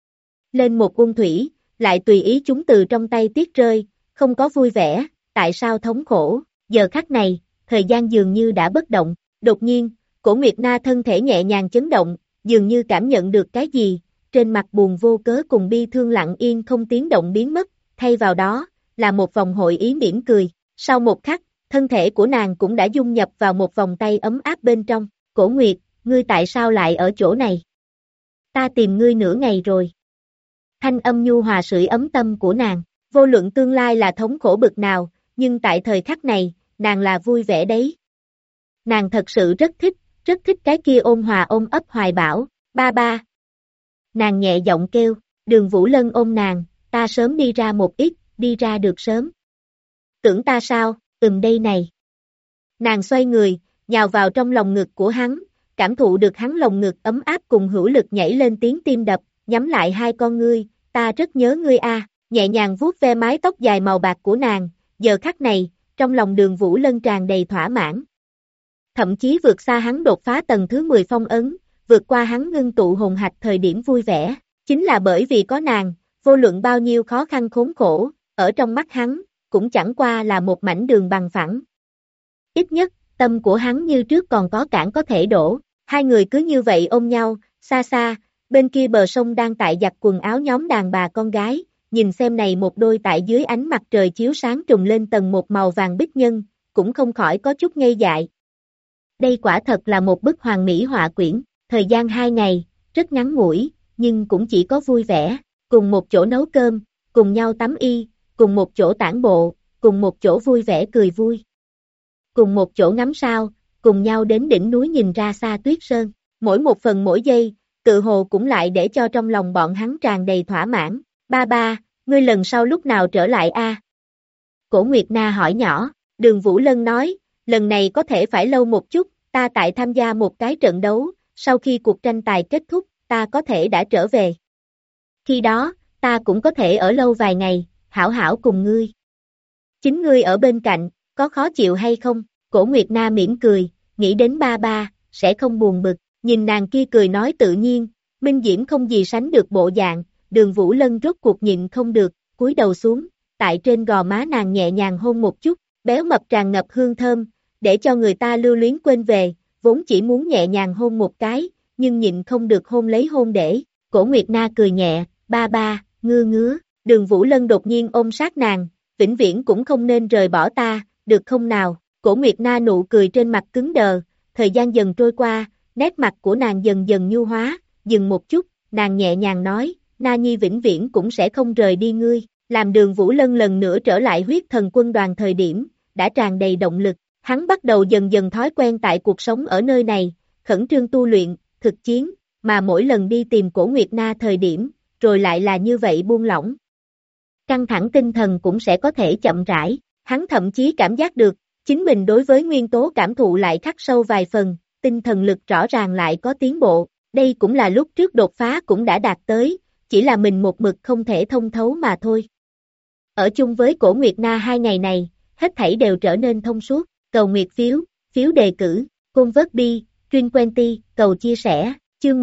lên một ung thủy, lại tùy ý chúng từ trong tay tiết rơi, không có vui vẻ, tại sao thống khổ? Giờ khắc này, thời gian dường như đã bất động, đột nhiên, Cổ Nguyệt Na thân thể nhẹ nhàng chấn động, dường như cảm nhận được cái gì, trên mặt buồn vô cớ cùng bi thương lặng yên không tiếng động biến mất, thay vào đó, là một vòng hội ý mỉm cười, sau một khắc, thân thể của nàng cũng đã dung nhập vào một vòng tay ấm áp bên trong, Cổ Nguyệt, ngươi tại sao lại ở chỗ này? Ta tìm ngươi nửa ngày rồi. Thanh âm nhu hòa sưởi ấm tâm của nàng, vô luận tương lai là thống khổ bực nào, nhưng tại thời khắc này, nàng là vui vẻ đấy. Nàng thật sự rất thích cái kia ôn hòa ôm ấp hoài bão, ba ba. Nàng nhẹ giọng kêu, Đường Vũ Lân ôm nàng, ta sớm đi ra một ít, đi ra được sớm. Tưởng ta sao, đây này. Nàng xoay người, nhào vào trong lòng ngực của hắn, cảm thụ được hắn lồng ngực ấm áp cùng hữu lực nhảy lên tiếng tim đập, nhắm lại hai con ngươi, ta rất nhớ ngươi a. Nhẹ nhàng vuốt ve mái tóc dài màu bạc của nàng, giờ khắc này, trong lòng Đường Vũ Lân tràn đầy thỏa mãn. Thậm chí vượt xa hắn đột phá tầng thứ 10 phong ấn, vượt qua hắn ngưng tụ hồn hạch thời điểm vui vẻ, chính là bởi vì có nàng, vô luận bao nhiêu khó khăn khốn khổ, ở trong mắt hắn, cũng chẳng qua là một mảnh đường bằng phẳng. Ít nhất, tâm của hắn như trước còn có cản có thể đổ, hai người cứ như vậy ôm nhau, xa xa, bên kia bờ sông đang tại giặt quần áo nhóm đàn bà con gái, nhìn xem này một đôi tại dưới ánh mặt trời chiếu sáng trùng lên tầng một màu vàng bích nhân, cũng không khỏi có chút ngây dại. Đây quả thật là một bức hoàn mỹ họa quyển, thời gian 2 ngày, rất ngắn ngủi, nhưng cũng chỉ có vui vẻ, cùng một chỗ nấu cơm, cùng nhau tắm y, cùng một chỗ tản bộ, cùng một chỗ vui vẻ cười vui. Cùng một chỗ ngắm sao, cùng nhau đến đỉnh núi nhìn ra xa tuyết sơn, mỗi một phần mỗi giây, tự hồ cũng lại để cho trong lòng bọn hắn tràn đầy thỏa mãn. Ba ba, ngươi lần sau lúc nào trở lại a? Cổ Nguyệt Na hỏi nhỏ, Đường Vũ Lân nói, lần này có thể phải lâu một chút, ta tại tham gia một cái trận đấu, sau khi cuộc tranh tài kết thúc, ta có thể đã trở về. Khi đó, ta cũng có thể ở lâu vài ngày, hảo hảo cùng ngươi. Chính ngươi ở bên cạnh, có khó chịu hay không? Cổ Nguyệt Na mỉm cười, nghĩ đến ba ba, sẽ không buồn bực, nhìn nàng kia cười nói tự nhiên, minh diễm không gì sánh được bộ dạng, Đường Vũ Lân rốt cuộc nhịn không được, cúi đầu xuống, tại trên gò má nàng nhẹ nhàng hôn một chút, béo mập tràn ngập hương thơm, để cho người ta lưu luyến quên về, vốn chỉ muốn nhẹ nhàng hôn một cái, nhưng nhịn không được hôn lấy hôn để, Cổ Nguyệt Na cười nhẹ, ba ba, ngứa, Đường Vũ Lân đột nhiên ôm sát nàng, vĩnh viễn cũng không nên rời bỏ ta, được không nào? Cổ Nguyệt Na nụ cười trên mặt cứng đờ, thời gian dần trôi qua, nét mặt của nàng dần dần nhu hóa, dừng một chút, nàng nhẹ nhàng nói, Na Nhi vĩnh viễn cũng sẽ không rời đi ngươi, làm Đường Vũ Lân lần nữa trở lại huyết thần quân đoàn thời điểm, đã tràn đầy động lực, hắn bắt đầu dần dần thói quen tại cuộc sống ở nơi này, khẩn trương tu luyện, thực chiến, mà mỗi lần đi tìm Cổ Nguyệt Na thời điểm, rồi lại là như vậy buông lỏng. Căng thẳng tinh thần cũng sẽ có thể chậm rãi, hắn thậm chí cảm giác được, chính mình đối với nguyên tố cảm thụ lại khắc sâu vài phần, tinh thần lực rõ ràng lại có tiến bộ, đây cũng là lúc trước đột phá cũng đã đạt tới, chỉ là mình một mực không thể thông thấu mà thôi. Ở chung với Cổ Nguyệt Na 2 ngày này, hết thảy đều trở nên thông suốt, cầu nguyệt phiếu, phiếu đề cử, Convert Truyền Quenty, cầu chia sẻ, chương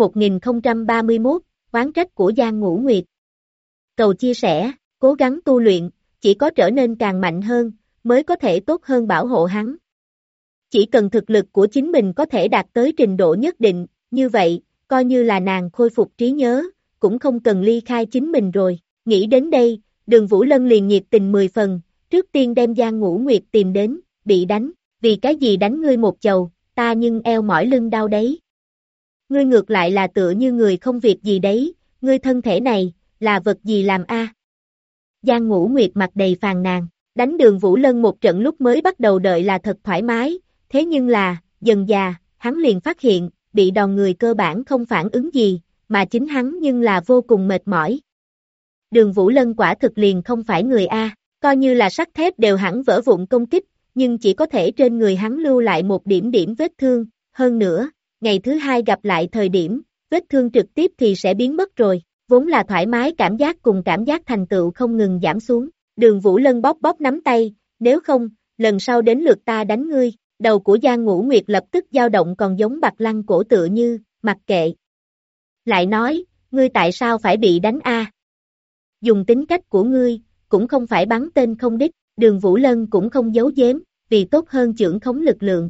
1031, oán trách của Giang Ngũ Nguyệt. Cầu chia sẻ, cố gắng tu luyện, chỉ có trở nên càng mạnh hơn, mới có thể tốt hơn bảo hộ hắn. Chỉ cần thực lực của chính mình có thể đạt tới trình độ nhất định, như vậy, coi như là nàng khôi phục trí nhớ, cũng không cần ly khai chính mình rồi. Nghĩ đến đây, Đường Vũ Lân liền nhiệt tình 10 phần, trước tiên đem Giang Ngũ Nguyệt tìm đến, bị đánh, vì cái gì đánh ngươi một chầu, ta nhưng eo mỏi lưng đau đấy. Ngươi ngược lại là tựa như người không việc gì đấy, ngươi thân thể này, là vật gì làm a? Giang Ngũ Nguyệt mặt đầy phàn nàn, đánh Đường Vũ Lân một trận lúc mới bắt đầu đợi là thật thoải mái, thế nhưng là, dần già, hắn liền phát hiện, bị đòn người cơ bản không phản ứng gì, mà chính hắn nhưng là vô cùng mệt mỏi. Đường Vũ Lân quả thực liền không phải người A, coi như là sắt thép đều hẳn vỡ vụn công kích, nhưng chỉ có thể trên người hắn lưu lại một điểm vết thương, hơn nữa, ngày thứ hai gặp lại thời điểm, vết thương trực tiếp thì sẽ biến mất rồi, vốn là thoải mái cảm giác cùng cảm giác thành tựu không ngừng giảm xuống. Đường Vũ Lân bóp bóp nắm tay, nếu không, lần sau đến lượt ta đánh ngươi, đầu của Giang Ngũ Nguyệt lập tức dao động còn giống bạc lăng cổ tựa như, mặc kệ. Lại nói, ngươi tại sao phải bị đánh a? Dùng tính cách của ngươi, cũng không phải bắn tên không đích, Đường Vũ Lân cũng không giấu giếm, vì tốt hơn chưởng khống lực lượng.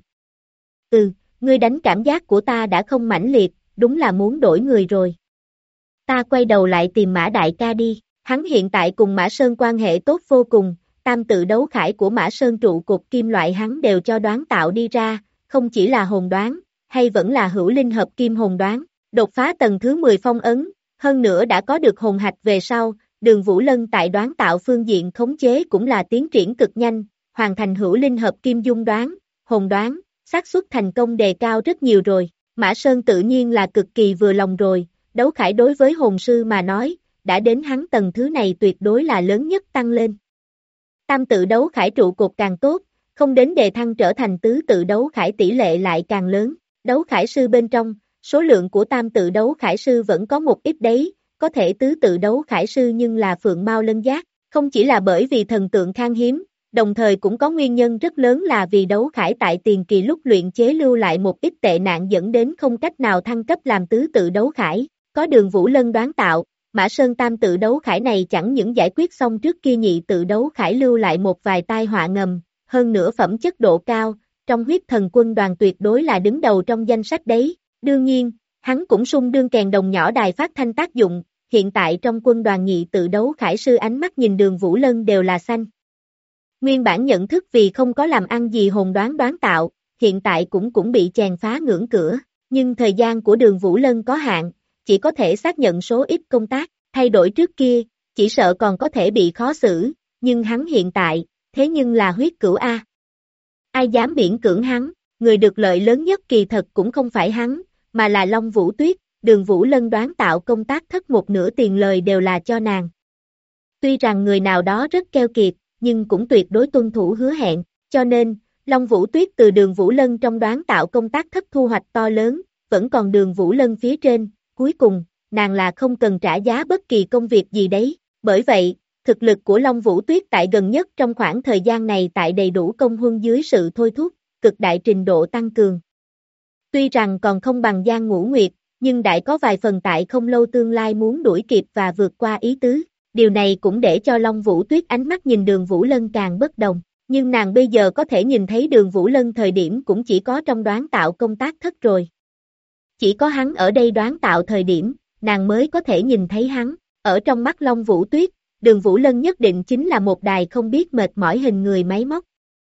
Ngươi đánh cảm giác của ta đã không mãnh liệt, đúng là muốn đổi người rồi. Ta quay đầu lại tìm Mã Đại ca đi, hắn hiện tại cùng Mã Sơn quan hệ tốt vô cùng, tam tự đấu khải của Mã Sơn trụ cột kim loại hắn đều cho đoán tạo đi ra, không chỉ là hồn đoán, hay vẫn là hữu linh hợp kim hồn đoán, đột phá tầng thứ 10 phong ấn, hơn nữa đã có được hồn hạch về sau, Đường Vũ Lân tại đoán tạo phương diện khống chế cũng là tiến triển cực nhanh, hoàn thành hữu linh hợp kim dung đoán, hồn đoán, xác suất thành công đề cao rất nhiều rồi, Mã Sơn tự nhiên là cực kỳ vừa lòng rồi, đấu khải đối với hồn sư mà nói, đã đến hắn tầng thứ này tuyệt đối là lớn nhất tăng lên. Tam tự đấu khải trụ cột càng tốt, không đến đề thăng trở thành tứ tự đấu khải tỷ lệ lại càng lớn, đấu khải sư bên trong, số lượng của tam tự đấu khải sư vẫn có một ít đấy, có thể tứ tự đấu khải sư nhưng là phượng mao lân giác, không chỉ là bởi vì thần tượng khan hiếm, đồng thời cũng có nguyên nhân rất lớn là vì đấu khải tại tiền kỳ lúc luyện chế lưu lại một ít tệ nạn dẫn đến không cách nào thăng cấp làm tứ tự đấu khải, có Đường Vũ Lân đoán tạo, Mã Sơn tam tự đấu khải này chẳng những giải quyết xong trước kia nhị tự đấu khải lưu lại một vài tai họa ngầm, hơn nữa phẩm chất độ cao, trong huyết thần quân đoàn tuyệt đối là đứng đầu trong danh sách đấy, đương nhiên, hắn cũng sung đương kèn đồng nhỏ đài phát thanh tác dụng, hiện tại trong quân đoàn nhị tự đấu khải sư ánh mắt nhìn Đường Vũ Lân đều là xanh. Nguyên bản nhận thức vì không có làm ăn gì hồn đoán tạo, hiện tại cũng bị chèn phá ngưỡng cửa, nhưng thời gian của Đường Vũ Lân có hạn, chỉ có thể xác nhận số ít công tác, thay đổi trước kia, chỉ sợ còn có thể bị khó xử, nhưng hắn hiện tại, thế nhưng là huyết cửu A. Ai dám miễn cưỡng hắn, người được lợi lớn nhất kỳ thật cũng không phải hắn, mà là Long Vũ Tuyết, Đường Vũ Lân đoán tạo công tác thất một nửa tiền lời đều là cho nàng. Tuy rằng người nào đó rất keo kiệt, nhưng cũng tuyệt đối tuân thủ hứa hẹn, cho nên, Long Vũ Tuyết từ Đường Vũ Lân trong đoán tạo công tác thất thu hoạch to lớn, vẫn còn Đường Vũ Lân phía trên, cuối cùng, nàng là không cần trả giá bất kỳ công việc gì đấy, bởi vậy, thực lực của Long Vũ Tuyết tại gần nhất trong khoảng thời gian này tại đầy đủ công huân dưới sự thôi thúc, cực đại trình độ tăng cường. Tuy rằng còn không bằng Giang Ngũ Nguyệt, nhưng đại có vài phần tại không lâu tương lai muốn đuổi kịp và vượt qua ý tứ, điều này cũng để cho Long Vũ Tuyết ánh mắt nhìn Đường Vũ Lân càng bất đồng, nhưng nàng bây giờ có thể nhìn thấy Đường Vũ Lân thời điểm cũng chỉ có trong đoán tạo công tác thất rồi. Chỉ có hắn ở đây đoán tạo thời điểm, nàng mới có thể nhìn thấy hắn, ở trong mắt Long Vũ Tuyết, Đường Vũ Lân nhất định chính là một đài không biết mệt mỏi hình người máy móc.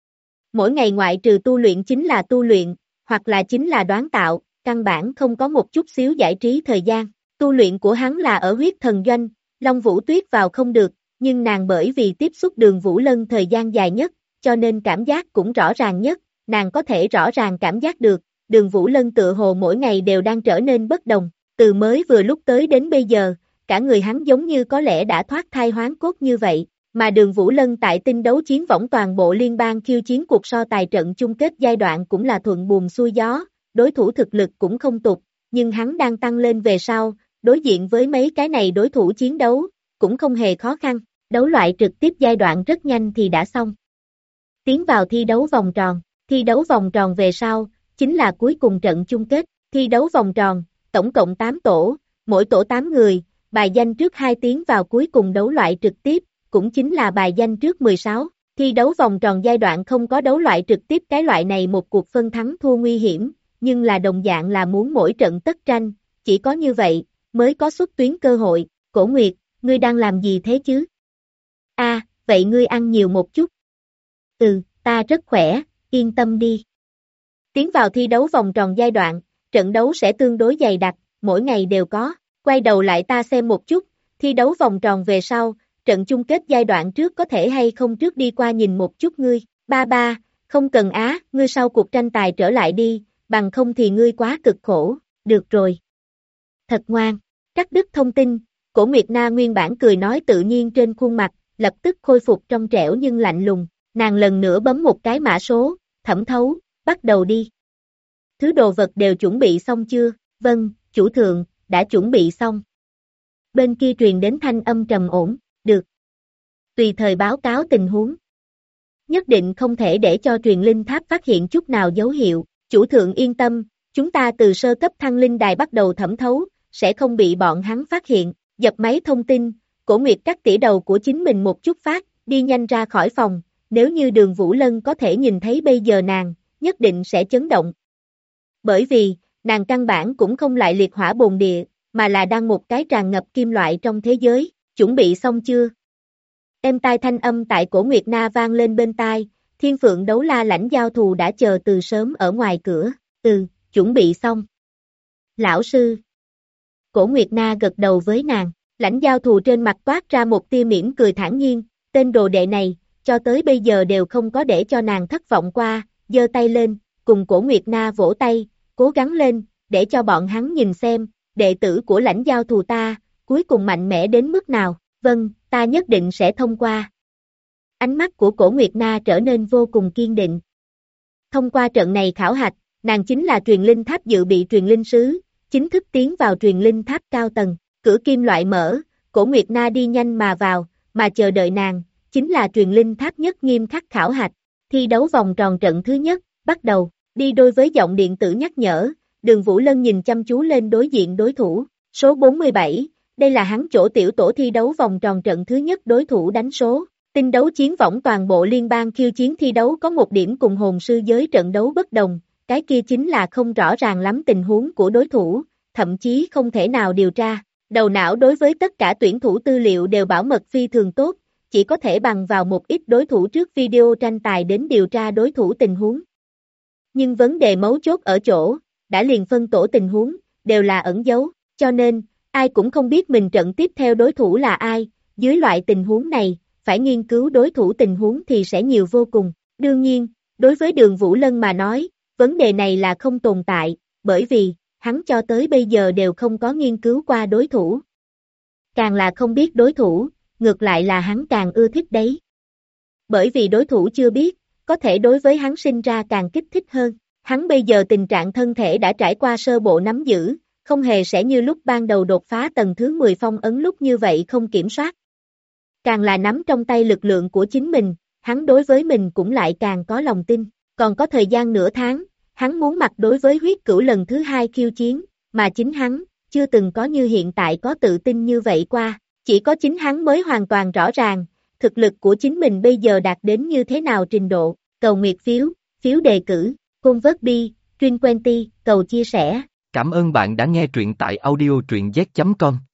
Mỗi ngày ngoại trừ tu luyện chính là tu luyện, hoặc là chính là đoán tạo, căn bản không có một chút xíu giải trí thời gian. Tu luyện của hắn là ở huyết thần doanh, Long Vũ Tuyết vào không được, nhưng nàng bởi vì tiếp xúc Đường Vũ Lân thời gian dài nhất, cho nên cảm giác cũng rõ ràng nhất, nàng có thể rõ ràng cảm giác được, Đường Vũ Lân tựa hồ mỗi ngày đều đang trở nên bất đồng, từ mới vừa lúc tới đến bây giờ, cả người hắn giống như có lẽ đã thoát thai hoán cốt như vậy, Mà Đường Vũ Lân tại tinh đấu chiến võng toàn bộ liên bang khiêu chiến cuộc so tài trận chung kết giai đoạn cũng là thuận buồm xuôi gió, đối thủ thực lực cũng không tụt, nhưng hắn đang tăng lên về sau, đối diện với mấy cái này đối thủ chiến đấu, cũng không hề khó khăn, đấu loại trực tiếp giai đoạn rất nhanh thì đã xong. Tiến vào thi đấu vòng tròn về sau, chính là cuối cùng trận chung kết, thi đấu vòng tròn, tổng cộng 8 tổ, mỗi tổ 8 người, bài danh trước 2 tiến vào cuối cùng đấu loại trực tiếp, cũng chính là bài danh trước 16. Thi đấu vòng tròn giai đoạn không có đấu loại trực tiếp, cái loại này một cuộc phân thắng thua nguy hiểm, nhưng là đồng dạng là muốn mỗi trận tất tranh, chỉ có như vậy, mới có xuất tuyến cơ hội. Cổ Nguyệt, ngươi đang làm gì thế chứ? Vậy ngươi ăn nhiều một chút. Ta rất khỏe, yên tâm đi. Tiến vào thi đấu vòng tròn giai đoạn, trận đấu sẽ tương đối dày đặc, mỗi ngày đều có. Quay đầu lại ta xem một chút, thi đấu vòng tròn về sau, trận chung kết giai đoạn trước có thể hay không trước đi qua nhìn một chút ngươi. Ba, không cần ngươi sau cuộc tranh tài trở lại đi, bằng không thì ngươi quá cực khổ. Được rồi. Thật ngoan. Cắt đứt thông tin, Cổ Nguyệt Na nguyên bản cười nói tự nhiên trên khuôn mặt, lập tức khôi phục trong trẻo nhưng lạnh lùng. Nàng lần nữa bấm một cái mã số, Thẩm Thấu, bắt đầu đi. Thứ đồ vật đều chuẩn bị xong chưa? Vâng, chủ thượng, đã chuẩn bị xong. Bên kia truyền đến thanh âm trầm ổn, được. Tùy thời báo cáo tình huống. Nhất định không thể để cho truyền linh tháp phát hiện chút nào dấu hiệu. Chủ thượng yên tâm, chúng ta từ sơ cấp thăng linh đài bắt đầu thẩm thấu, sẽ không bị bọn hắn phát hiện. Dập máy thông tin, Cổ Nguyệt cắt tỉa đầu của chính mình một chút phát, đi nhanh ra khỏi phòng. Nếu như Đường Vũ Lân có thể nhìn thấy bây giờ nàng, nhất định sẽ chấn động. Bởi vì, nàng căn bản cũng không lại liệt hỏa bồn địa, mà là đang một cái tràn ngập kim loại trong thế giới. Chuẩn bị xong chưa? Êm tai thanh âm tại Cổ Nguyệt Na vang lên bên tai, Thiên Phượng Đấu La lãnh giao thù đã chờ từ sớm ở ngoài cửa. Chuẩn bị xong. Lão sư. Cổ Nguyệt Na gật đầu với nàng, lãnh giao thù trên mặt toát ra một tia mỉm cười thản nhiên, tên đồ đệ này, cho tới bây giờ đều không có để cho nàng thất vọng qua, giơ tay lên, cùng Cổ Nguyệt Na vỗ tay, cố gắng lên, để cho bọn hắn nhìn xem, đệ tử của lãnh giao thù ta, cuối cùng mạnh mẽ đến mức nào. Vâng, ta nhất định sẽ thông qua. Ánh mắt của Cổ Nguyệt Na trở nên vô cùng kiên định. Thông qua trận này khảo hạch, nàng chính là truyền linh tháp dự bị truyền linh sứ, chính thức tiến vào truyền linh tháp cao tầng. Cửa kim loại mở, Cổ Nguyệt Na đi nhanh mà vào, mà chờ đợi nàng, chính là truyền linh tháp nhất nghiêm khắc khảo hạch. Thi đấu vòng tròn trận thứ nhất, bắt đầu, đi đôi với giọng điện tử nhắc nhở, Đường Vũ Lân nhìn chăm chú lên đối diện đối thủ, số 47, đây là hắn chỗ tiểu tổ thi đấu vòng tròn trận thứ nhất đối thủ đánh số. Tinh đấu chiến võng toàn bộ liên bang khiêu chiến thi đấu có một điểm cùng hồn sư giới trận đấu bất đồng, cái kia chính là không rõ ràng lắm tình huống của đối thủ, thậm chí không thể nào điều tra. Đầu não đối với tất cả tuyển thủ tư liệu đều bảo mật phi thường tốt, chỉ có thể bằng vào một ít đối thủ trước video tranh tài đến điều tra đối thủ tình huống. Nhưng vấn đề mấu chốt ở chỗ, đã liền phân tổ tình huống, đều là ẩn giấu, cho nên, ai cũng không biết mình trận tiếp theo đối thủ là ai, dưới loại tình huống này, phải nghiên cứu đối thủ tình huống thì sẽ nhiều vô cùng. Đương nhiên, đối với Đường Vũ Lân mà nói, vấn đề này là không tồn tại, bởi vì, hắn cho tới bây giờ đều không có nghiên cứu qua đối thủ. Càng là không biết đối thủ, ngược lại là hắn càng ưa thích đấy. Bởi vì đối thủ chưa biết, có thể đối với hắn sinh ra càng kích thích hơn. Hắn bây giờ tình trạng thân thể đã trải qua sơ bộ nắm giữ, không hề sẽ như lúc ban đầu đột phá tầng thứ 10 phong ấn lúc như vậy không kiểm soát. Càng là nắm trong tay lực lượng của chính mình, hắn đối với mình cũng lại càng có lòng tin. Còn có thời gian nửa tháng, hắn muốn mặt đối với huyết cửu lần thứ 2 khiêu chiến, mà chính hắn, chưa từng có như hiện tại có tự tin như vậy qua. Chỉ có chính hắn mới hoàn toàn rõ ràng, thực lực của chính mình bây giờ đạt đến như thế nào trình độ. Cầu nguyệt phiếu, phiếu đề cử, convert bi, Trin20, cầu chia sẻ. Cảm ơn bạn đã nghe truyện tại audio truyện z.com.